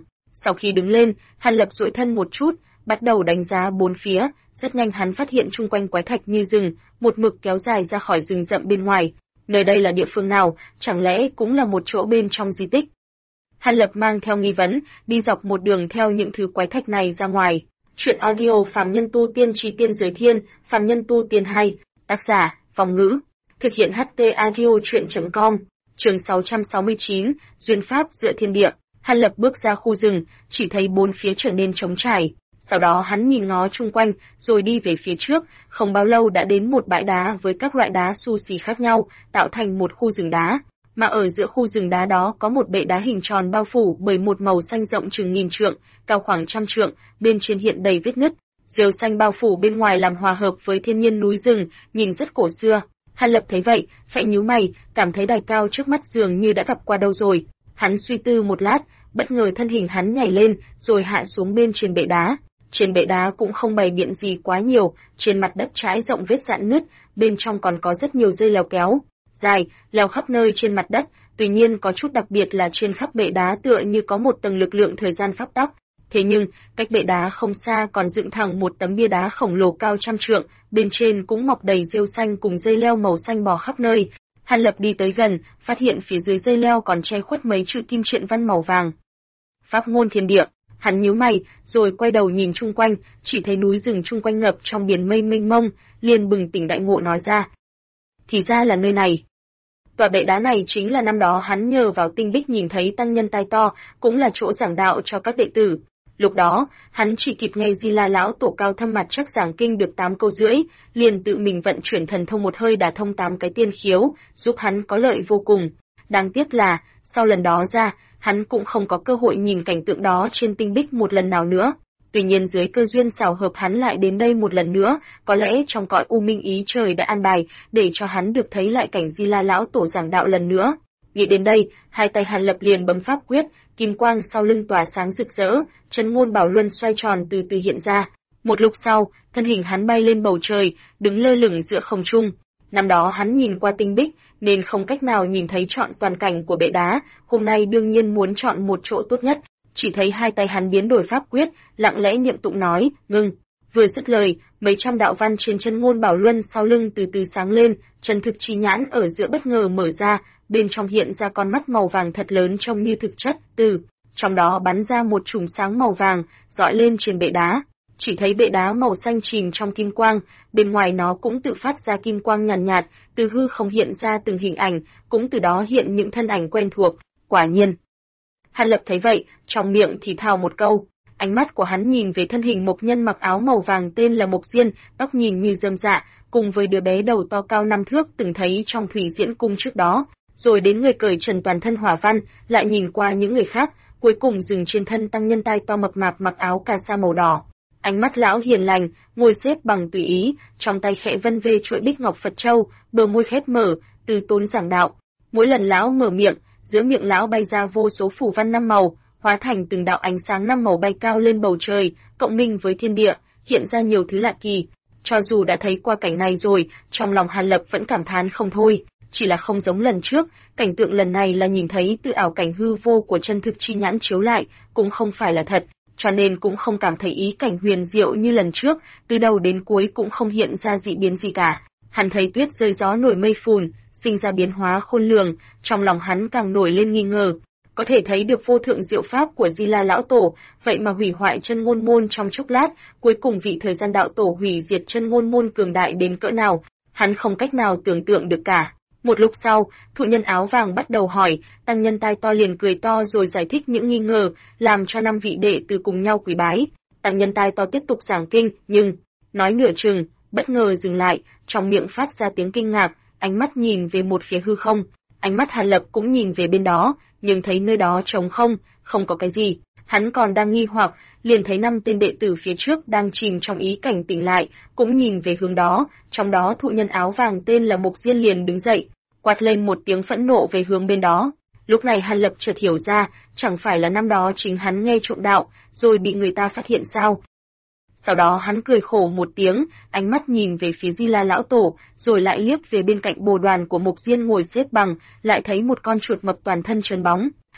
Sau khi đứng lên, Hàn Lập duỗi thân một chút, bắt đầu đánh giá bốn phía, rất nhanh hắn phát hiện chung quanh quái thạch như rừng, một mực kéo dài ra khỏi rừng rậm bên ngoài. Nơi đây là địa phương nào, chẳng lẽ cũng là một chỗ bên trong di tích? Hàn Lập mang theo nghi vấn, đi dọc một đường theo những thứ quái thạch này ra ngoài. Chuyện audio Phàm Nhân Tu Tiên Chí Tiên Giới Thiên, Phàm Nhân Tu Tiên 2, tác giả, Phong Ngữ. Thực hiện HT Audio Chuyện.com, chương 669, Duyên Pháp Giữa Thiên Địa. Hàn Lập bước ra khu rừng, chỉ thấy bốn phía trở nên trống trải. Sau đó hắn nhìn ngó chung quanh, rồi đi về phía trước, không bao lâu đã đến một bãi đá với các loại đá xù xì khác nhau, tạo thành một khu rừng đá. Mà ở giữa khu rừng đá đó có một bệ đá hình tròn bao phủ bởi một màu xanh rộng chừng nghìn trượng, cao khoảng trăm trượng, bên trên hiện đầy vết nứt. Rêu xanh bao phủ bên ngoài làm hòa hợp với thiên nhiên núi rừng, nhìn rất cổ xưa. Hàn Lập thấy vậy, khẽ nhíu mày, cảm thấy đài cao trước mắt dường như đã gặp qua đâu rồi. Hắn suy tư một lát, bất ngờ thân hình hắn nhảy lên, rồi hạ xuống bên trên bệ đá. Trên bệ đá cũng không bày biện gì quá nhiều, trên mặt đất trải rộng vết rạn nứt, bên trong còn có rất nhiều dây leo kéo dài, leo khắp nơi trên mặt đất, tuy nhiên có chút đặc biệt là trên khắp bệ đá tựa như có một tầng lực lượng thời gian pháp tắc. Thế nhưng, cách bệ đá không xa còn dựng thẳng một tấm bia đá khổng lồ cao trăm trượng, bên trên cũng mọc đầy rêu xanh cùng dây leo màu xanh bò khắp nơi. Hàn Lập đi tới gần, phát hiện phía dưới dây leo còn che khuất mấy chữ kim truyện văn màu vàng. Pháp ngôn thiên địa. Hắn nhíu mày, rồi quay đầu nhìn chung quanh, chỉ thấy núi rừng chung quanh ngập trong biển mây mênh mông, liền bừng tỉnh đại ngộ nói ra. Thì ra là nơi này. Tòa bệ đá này chính là năm đó hắn nhờ vào tinh bích nhìn thấy tăng nhân tai to, cũng là chỗ giảng đạo cho các đệ tử. Lúc đó, hắn chỉ kịp nghe Di La lão tổ cao thâm mặt chắc giảng kinh được 8 câu rưỡi, liền tự mình vận chuyển thần thông một hơi đả thông 8 cái tiên khiếu, giúp hắn có lợi vô cùng. Đáng tiếc là, sau lần đó ra, hắn cũng không có cơ hội nhìn cảnh tượng đó trên tinh bích một lần nào nữa. Tuy nhiên dưới cơ duyên xảo hợp hắn lại đến đây một lần nữa, có lẽ trong cõi u minh ý trời đã an bài, để cho hắn được thấy lại cảnh Di La lão tổ giảng đạo lần nữa. Nghĩ đến đây, hai tay Hàn Lập liền bấm pháp quyết, kim quang sau lưng tỏa sáng rực rỡ, chân ngôn bảo luân xoay tròn từ từ hiện ra. Một lúc sau, thân hình hắn bay lên bầu trời, đứng lơ lửng giữa không trung. Năm đó hắn nhìn qua tinh bích, nên không cách nào nhìn thấy trọn toàn cảnh của bệ đá, hôm nay đương nhiên muốn chọn một chỗ tốt nhất. Chỉ thấy hai tay hắn biến đổi pháp quyết, lặng lẽ niệm tụng nói, ngưng. Vừa dứt lời, mấy trăm đạo văn trên chân ngôn bảo luân sau lưng từ từ sáng lên, chân thực chi nhãn ở giữa bất ngờ mở ra, bên trong hiện ra con mắt màu vàng thật lớn trông như thực chất, trong đó bắn ra một chùm sáng màu vàng, dọi lên trên bệ đá. Chỉ thấy bệ đá màu xanh chìm trong kim quang, bên ngoài nó cũng tự phát ra kim quang nhàn nhạt, từ hư không hiện ra từng hình ảnh, cũng từ đó hiện những thân ảnh quen thuộc. Quả nhiên. Hàn Lập thấy vậy, trong miệng thì thào một câu. Ánh mắt của hắn nhìn về thân hình một nhân mặc áo màu vàng tên là Mộc Diên, tóc nhìn như rơm rạ, cùng với đứa bé đầu to cao 5 thước từng thấy trong Thủy Diễn Cung trước đó, rồi đến người cởi trần toàn thân hỏa văn, lại nhìn qua những người khác, cuối cùng dừng trên thân tăng nhân tai to mập mạp mặc áo cà sa màu đỏ. Ánh mắt lão hiền lành, ngồi xếp bằng tùy ý, trong tay khẽ vân vê chuỗi bích ngọc Phật châu, bờ môi khép mở, từ tốn giảng đạo. Mỗi lần lão mở miệng, giữa miệng lão bay ra vô số phù văn 5 màu, hóa thành từng đạo ánh sáng 5 màu bay cao lên bầu trời, cộng minh với thiên địa, hiện ra nhiều thứ lạ kỳ. Cho dù đã thấy qua cảnh này rồi, trong lòng Hàn Lập vẫn cảm thán không thôi, chỉ là không giống lần trước, cảnh tượng lần này là nhìn thấy từ ảo cảnh hư vô của chân thực chi nhãn chiếu lại, cũng không phải là thật, cho nên cũng không cảm thấy ý cảnh huyền diệu như lần trước, từ đầu đến cuối cũng không hiện ra dị biến gì cả. Hắn thấy tuyết rơi gió nổi mây phùn, sinh ra biến hóa khôn lường, trong lòng hắn càng nổi lên nghi ngờ. Có thể thấy được vô thượng diệu pháp của Di La lão tổ, vậy mà hủy hoại chân ngôn môn trong chốc lát, cuối cùng vị thời gian đạo tổ hủy diệt chân ngôn môn cường đại đến cỡ nào, hắn không cách nào tưởng tượng được cả. Một lúc sau, thụ nhân áo vàng bắt đầu hỏi, tăng nhân tai to liền cười to rồi giải thích những nghi ngờ, làm cho 5 vị đệ tử cùng nhau quỳ bái. Tăng nhân tai to tiếp tục giảng kinh, nhưng nói nửa chừng, bất ngờ dừng lại, trong miệng phát ra tiếng kinh ngạc, ánh mắt nhìn về một phía hư không. Ánh mắt Hàn Lập cũng nhìn về bên đó, nhưng thấy nơi đó trống không, không có cái gì. Hắn còn đang nghi hoặc, liền thấy 5 tên đệ tử phía trước đang chìm trong ý cảnh tỉnh lại, cũng nhìn về hướng đó, trong đó thụ nhân áo vàng tên là Mộc Diên liền đứng dậy, quát lên một tiếng phẫn nộ về hướng bên đó. Lúc này Hàn Lập chợt hiểu ra, chẳng phải là năm đó chính hắn nghe trộm đạo, rồi bị người ta phát hiện sao? Sau đó hắn cười khổ một tiếng, ánh mắt nhìn về phía Di La lão tổ, rồi lại liếc về bên cạnh bồ đoàn của Mộc Diên ngồi xếp bằng, lại thấy một con chuột mập toàn thân trơn bóng.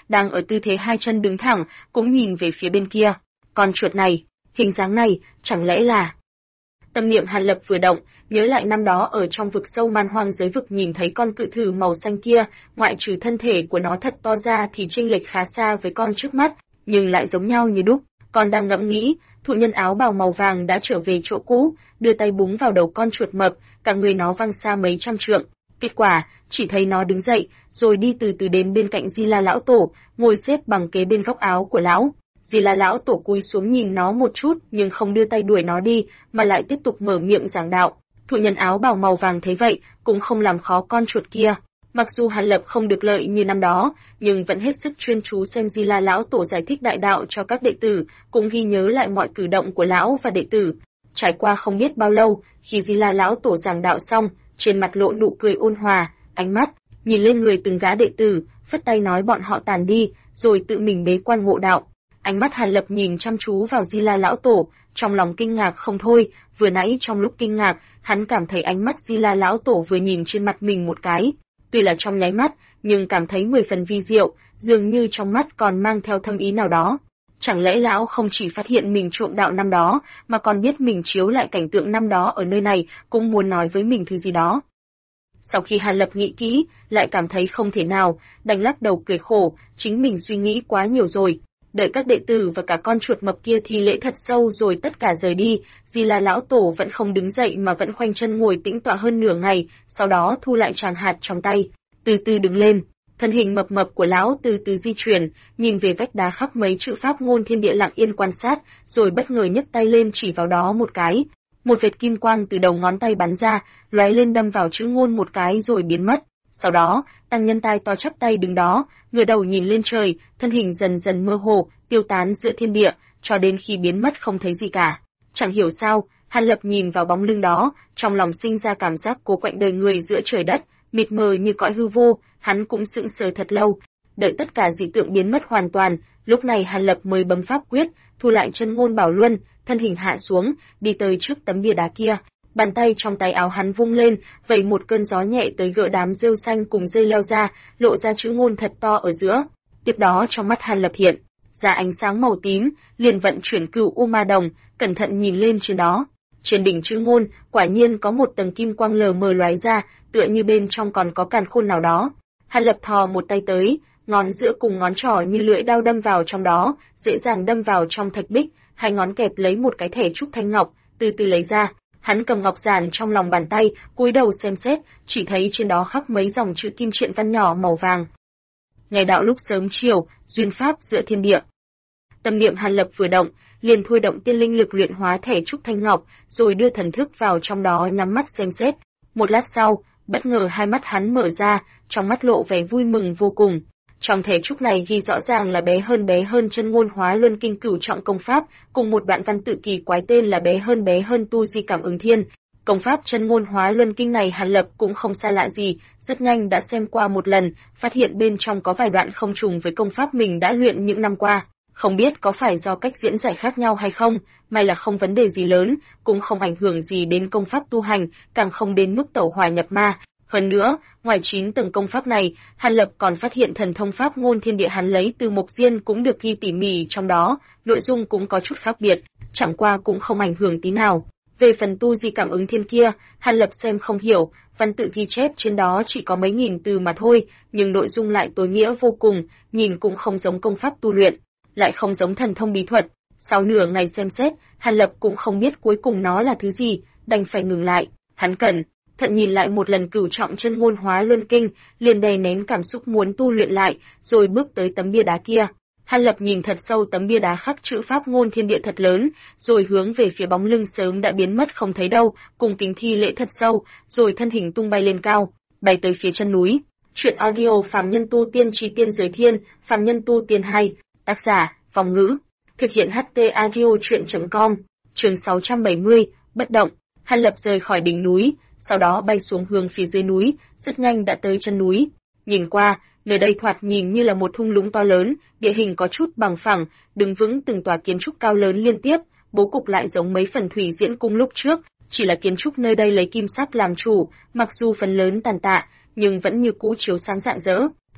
đang ở tư thế hai chân đứng thẳng, cũng nhìn về phía bên kia. Con chuột này, hình dáng này, chẳng lẽ là... Tâm niệm Hàn Lập vừa động, nhớ lại năm đó ở trong vực sâu man hoang giới vực nhìn thấy con cự thử màu xanh kia, ngoại trừ thân thể của nó thật to ra thì chênh lệch khá xa với con trước mắt, nhưng lại giống nhau như đúc. Con đang ngẫm nghĩ, thụ nhân áo bào màu vàng đã trở về chỗ cũ, đưa tay búng vào đầu con chuột mập, cả người nó văng xa mấy trăm trượng. Kết quả, chỉ thấy nó đứng dậy, rồi đi từ từ đến bên cạnh Di La lão tổ, ngồi xếp bằng kế bên góc áo của lão. Di La lão tổ cúi xuống nhìn nó một chút, nhưng không đưa tay đuổi nó đi, mà lại tiếp tục mở miệng giảng đạo. Thụ nhân áo bào màu vàng thấy vậy, cũng không làm khó con chuột kia. Mặc dù Hàn Lập không được lợi như năm đó, nhưng vẫn hết sức chuyên chú xem Di La lão tổ giải thích đại đạo cho các đệ tử, cũng ghi nhớ lại mọi cử động của lão và đệ tử. Trải qua không biết bao lâu, khi Di La lão tổ giảng đạo xong, trên mặt lộ nụ cười ôn hòa, ánh mắt nhìn lên người từng gã đệ tử, phất tay nói bọn họ tàn đi, rồi tự mình bế quan ngộ đạo. Ánh mắt Hàn Lập nhìn chăm chú vào Di La lão tổ, trong lòng kinh ngạc không thôi. Vừa nãy trong lúc kinh ngạc, hắn cảm thấy ánh mắt Di La lão tổ vừa nhìn trên mặt mình một cái, tuy là trong nháy mắt, nhưng cảm thấy 10 phần vi diệu, dường như trong mắt còn mang theo thâm ý nào đó. Chẳng lẽ lão không chỉ phát hiện mình trộm đạo năm đó, mà còn biết mình chiếu lại cảnh tượng năm đó ở nơi này, cũng muốn nói với mình thứ gì đó. Sau khi Hàn Lập nghĩ kỹ, lại cảm thấy không thể nào, đành lắc đầu cười khổ, chính mình suy nghĩ quá nhiều rồi. Đợi các đệ tử và cả con chuột mập kia thi lễ thật sâu rồi tất cả rời đi, Di La lão tổ vẫn không đứng dậy mà vẫn khoanh chân ngồi tĩnh tọa hơn nửa ngày, sau đó thu lại tràng hạt trong tay, từ từ đứng lên. Thân hình mập mập của lão từ từ di chuyển, nhìn về vách đá khắc mấy chữ pháp ngôn thiên địa lặng yên quan sát, rồi bất ngờ nhấc tay lên chỉ vào đó một cái. Một vệt kim quang từ đầu ngón tay bắn ra, lóe lên đâm vào chữ ngôn một cái rồi biến mất. Sau đó, tăng nhân tai to chắp tay đứng đó, ngửa đầu nhìn lên trời, thân hình dần dần mơ hồ, tiêu tán giữa thiên địa, cho đến khi biến mất không thấy gì cả. Chẳng hiểu sao, Hàn Lập nhìn vào bóng lưng đó, trong lòng sinh ra cảm giác cố quạnh đời người giữa trời đất, mịt mờ như cõi hư vô. Hắn cũng sững sờ thật lâu, đợi tất cả dị tượng biến mất hoàn toàn, lúc này Hàn Lập mới bấm pháp quyết, thu lại chân ngôn bảo luân, thân hình hạ xuống, đi tới trước tấm bia đá kia. Bàn tay trong tay áo hắn vung lên, vẩy một cơn gió nhẹ tới gỡ đám rêu xanh cùng dây leo ra, lộ ra chữ ngôn thật to ở giữa. Tiếp đó trong mắt Hàn Lập hiện ra ánh sáng màu tím, liền vận chuyển Cửu U Ma Đồng, cẩn thận nhìn lên trên đó. Trên đỉnh chữ ngôn, quả nhiên có một tầng kim quang lờ mờ lóe ra, tựa như bên trong còn có càn khôn nào đó. Hàn Lập thò một tay tới, ngón giữa cùng ngón trỏ như lưỡi dao đâm vào trong đó, dễ dàng đâm vào trong thạch bích, hai ngón kẹp lấy một cái thẻ trúc thanh ngọc, từ từ lấy ra. Hắn cầm ngọc giản trong lòng bàn tay, cúi đầu xem xét, chỉ thấy trên đó khắc mấy dòng chữ kim truyện văn nhỏ màu vàng. Ngày đạo lúc sớm chiều, duyên pháp giữa thiên địa. Tâm niệm Hàn Lập vừa động, liền thôi động tiên linh lực luyện hóa thẻ trúc thanh ngọc, rồi đưa thần thức vào trong đó nhắm mắt xem xét. Một lát sau, bất ngờ hai mắt hắn mở ra, trong mắt lộ vẻ vui mừng vô cùng. Trong thẻ trúc này ghi rõ ràng là bé hơn chân ngôn hóa luân kinh cửu trọng công pháp, cùng một đoạn văn tự kỳ quái tên là bé hơn tu di cảm ứng thiên. Công pháp chân ngôn hóa luân kinh này Hàn Lập cũng không xa lạ gì, rất nhanh đã xem qua một lần, phát hiện bên trong có vài đoạn không trùng với công pháp mình đã luyện những năm qua. Không biết có phải do cách diễn giải khác nhau hay không, may là không vấn đề gì lớn, cũng không ảnh hưởng gì đến công pháp tu hành, càng không đến mức tẩu hỏa nhập ma. Hơn nữa, ngoài 9 tầng công pháp này, Hàn Lập còn phát hiện thần thông pháp ngôn thiên địa hắn lấy từ Mộc Diên cũng được ghi tỉ mỉ trong đó, nội dung cũng có chút khác biệt, chẳng qua cũng không ảnh hưởng tí nào. Về phần tu di cảm ứng thiên kia, Hàn Lập xem không hiểu, văn tự ghi chép trên đó chỉ có mấy nghìn từ mà thôi, nhưng nội dung lại tối nghĩa vô cùng, nhìn cũng không giống công pháp tu luyện, lại không giống thần thông bí thuật. Sau nửa ngày xem xét, Hàn Lập cũng không biết cuối cùng nó là thứ gì, đành phải ngừng lại. Hắn cẩn thận nhìn lại một lần cửu trọng chân ngôn hóa luân kinh, liền đè nén cảm xúc muốn tu luyện lại, rồi bước tới tấm bia đá kia. Hàn Lập nhìn thật sâu tấm bia đá khắc chữ pháp ngôn thiên địa thật lớn, rồi hướng về phía bóng lưng sớm đã biến mất không thấy đâu, cùng kính thi lễ thật sâu, rồi thân hình tung bay lên cao, bay tới phía chân núi. Truyện audio Phàm Nhân Tu Tiên Chí Tiên Giới Thiên, Phàm Nhân Tu Tiên hay, tác giả, Phong Ngữ. Thực hiện HT Audio Truyện.com. Chương 670, bất động. Hàn Lập rời khỏi đỉnh núi, sau đó bay xuống hướng phía dưới núi, rất nhanh đã tới chân núi. Nhìn qua, nơi đây thoạt nhìn như là một thung lũng to lớn, địa hình có chút bằng phẳng, đứng vững từng tòa kiến trúc cao lớn liên tiếp, bố cục lại giống mấy phần thủy diễn cung lúc trước, chỉ là kiến trúc nơi đây lấy kim sắc làm chủ, mặc dù phần lớn tàn tạ, nhưng vẫn như cũ chiếu sáng rạng rỡ.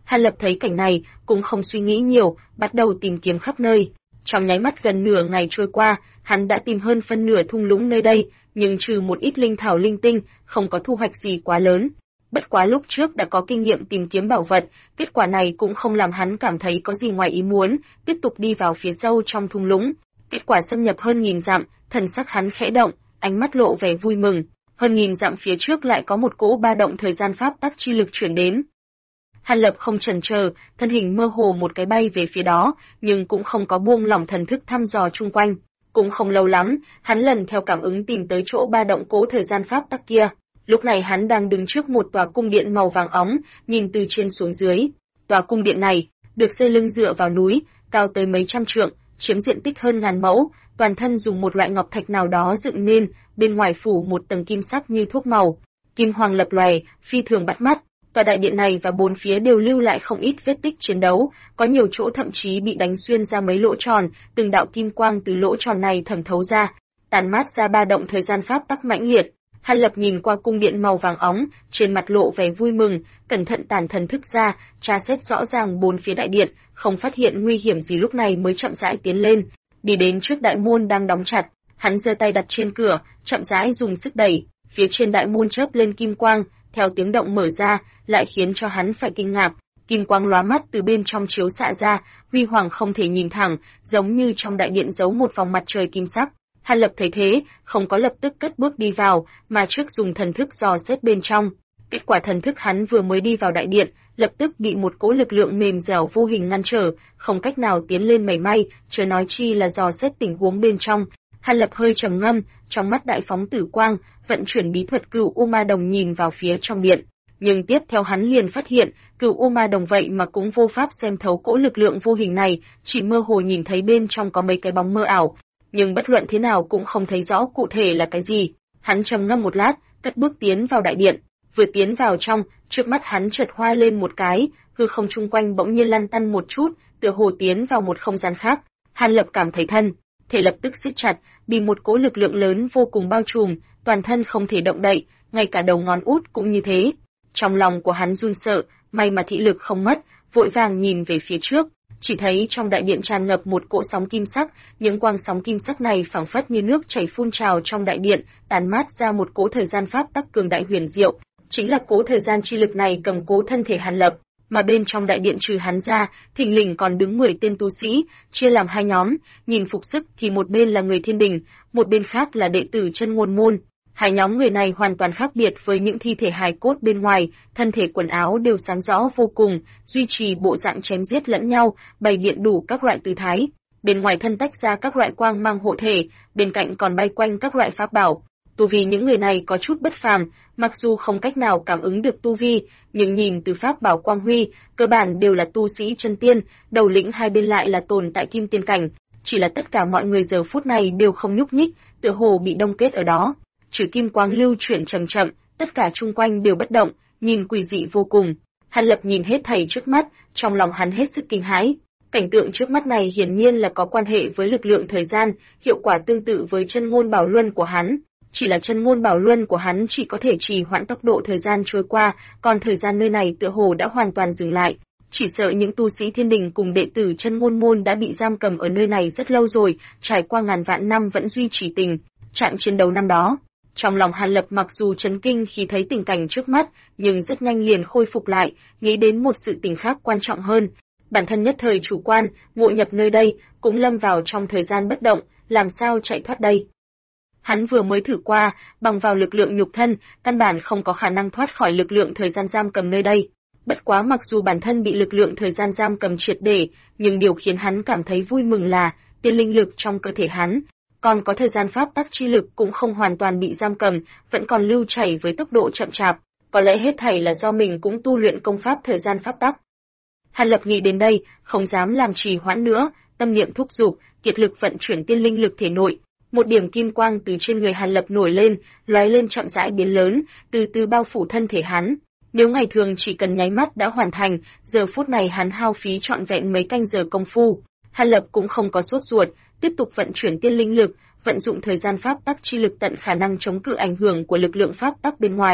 Hàn Lập thấy cảnh này, cũng không suy nghĩ nhiều, bắt đầu tìm kiếm khắp nơi. Trong nháy mắt gần nửa ngày trôi qua, hắn đã tìm hơn phân nửa thung lũng nơi đây, nhưng trừ một ít linh thảo linh tinh, không có thu hoạch gì quá lớn. Bất quá lúc trước đã có kinh nghiệm tìm kiếm bảo vật, kết quả này cũng không làm hắn cảm thấy có gì ngoài ý muốn, tiếp tục đi vào phía sâu trong thung lũng. Kết quả xâm nhập hơn 1000 dặm, thần sắc hắn khẽ động, ánh mắt lộ vẻ vui mừng. Hơn 1000 dặm phía trước lại có một cỗ ba động thời gian pháp tắc chi lực chuyển đến. Hàn Lập không chần chờ, thân hình mơ hồ một cái bay về phía đó, nhưng cũng không có buông lỏng thần thức thăm dò chung quanh. Cũng không lâu lắm, hắn lần theo cảm ứng tìm tới chỗ ba động cỗ thời gian pháp tắc kia. Lúc này hắn đang đứng trước một tòa cung điện màu vàng óng, nhìn từ trên xuống dưới. Tòa cung điện này được xây lưng dựa vào núi, cao tới mấy trăm trượng, chiếm diện tích hơn 1000 mẫu, toàn thân dùng một loại ngọc thạch nào đó dựng nên, bên ngoài phủ một tầng kim sắc như thuốc màu, kim hoàng lập lòe, phi thường bắt mắt. Tòa đại điện này và bốn phía đều lưu lại không ít vết tích chiến đấu, có nhiều chỗ thậm chí bị đánh xuyên ra mấy lỗ tròn, từng đạo kim quang từ lỗ tròn này thẩm thấu ra, tàn mát ra ba động thời gian pháp tắc mãnh liệt. Hàn Lập nhìn qua cung điện màu vàng óng, trên mặt lộ vẻ vui mừng, cẩn thận tản thần thức ra, tra xét rõ ràng bốn phía đại điện, không phát hiện nguy hiểm gì lúc này mới chậm rãi tiến lên, đi đến trước đại môn đang đóng chặt, hắn giơ tay đặt trên cửa, chậm rãi dùng sức đẩy, phía trên đại môn chớp lên kim quang, theo tiếng động mở ra, lại khiến cho hắn phải kinh ngạc, kim quang lóa mắt từ bên trong chiếu xạ ra, huy hoàng không thể nhìn thẳng, giống như trong đại điện giấu một vòng mặt trời kim sắc. Hàn Lập thấy thế, không có lập tức cất bước đi vào, mà trước dùng thần thức dò xét bên trong. Kết quả thần thức hắn vừa mới đi vào đại điện, lập tức bị một cỗ lực lượng mềm dẻo vô hình ngăn trở, không cách nào tiến lên mảy may, chớ nói chi là dò xét tình huống bên trong. Hàn Lập hơi trầm ngâm, trong mắt đại phóng tử quang, vận chuyển bí thuật Cửu U Ma Đồng nhìn vào phía trong điện. Nhưng tiếp theo hắn liền phát hiện, Cửu U Ma Đồng vậy mà cũng vô pháp xem thấu cỗ lực lượng vô hình này, chỉ mơ hồ nhìn thấy bên trong có mấy cái bóng mơ ảo, nhưng bất luận thế nào cũng không thấy rõ cụ thể là cái gì. Hắn trầm ngâm một lát, cất bước tiến vào đại điện, vừa tiến vào trong, trước mắt hắn chợt hoa lên một cái, hư không chung quanh bỗng nhiên lăn tăn một chút, tựa hồ tiến vào một không gian khác. Hàn Lập cảm thấy thân thể lập tức siết chặt, bị một cỗ lực lượng lớn vô cùng bao trùm, toàn thân không thể động đậy, ngay cả đầu ngón út cũng như thế. Trong lòng của hắn run sợ, may mà thị lực không mất, vội vàng nhìn về phía trước, chỉ thấy trong đại điện tràn ngập một cỗ sóng kim sắc, những quang sóng kim sắc này phảng phất như nước chảy phun trào trong đại điện, tàn mát ra một cỗ thời gian pháp tắc cường đại huyền diệu, chính là cỗ thời gian chi lực này cầm cố thân thể Hàn Lập, mà bên trong đại điện trừ hắn ra, thình lình còn đứng 10 tên tu sĩ, chia làm hai nhóm, nhìn phục sức thì một bên là người Thiên Đình, một bên khác là đệ tử Chân Ngôn môn. Hai nhóm người này hoàn toàn khác biệt với những thi thể hài cốt bên ngoài, thân thể quần áo đều sáng rõ vô cùng, duy trì bộ dạng chém giết lẫn nhau, bày biện đủ các loại tư thái. Bên ngoài thân tách ra các loại quang mang hộ thể, bên cạnh còn bay quanh các loại pháp bảo. Tu vi những người này có chút bất phàm, mặc dù không cách nào cảm ứng được tu vi, nhưng nhìn từ pháp bảo quang huy, cơ bản đều là tu sĩ chân tiên, đầu lĩnh hai bên lại là tồn tại kim tiên cảnh, chỉ là tất cả mọi người giờ phút này đều không nhúc nhích, tựa hồ bị đông kết ở đó. Trừ kim quang lưu chuyển chậm chậm, tất cả chung quanh đều bất động, nhìn quỷ dị vô cùng. Hàn Lập nhìn hết thảy trước mắt, trong lòng hắn hết sức kinh hãi. Cảnh tượng trước mắt này hiển nhiên là có quan hệ với lực lượng thời gian, hiệu quả tương tự với chân ngôn bảo luân của hắn. Chỉ là chân ngôn bảo luân của hắn chỉ có thể trì hoãn tốc độ thời gian trôi qua, còn thời gian nơi này tựa hồ đã hoàn toàn dừng lại. Chỉ sợ những tu sĩ Thiên Đình cùng đệ tử Chân Ngôn môn đã bị giam cầm ở nơi này rất lâu rồi, trải qua ngàn vạn năm vẫn duy trì tình trạng chiến đấu năm đó. Trong lòng Hàn Lập mặc dù chấn kinh khi thấy tình cảnh trước mắt, nhưng rất nhanh liền khôi phục lại, nghĩ đến một sự tình khác quan trọng hơn. Bản thân nhất thời chủ quan, ngộ nhập nơi đây, cũng lâm vào trong thời gian bất động, làm sao chạy thoát đây? Hắn vừa mới thử qua, bằng vào lực lượng nhục thân, căn bản không có khả năng thoát khỏi lực lượng thời gian giam cầm nơi đây. Bất quá mặc dù bản thân bị lực lượng thời gian giam cầm triệt để, nhưng điều khiến hắn cảm thấy vui mừng là, tiên linh lực trong cơ thể hắn, còn có thời gian pháp tắc chi lực cũng không hoàn toàn bị giam cầm, vẫn còn lưu chảy với tốc độ chậm chạp. Có lẽ hết thảy là do mình cũng tu luyện công pháp thời gian pháp tắc. Hàn Lập nghĩ đến đây, không dám làm trì hoãn nữa, tâm niệm thúc giục, kiệt lực vận chuyển tiên linh lực thể nội. Một điểm kim quang từ trên người Hàn Lập nổi lên, lóe lên chậm rãi biến lớn, từ từ bao phủ thân thể hắn. Nếu ngày thường chỉ cần nháy mắt đã hoàn thành, giờ phút này hắn hao phí trọn vẹn mấy canh giờ công phu. Hàn Lập cũng không có sốt ruột, tiếp tục vận chuyển tiên linh lực, vận dụng thời gian pháp tắc chi lực tận khả năng chống cự ảnh hưởng của lực lượng pháp tắc bên ngoài.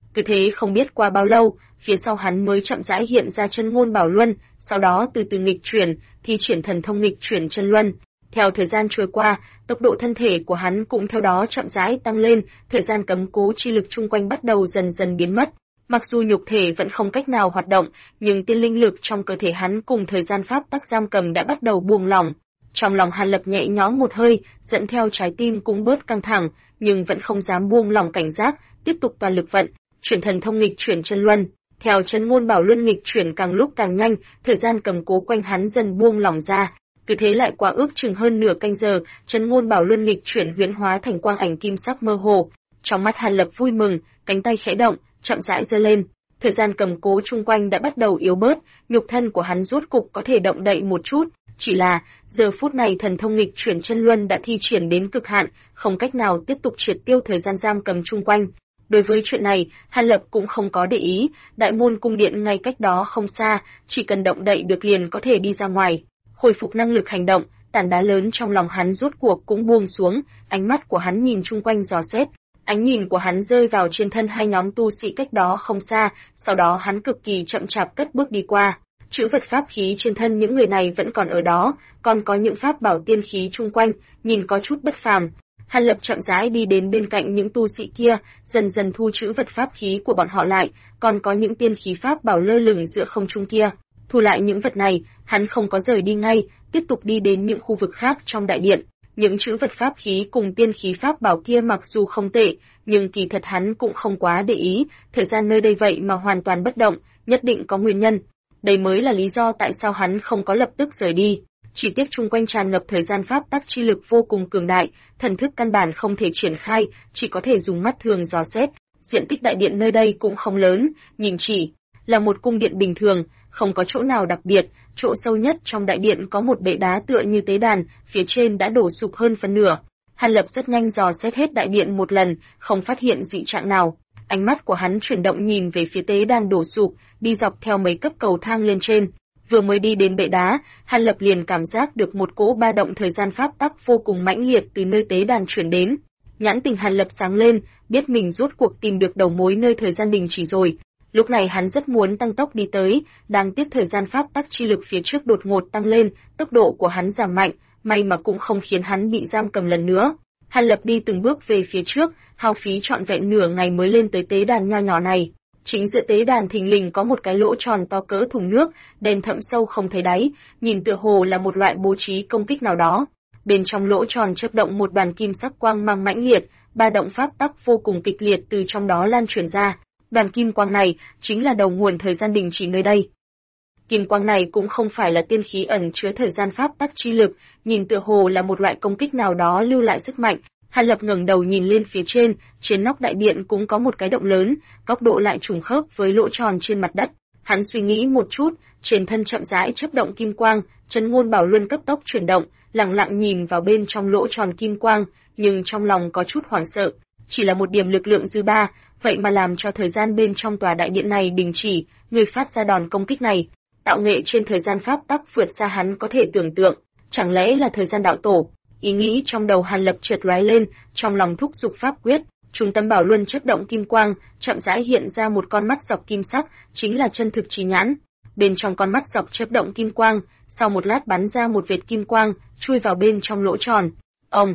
Cứ thế không biết qua bao lâu, phía sau hắn mới chậm rãi hiện ra chân ngôn bảo luân, sau đó từ từ nghịch chuyển, thi triển thần thông nghịch chuyển chân luân. Theo thời gian trôi qua, tốc độ thân thể của hắn cũng theo đó chậm rãi tăng lên, thời gian cấm cố chi lực chung quanh bắt đầu dần dần biến mất. Mặc dù nhục thể vẫn không cách nào hoạt động, nhưng tiên linh lực trong cơ thể hắn cùng thời gian pháp tắc giam cầm đã bắt đầu buông lỏng. Trong lòng Hàn Lập nhẹ nhõm một hơi, dẫn theo trái tim cũng bớt căng thẳng, nhưng vẫn không dám buông lỏng cảnh giác, tiếp tục toàn lực vận, chuyển thần thông nghịch chuyển chân luân. Theo chân ngôn bảo luân nghịch chuyển càng lúc càng nhanh, thời gian cầm cố quanh hắn dần buông lỏng ra. Cứ thế lại qua ước chừng hơn nửa canh giờ, chân ngôn bảo luân nghịch chuyển huyễn hóa thành quang ảnh kim sắc mơ hồ. Trong mắt Hàn Lập vui mừng, cánh tay khẽ động, chậm rãi giơ lên. Thời gian cầm cố chung quanh đã bắt đầu yếu bớt, nhục thân của hắn rốt cục có thể động đậy một chút. Chỉ là, giờ phút này thần thông nghịch chuyển chân luân đã thi triển đến cực hạn, không cách nào tiếp tục triệt tiêu thời gian giam cầm chung quanh. Đối với chuyện này, Hàn Lập cũng không có để ý, đại môn cung điện ngay cách đó không xa, chỉ cần động đậy được liền có thể đi ra ngoài. Khôi phục năng lực hành động, tảng đá lớn trong lòng hắn rốt cuộc cũng buông xuống, ánh mắt của hắn nhìn chung quanh dò xét. Ánh nhìn của hắn rơi vào trên thân hai nhóm tu sĩ cách đó không xa, sau đó hắn cực kỳ chậm chạp cất bước đi qua. Chữ vật pháp khí trên thân những người này vẫn còn ở đó, còn có những pháp bảo tiên khí chung quanh, nhìn có chút bất phàm. Hàn Lập chậm rãi đi đến bên cạnh những tu sĩ kia, dần dần thu chữ vật pháp khí của bọn họ lại, còn có những tiên khí pháp bảo lơ lửng giữa không trung kia. Thu lại những vật này, hắn không có rời đi ngay, tiếp tục đi đến những khu vực khác trong đại điện. Những chữ vật pháp khí cùng tiên khí pháp bảo kia mặc dù không tệ, nhưng kỳ thật hắn cũng không quá để ý, thời gian nơi đây vậy mà hoàn toàn bất động, nhất định có nguyên nhân. Đây mới là lý do tại sao hắn không có lập tức rời đi. Chỉ tiếc chung quanh tràn ngập thời gian pháp tắc chi lực vô cùng cường đại, thần thức căn bản không thể triển khai, chỉ có thể dùng mắt thường dò xét. Diện tích đại điện nơi đây cũng không lớn, nhìn chỉ là một cung điện bình thường, không có chỗ nào đặc biệt. Chỗ sâu nhất trong đại điện có một bệ đá tựa như tế đàn, phía trên đã đổ sụp hơn phân nửa. Hàn Lập rất nhanh dò xét hết đại điện một lần, không phát hiện dị trạng nào. Ánh mắt của hắn chuyển động nhìn về phía tế đàn đổ sụp, đi dọc theo mấy cấp cầu thang lên trên. Vừa mới đi đến bệ đá, Hàn Lập liền cảm giác được một cỗ ba động thời gian pháp tắc vô cùng mãnh liệt từ nơi tế đàn chuyển đến. Nhãn tình Hàn Lập sáng lên, biết mình rốt cuộc tìm được đầu mối nơi thời gian đình chỉ rồi. Lúc này hắn rất muốn tăng tốc đi tới, đáng tiếc thời gian pháp tắc chi lực phía trước đột ngột tăng lên, tốc độ của hắn giảm mạnh, may mà cũng không khiến hắn bị giam cầm lần nữa. Hàn Lập đi từng bước về phía trước, hao phí trọn vẹn nửa ngày mới lên tới tế đàn nho nhỏ này. Chính giữa tế đàn thình lình có một cái lỗ tròn to cỡ thùng nước, đen thẫm sâu không thấy đáy, nhìn tựa hồ là một loại bố trí công kích nào đó. Bên trong lỗ tròn chớp động một đoàn kim sắc quang mang mãnh liệt, ba động pháp tắc vô cùng kịch liệt từ trong đó lan truyền ra. Đoàn kim quang này chính là đầu nguồn thời gian đình chỉ nơi đây. Kim quang này cũng không phải là tiên khí ẩn chứa thời gian pháp tắc chi lực, nhìn tựa hồ là một loại công kích nào đó lưu lại sức mạnh. Hàn Lập ngẩng đầu nhìn lên phía trên nóc đại điện cũng có một cái động lớn, góc độ lại trùng khớp với lỗ tròn trên mặt đất. Hắn suy nghĩ một chút, trên thân chậm rãi chớp động kim quang, chân ngôn bảo luân cấp tốc chuyển động, lặng lặng nhìn vào bên trong lỗ tròn kim quang, nhưng trong lòng có chút hoảng sợ. Chỉ là một điểm lực lượng dư ba, vậy mà làm cho thời gian bên trong tòa đại điện này đình chỉ, người phát ra đòn công kích này. Tạo nghệ trên thời gian pháp tắc vượt xa hắn có thể tưởng tượng, chẳng lẽ là thời gian đạo tổ? Ý nghĩ trong đầu Hàn Lập chợt lóe lên, trong lòng thúc giục pháp quyết, trung tâm bảo luân chớp động kim quang, chậm rãi hiện ra một con mắt dọc kim sắc, chính là chân thực trí nhãn. Bên trong con mắt dọc chớp động kim quang, sau một lát bắn ra một vệt kim quang, chui vào bên trong lỗ tròn. Ông!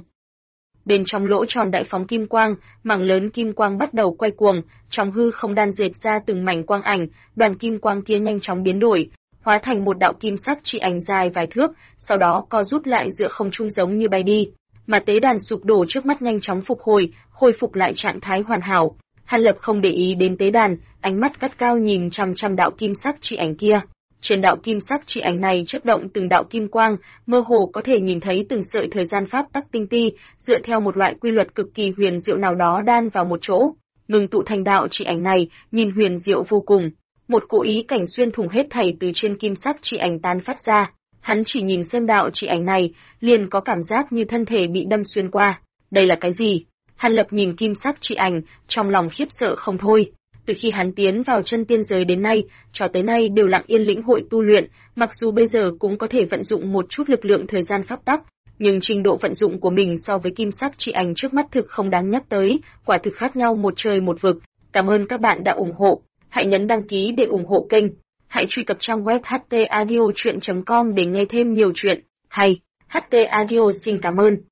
Bên trong lỗ tròn đại phóng kim quang, mảng lớn kim quang bắt đầu quay cuồng, trong hư không đan dệt ra từng mảnh quang ảnh, đoàn kim quang kia nhanh chóng biến đổi, hóa thành một đạo kim sắc chỉ ảnh dài vài thước, sau đó co rút lại giữa không trung giống như bay đi. Mà tế đàn sụp đổ trước mắt nhanh chóng phục hồi, khôi phục lại trạng thái hoàn hảo. Hàn Lập không để ý đến tế đàn, ánh mắt gắt cao nhìn chằm chằm đạo kim sắc chỉ ảnh kia. Trên đạo kim sắc chỉ ảnh này chớp động từng đạo kim quang, mơ hồ có thể nhìn thấy từng sợi thời gian pháp tắc tinh ti, dựa theo một loại quy luật cực kỳ huyền diệu nào đó đan vào một chỗ, ngừng tụ thành đạo chỉ ảnh này, nhìn huyền diệu vô cùng. Một cỗ ý cảnh xuyên thủng hết thảy từ trên kim sắc chỉ ảnh tán phát ra. Hắn chỉ nhìn xem đạo chỉ ảnh này, liền có cảm giác như thân thể bị đâm xuyên qua. Đây là cái gì? Hàn Lập nhìn kim sắc chỉ ảnh, trong lòng khiếp sợ không thôi. Từ khi hắn tiến vào chân tiên giới đến nay, cho tới nay đều lặng yên lĩnh hội tu luyện, mặc dù bây giờ cũng có thể vận dụng một chút lực lượng thời gian pháp tắc, nhưng trình độ vận dụng của mình so với kim sắc chỉ ảnh trước mắt thực không đáng nhắc tới, quả thực khác nhau một trời một vực. Cảm ơn các bạn đã ủng hộ. Hãy nhấn đăng ký để ủng hộ kênh. Hãy truy cập trang web htaudio.com để nghe thêm nhiều chuyện hay. HT Audio xin cảm ơn.